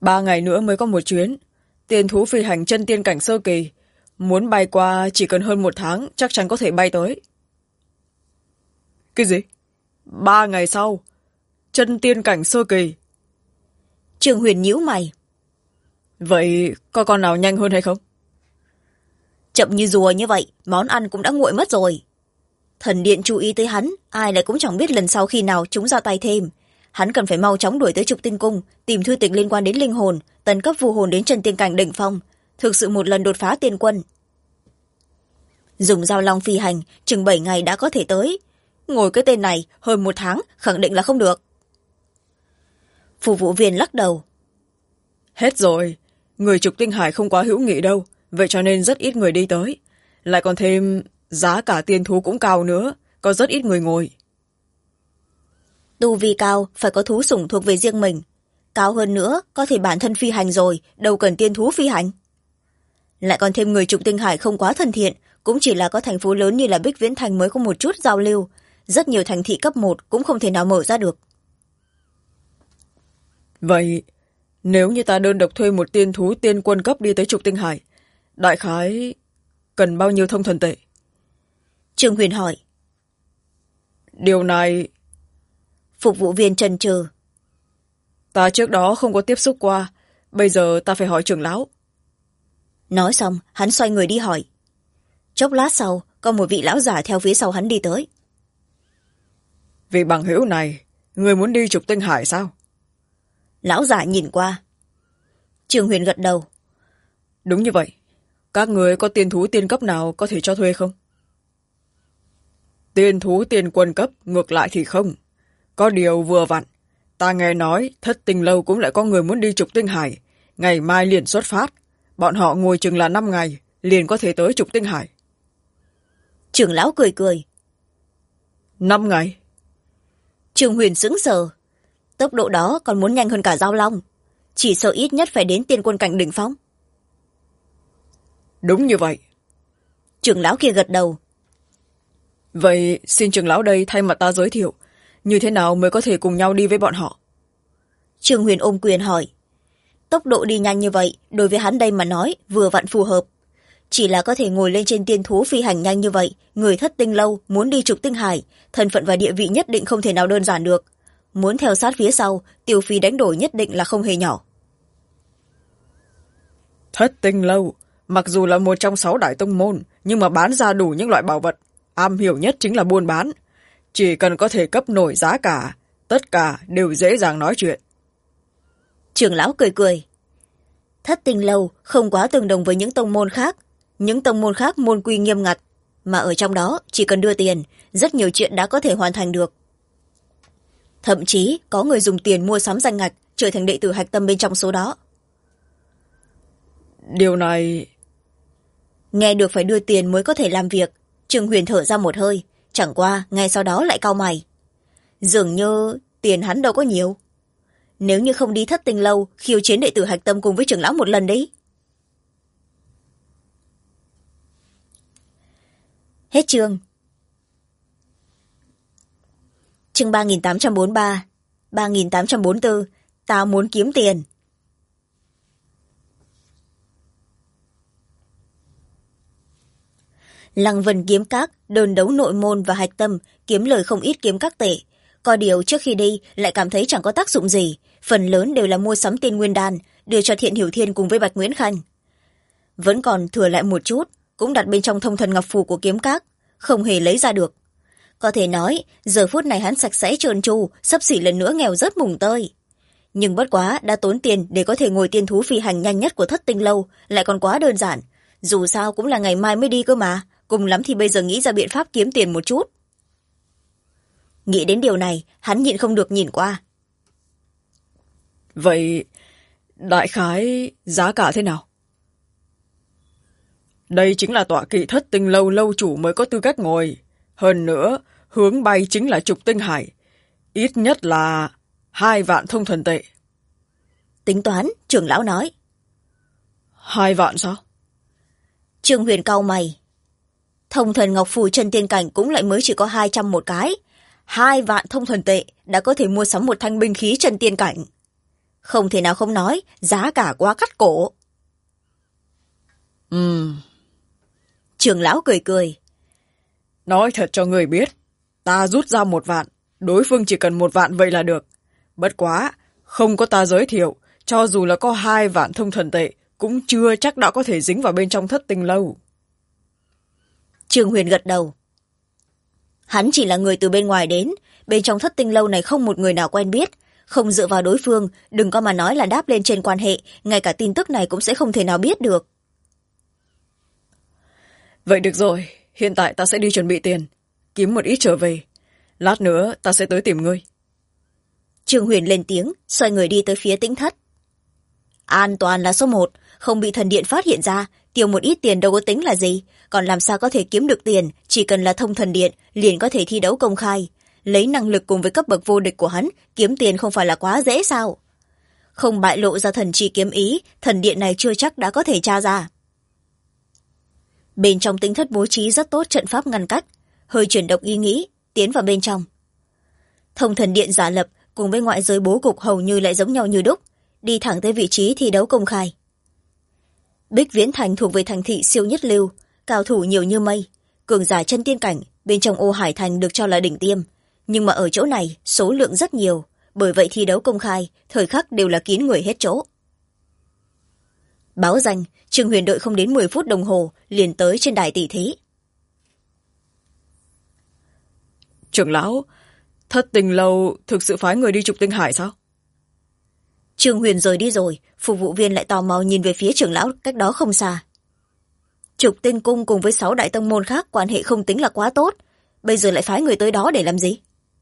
3 ngày nữa mới có một chuyến. Tiên thú phi hành chân tiên cảnh sơ kỳ. Muốn bay qua chỉ cần hơn 1 tháng, chắc chắn có thể bay tới. Cái gì? 3 ngày sau? Chân tiên cảnh sơ kỳ? Trương Huyền nhíu mày. Vậy có con nào nhanh hơn hay không? Chậm như rùa như vậy, món ăn cũng đã nguội mất rồi. Thần điện chú ý tới hắn, ai lại cũng chẳng biết lần sau khi nào chúng ra tay thêm. Hắn cần phải mau chóng đuổi tới Trục Tinh Cung, tìm thư tịch liên quan đến linh hồn, tấn cấp vu hồn đến chân tiên cảnh đỉnh phong, thực sự một lần đột phá tiên quân. Dùng dao long phi hành, chừng 7 ngày đã có thể tới. Ngồi cái tên này, hơn 1 tháng, khẳng định là không được. Phục vụ viên lắc đầu. Hết rồi, người Trục Tinh Hải không quá hữu nghị đâu, vậy cho nên rất ít người đi tới. Lại còn thêm giá cả tiên thú cũng cao nữa, có rất ít người ngồi. Tu vi cao, phải có thú sủng thuộc về riêng mình. Cao hơn nữa, có thể bản thân phi hành rồi, đâu cần tiên thú phi hành. Lại còn thêm người Trục Tinh Hải không quá thân thiện, cũng chỉ là có thành phố lớn như là Bích Viễn Thành mới có một chút giao lưu. Rất nhiều thành thị cấp 1 cũng không thể nào mở ra được. Vậy, nếu như ta đơn độc thuê một tiên thú tiên quân cấp đi tới Trục Tinh Hải, đại khái cần bao nhiêu thông thần tệ? Trương Huyền hỏi. Điều này... Phục vụ viên chần chừ. Ta trước đó không có tiếp xúc qua, bây giờ ta phải hỏi trưởng lão. Nói xong, hắn xoay người đi hỏi. Chốc lát sau, có một vị lão giả theo phía sau hắn đi tới. Vị bằng hữu này, người muốn đi Trục Tinh Hải sao? Lão giả nhìn qua. Trương Huyền gật đầu. Đúng như vậy. Các người có tiên thú tiên cấp nào có thể cho thuê không? Tiên thú tiên quân cấp ngược lại thì không. Có điều vừa vặn, ta nghe nói Thất Tinh Lâu cũng lại có người muốn đi Trục Tinh Hải. Ngày mai liền xuất phát. Bọn họ ngồi chừng là 5 ngày, liền có thể tới Trục Tinh Hải. Trưởng lão cười cười. 5 ngày? Trương Huyền sững sờ. Tốc độ đó còn muốn nhanh hơn cả Giao Long. Chỉ sợ ít nhất phải đến tiên quân cảnh đỉnh phong. Đúng như vậy. Trưởng lão kia gật đầu. Vậy xin trưởng lão đây thay mặt ta giới thiệu, như thế nào mới có thể cùng nhau đi với bọn họ? Trương Huyền ôm quyền hỏi. Tốc độ đi nhanh như vậy, đối với hắn đây mà nói, vừa vặn phù hợp. Chỉ là có thể ngồi lên trên tiên thú phi hành nhanh như vậy, người Thất Tinh Lâu muốn đi Trục Tinh Hải, thân phận và địa vị nhất định không thể nào đơn giản được. Muốn theo sát phía sau, tiêu phí đánh đổi nhất định là không hề nhỏ. Thất Tinh Lâu, mặc dù là một trong 6 đại tông môn, nhưng mà bán ra đủ những loại bảo vật, am hiểu nhất chính là buôn bán. Chỉ cần có thể cấp nổi giá cả, tất cả đều dễ dàng nói chuyện. Trưởng lão cười cười. Thất Tinh Lâu không quá tương đồng với những tông môn khác. Những tông môn khác môn quy nghiêm ngặt, mà ở trong đó chỉ cần đưa tiền, rất nhiều chuyện đã có thể hoàn thành được. Thậm chí có người dùng tiền mua sắm danh ngạch, trở thành đệ tử hạch tâm bên trong số đó. Điều này... Nghe được phải đưa tiền mới có thể làm việc, Trương Huyền thở ra một hơi, chẳng qua ngay sau đó lại cau mày. Dường như tiền hắn đâu có nhiều. Nếu như không đi Thất Tinh Lâu, khiêu chiến đệ tử hạch tâm cùng với trưởng lão một lần đấy. Hết chương. Chương 3843, 3844, ta muốn kiếm tiền. Lăng Vân kiếm các, đơn đấu nội môn và hạch tâm, kiếm lời không ít kiếm các tệ. Có điều trước khi đi lại cảm thấy chẳng có tác dụng gì, phần lớn đều là mua sắm tiên nguyên đan, đưa cho Thiện Hiểu Thiên cùng với Bạch Nguyễn Khanh. Vẫn còn thừa lại một chút, cũng đặt bên trong thông thần ngọc phù của kiếm các, không hề lấy ra được. Có thể nói, giờ phút này hắn sạch sẽ trơn tru, xấp xỉ lần nữa nghèo rớt mùng tơi. Nhưng bất quá đã tốn tiền để có thể ngồi tiên thú phi hành nhanh nhất của Thất Tinh Lâu, lại còn quá đơn giản. Dù sao cũng là ngày mai mới đi cơ mà, cùng lắm thì bây giờ nghĩ ra biện pháp kiếm tiền một chút. Nghĩ đến điều này, hắn nhịn không được nhìn qua. Vậy, đại khái giá cả thế nào? Đây chính là tọa kỵ Thất Tinh Lâu lâu chủ mới có tư cách ngồi. Hơn nữa, hướng bay chính là Trục Tinh Hải. Ít nhất là 2 vạn thông thần tệ. Tính toán, trưởng lão nói. 2 vạn sao? Trương Huyền cau mày. Thông thần ngọc phù chân tiên cảnh cũng lại mới chỉ có 200 một cái. 2 vạn thông thần tệ đã có thể mua sắm một thanh binh khí chân tiên cảnh. không thể nào không nói, giá cả quá cắt cổ. Trưởng lão cười cười. Nói thật cho người biết, ta rút ra 1 vạn, đối phương chỉ cần 1 vạn vậy là được. Bất quá, không có ta giới thiệu, cho dù là có 2 vạn thông thần tệ, cũng chưa chắc đã có thể dính vào bên trong Thất Tinh Lâu. Trương Huyền gật đầu. Hắn chỉ là người từ bên ngoài đến, bên trong Thất Tinh Lâu này không một người nào quen biết, không dựa vào đối phương, đừng có mà nói là đáp lên trên quan hệ, ngay cả tin tức này cũng sẽ không thể nào biết được. Vậy được rồi, hiện tại ta sẽ đi chuẩn bị tiền, kiếm một ít trở về. Lát nữa ta sẽ tới tìm ngươi. Trương Huyền lên tiếng, xoay người đi tới phía Tĩnh Thất. An toàn là số 1, không bị thần điện phát hiện ra, tiêu một ít tiền đâu có tính là gì, còn làm sao có thể kiếm được tiền, chỉ cần là thông thần điện, liền có thể thi đấu công khai. Lấy năng lực cùng với cấp bậc vô địch của hắn, kiếm tiền không phải là quá dễ sao? Không bại lộ ra thần chi kiếm ý, thần điện này chưa chắc đã có thể tra ra. Bên trong Tĩnh Thất bố trí rất tốt trận pháp ngăn cách, hơi chuyển động ý nghĩ, tiến vào bên trong. Thông thần điện giả lập cùng với ngoại giới bố cục hầu như lại giống nhau như đúc, đi thẳng tới vị trí thi đấu công khai. Bích Viễn Thành thuộc về thành thị siêu nhất lưu, cao thủ nhiều như mây, cường giả chân tiên cảnh, bên trong Ô Hải Thành được cho là đỉnh tiêm, nhưng mà ở chỗ này số lượng rất nhiều, bởi vậy thi đấu công khai, thời khắc đều là kín người hết chỗ. Báo danh, Trương Huyền đợi không đến 10 phút đồng hồ, liền tới trên đài tỷ thí. Trưởng lão, Thất Tinh Lâu thực sự phái người đi trục tinh hải sao? Trương Huyền rời đi rồi, phục vụ viên lại tò mò nhìn về phía trưởng lão cách đó không xa. Trục Tinh Cung cùng với 6 đại tông môn khác quan hệ không tính là quá tốt, bây giờ lại phái người tới đó để làm gì?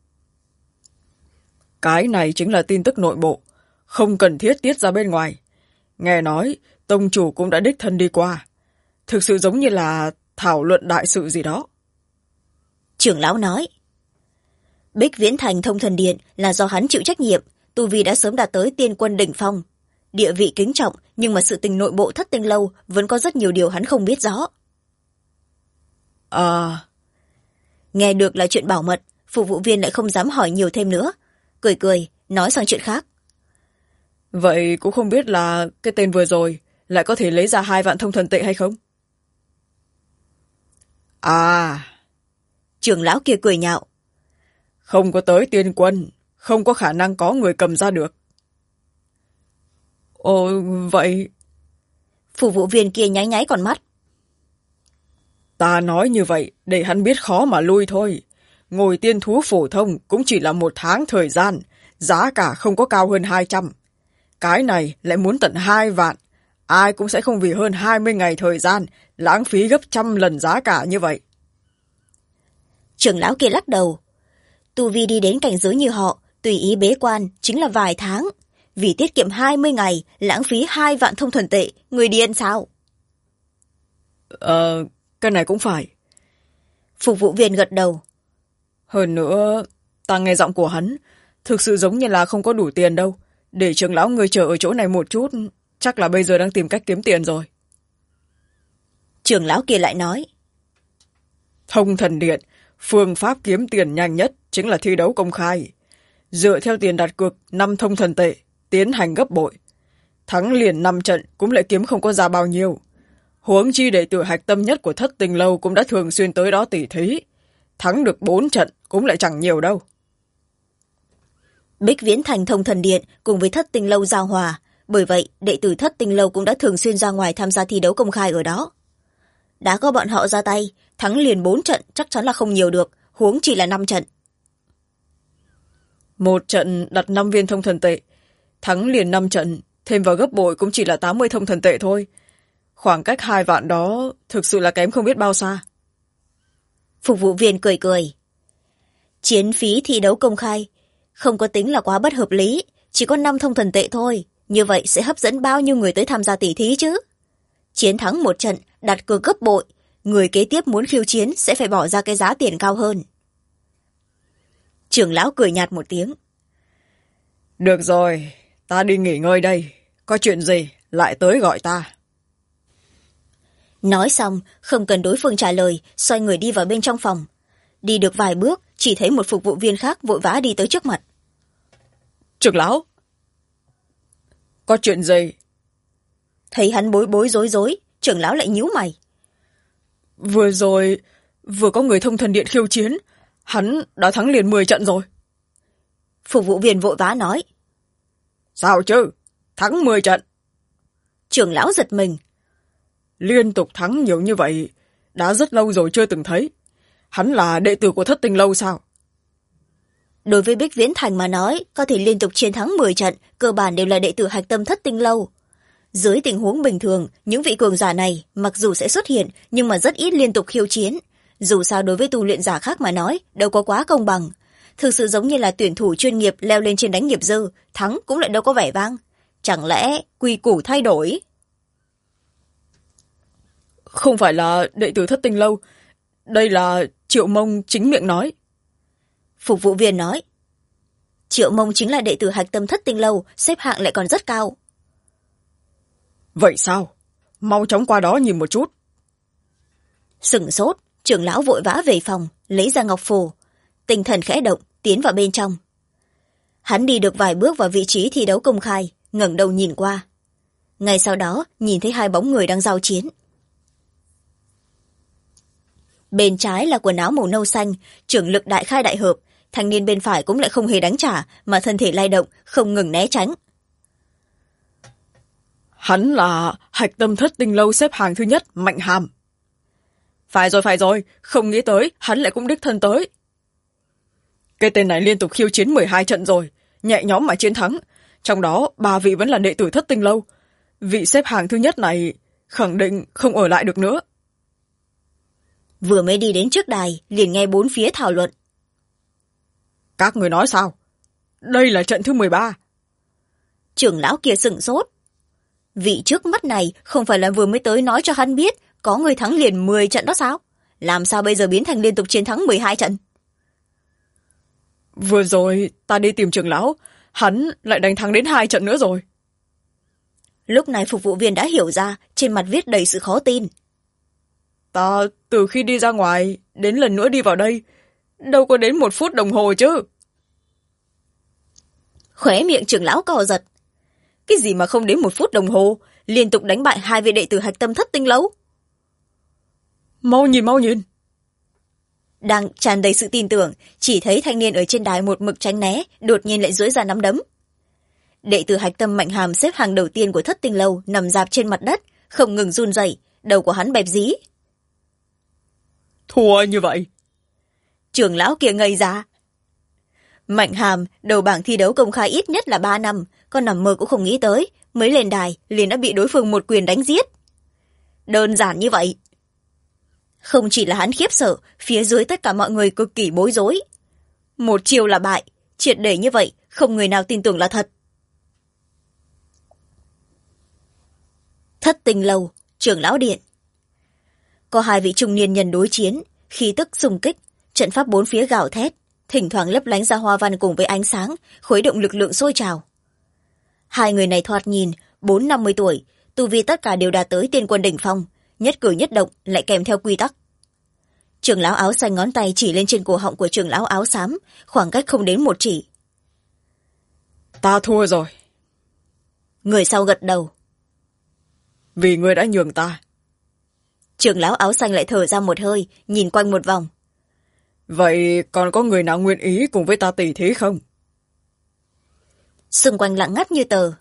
Cái này chính là tin tức nội bộ, không cần thiết tiết ra bên ngoài. Nghe nói, tông chủ cũng đã đích thân đi qua. Thực sự giống như là thảo luận đại sự gì đó. Trưởng lão nói. Bích Viễn Thành thông thần điện là do hắn chịu trách nhiệm, tu vi đã sớm đạt tới tiên quân đỉnh phong. Địa vị kính trọng, nhưng mà sự tình nội bộ Thất Tinh Lâu vẫn có rất nhiều điều hắn không biết rõ. Nghe được là chuyện bảo mật, phục vụ viên lại không dám hỏi nhiều thêm nữa. Cười cười, nói sang chuyện khác. Vậy cũng không biết là cái tên vừa rồi lại có thể lấy ra 2 vạn thông thần tệ hay không? Trưởng lão kia cười nhạo. Không có tới tiên quân, không có khả năng có người cầm ra được. Ồ, vậy... Phục vụ viên kia nháy nháy con mắt. Ta nói như vậy để hắn biết khó mà lui thôi. Ngồi tiên thú phổ thông cũng chỉ là 1 tháng thời gian, giá cả không có cao hơn 200. Cái này lại muốn tận 2 vạn. Ai cũng sẽ không vì hơn 20 ngày thời gian lãng phí gấp 100 lần giá cả như vậy. Trưởng lão kia lắc đầu. Tu vi đi đến cảnh giới như họ, tùy ý bế quan chính là vài tháng. Vì tiết kiệm 20 ngày, lãng phí 2 vạn thông thần tệ, người điên sao? Cái này cũng phải. Phục vụ viên gật đầu. Hơn nữa, ta nghe giọng của hắn, thực sự giống như là không có đủ tiền đâu. Để trưởng lão người chờ ở chỗ này một chút, chắc là bây giờ đang tìm cách kiếm tiền rồi. Trưởng lão kia lại nói. Thông thần điện, phương pháp kiếm tiền nhanh nhất chính là thi đấu công khai. Dựa theo tiền đặt cược 5 thông thần tệ, tiến hành gấp bội. Thắng liền 5 trận cũng lại kiếm không có ra bao nhiêu. Huống chi đệ tử hạch tâm nhất của Thất Tinh Lâu cũng đã thường xuyên tới đó tỉ thí. Thắng được 4 trận cũng lại chẳng nhiều đâu. Bích Viễn Thành thông thần điện cùng với Thất Tinh Lâu giao hòa, bởi vậy đệ tử Thất Tinh Lâu cũng đã thường xuyên ra ngoài tham gia thi đấu công khai ở đó. Đã có bọn họ ra tay, thắng liền 4 trận chắc chắn là không nhiều được, huống chỉ là 5 trận. 1 trận đặt 5 viên thông thần tệ, thắng liền 5 trận, thêm vào gấp bội cũng chỉ là 80 thông thần tệ thôi. Khoảng cách 2 vạn đó thực sự là kém không biết bao xa. Phục vụ viên cười cười. Chiến phí thi đấu công khai, không có tính là quá bất hợp lý, chỉ có 5 thông thần tệ thôi, như vậy sẽ hấp dẫn bao nhiêu người tới tham gia tỷ thí chứ? Chiến thắng 1 trận, đặt cược gấp bội, người kế tiếp muốn khiêu chiến sẽ phải bỏ ra cái giá tiền cao hơn. Trưởng lão cười nhạt một tiếng. Được rồi, ta đi nghỉ ngơi đây, có chuyện gì lại tới gọi ta. Nói xong, không cần đối phương trả lời, xoay người đi vào bên trong phòng. Đi được vài bước, chỉ thấy một phục vụ viên khác vội vã đi tới trước mặt. Trưởng lão! có chuyện gì? Thấy hắn bối bối rối rối, trưởng lão lại nhíu mày. Vừa có người thông thần điện khiêu chiến, hắn đã thắng liền 10 trận rồi. Phục vụ viên vội vã nói. Sao chứ? Thắng 10 trận. Trưởng lão giật mình. Liên tục thắng nhiều như vậy, đã rất lâu rồi chưa từng thấy. Hắn là đệ tử của Thất Tinh Lâu sao? Đối với Bích Viễn Thành mà nói, có thể liên tục chiến thắng 10 trận, cơ bản đều là đệ tử hạch tâm Thất Tinh Lâu. Dưới tình huống bình thường, những vị cường giả này mặc dù sẽ xuất hiện, nhưng mà rất ít liên tục khiêu chiến. Dù sao đối với tu luyện giả khác mà nói, đâu có quá công bằng. Thực sự giống như là tuyển thủ chuyên nghiệp leo lên trên đánh nghiệp dư, thắng cũng lại đâu có vẻ vang. Chẳng lẽ quy củ thay đổi? Không phải là đệ tử Thất Tinh Lâu, đây là Triệu Mông chính miệng nói. Phục vụ viên nói. Triệu Mông chính là đệ tử hạch tâm Thất Tinh Lâu, xếp hạng lại còn rất cao. Vậy sao? Mau chóng qua đó nhìn một chút. Sửng sốt, trưởng lão vội vã về phòng, lấy ra ngọc phù. Tinh thần khẽ động, tiến vào bên trong. Hắn đi được vài bước vào vị trí thi đấu công khai, ngẩng đầu nhìn qua. Ngay sau đó, nhìn thấy hai bóng người đang giao chiến. Bên trái là quần áo màu nâu xanh, trưởng lực đại khai đại hợp. Thanh niên bên phải cũng lại không hề đánh trả, mà thân thể lay động, không ngừng né tránh. Hắn là hạch tâm Thất Tinh Lâu xếp hàng thứ nhất, Mạnh Hàm. Phải rồi, không nghĩ tới, hắn lại cũng đích thân tới. Cái tên này liên tục khiêu chiến 12 trận rồi, nhẹ nhõm mà chiến thắng. Trong đó, 3 vị vẫn là đệ tử Thất Tinh Lâu. Vị xếp hàng thứ nhất này khẳng định không ở lại được nữa. Vừa mới đi đến trước đài, liền nghe bốn phía thảo luận. Các người nói sao? Đây là trận thứ 13. Trưởng lão kia sửng sốt. Vị trước mắt này không phải là vừa mới tới nói cho hắn biết có người thắng liền 10 trận đó sao? Làm sao bây giờ biến thành liên tục chiến thắng 12 trận? Vừa rồi ta đi tìm trưởng lão, hắn lại đánh thắng đến 2 trận nữa rồi. Lúc này phục vụ viên đã hiểu ra, trên mặt viết đầy sự khó tin. Ta từ khi đi ra ngoài đến lần nữa đi vào đây, đâu có đến 1 phút đồng hồ chứ. Khóe miệng trưởng lão cò giật. Cái gì mà không đến 1 phút đồng hồ, liên tục đánh bại 2 vị đệ tử hạch tâm Thất Tinh Lâu? Mau nhìn. Đang tràn đầy sự tin tưởng, chỉ thấy thanh niên ở trên đài một mực tránh né, đột nhiên lại duỗi ra nắm đấm. Đệ tử hạch tâm Mạnh Hàm xếp hàng đầu tiên của Thất Tinh Lâu nằm rạp trên mặt đất, không ngừng run rẩy, đầu của hắn bẹp dí. Thua như vậy. Trưởng lão kia ngây ra. Mạnh Hàm đầu bảng thi đấu công khai ít nhất là 3 năm, con nằm mơ cũng không nghĩ tới, mới lên đài liền đã bị đối phương một quyền đánh giết. Đơn giản như vậy. Không chỉ là hắn khiếp sợ, phía dưới tất cả mọi người cực kỳ bối rối. Một chiều là bại, triệt để như vậy, không người nào tin tưởng là thật. Thất Tinh Lâu, trưởng lão điện. Có 2 vị trung niên nhân đối chiến, khí tức xung kích, trận pháp bốn phía gào thét, thỉnh thoảng lấp lánh ra hoa văn cùng với ánh sáng, khuấy động lực lượng sôi trào. 2 người này thoạt nhìn 40-50 tuổi, tu vi tất cả đều đạt tới tiên quân đỉnh phong, nhất cử nhất động lại kèm theo quy tắc. Trưởng lão áo xanh ngón tay chỉ lên trên cổ họng của trưởng lão áo xám, khoảng cách không đến 1 chỉ. Ta thua rồi. Người sau gật đầu. Vì ngươi đã nhường ta. Trưởng lão áo xanh lại thở ra một hơi, nhìn quanh một vòng. Vậy còn có người nào nguyện ý cùng với ta tỷ thí không? Xung quanh lặng ngắt như tờ.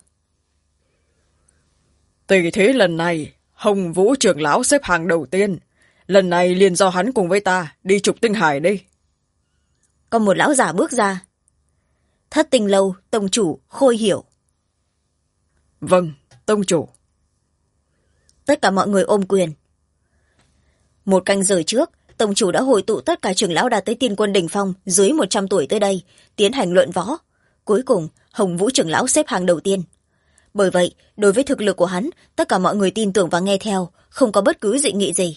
Tỷ thí lần này, Hồng Vũ trưởng lão xếp hàng đầu tiên. Lần này liền do hắn cùng với ta đi trục tinh hải đi. Có một lão giả bước ra. Thất Tinh Lâu, tông chủ, Khôi Hiểu. Vâng, tông chủ. Tất cả mọi người ôm quyền. 1 canh giờ trước, tông chủ đã hội tụ tất cả trưởng lão đạt tới tiên quân đỉnh phong dưới 100 tuổi tới đây, tiến hành luận võ. Cuối cùng, Hồng Vũ trưởng lão xếp hàng đầu tiên. Bởi vậy, đối với thực lực của hắn, tất cả mọi người tin tưởng và nghe theo, không có bất cứ dị nghị gì.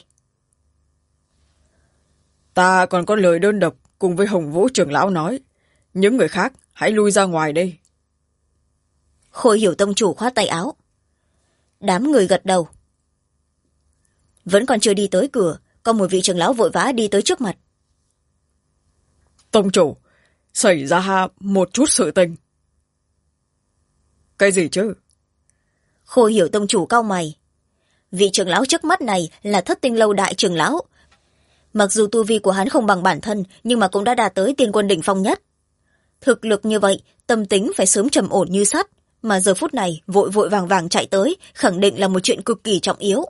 Ta còn có lời đơn độc cùng với Hồng Vũ trưởng lão nói. Những người khác, hãy lui ra ngoài đi. Khôi Hiểu tông chủ khoát tay áo. Đám người gật đầu. Vẫn còn chưa đi tới cửa, có một vị trưởng lão vội vã đi tới trước mặt. Tông chủ, xảy ra một chút sự tình. Cái gì chứ? Khôi Hiểu tông chủ cau mày. Vị trưởng lão trước mắt này là Thất Tinh lâu đại trưởng lão. Mặc dù tu vi của hắn không bằng bản thân, nhưng mà cũng đã đạt tới tiên quân đỉnh phong nhất. Thực lực như vậy, tâm tính phải sớm trầm ổn như sắt, mà giờ phút này vội vội vàng vàng chạy tới, khẳng định là một chuyện cực kỳ trọng yếu.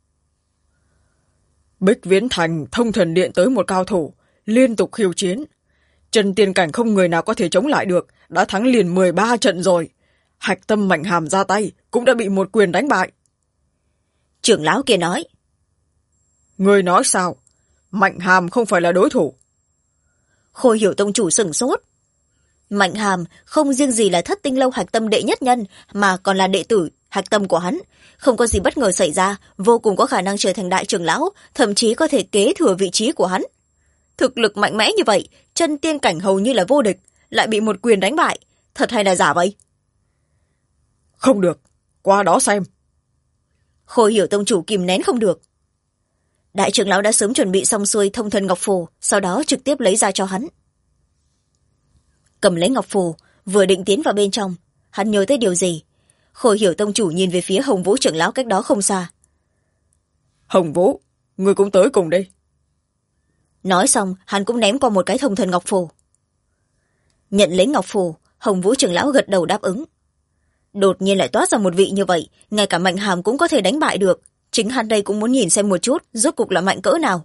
Bích Viễn Thành Thông Thần Điện tới một cao thủ, liên tục khiêu chiến. Chân tiên cảnh không người nào có thể chống lại được, đã thắng liền 13 trận rồi. Hạch Tâm Mạnh Hàm ra tay, cũng đã bị một quyền đánh bại. Trưởng lão kia nói. Người nói sao? Mạnh Hàm không phải là đối thủ. Khôi Hiểu tông chủ sửng sốt. Mạnh Hàm không riêng gì là Thất Tinh lâu Hạch Tâm đệ nhất nhân, mà còn là đệ tử Hạch Tâm của hắn. Không có gì bất ngờ xảy ra, vô cùng có khả năng trở thành đại trưởng lão, thậm chí có thể kế thừa vị trí của hắn. Thực lực mạnh mẽ như vậy, chân tiên cảnh hầu như là vô địch, lại bị một quyền đánh bại. Thật hay là giả vậy? Không được, qua đó xem. Khôi Hiểu tông chủ kìm nén không được. Đại trưởng lão đã sớm chuẩn bị xong xuôi Thông Thần ngọc phù, sau đó trực tiếp lấy ra cho hắn. Cầm lấy ngọc phù, vừa định tiến vào bên trong, hắn nhớ tới điều gì. Khôi Hiểu tông chủ nhìn về phía Hồng Vũ trưởng lão cách đó không xa. Hồng Vũ, người cũng tới cùng đi. Nói xong, hắn cũng ném qua một cái Thông Thần ngọc phù. Nhận lấy ngọc phù, Hồng Vũ trưởng lão gật đầu đáp ứng. Đột nhiên lại toát ra một vị như vậy, ngay cả Mạnh Hàm cũng có thể đánh bại được. Chính hắn đây cũng muốn nhìn xem một chút, rốt cục là mạnh cỡ nào.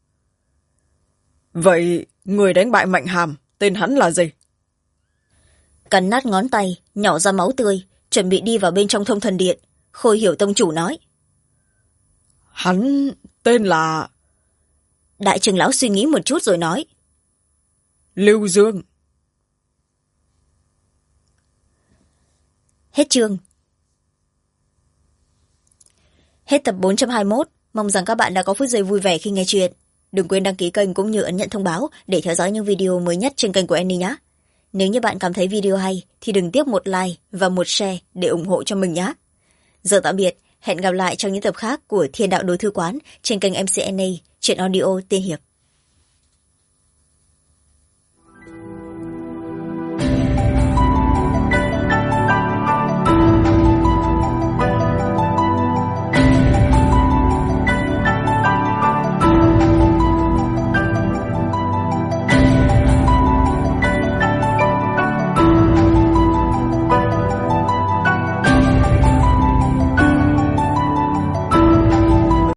Vậy, người đánh bại Mạnh Hàm, tên hắn là gì? Cắn nát ngón tay, nhỏ ra máu tươi, chuẩn bị đi vào bên trong Thông Thần Điện. Khôi Hiểu tông chủ nói. Hắn tên là... Đại trưởng lão suy nghĩ một chút rồi nói. Lưu Dương. Hết chương. Hết tập 421. Mong rằng các bạn đã có phút giây vui vẻ khi nghe chuyện. Đừng quên đăng ký kênh cũng như ấn nhận thông báo để theo dõi những video mới nhất trên kênh của Annie nhé. Nếu như bạn cảm thấy video hay thì đừng tiếc một like và một share để ủng hộ cho mình nhé. Giờ tạm biệt, hẹn gặp lại trong những tập khác của Thiên Đạo Đối Thư Quán trên kênh MC Annie, truyện audio tiên hiệp.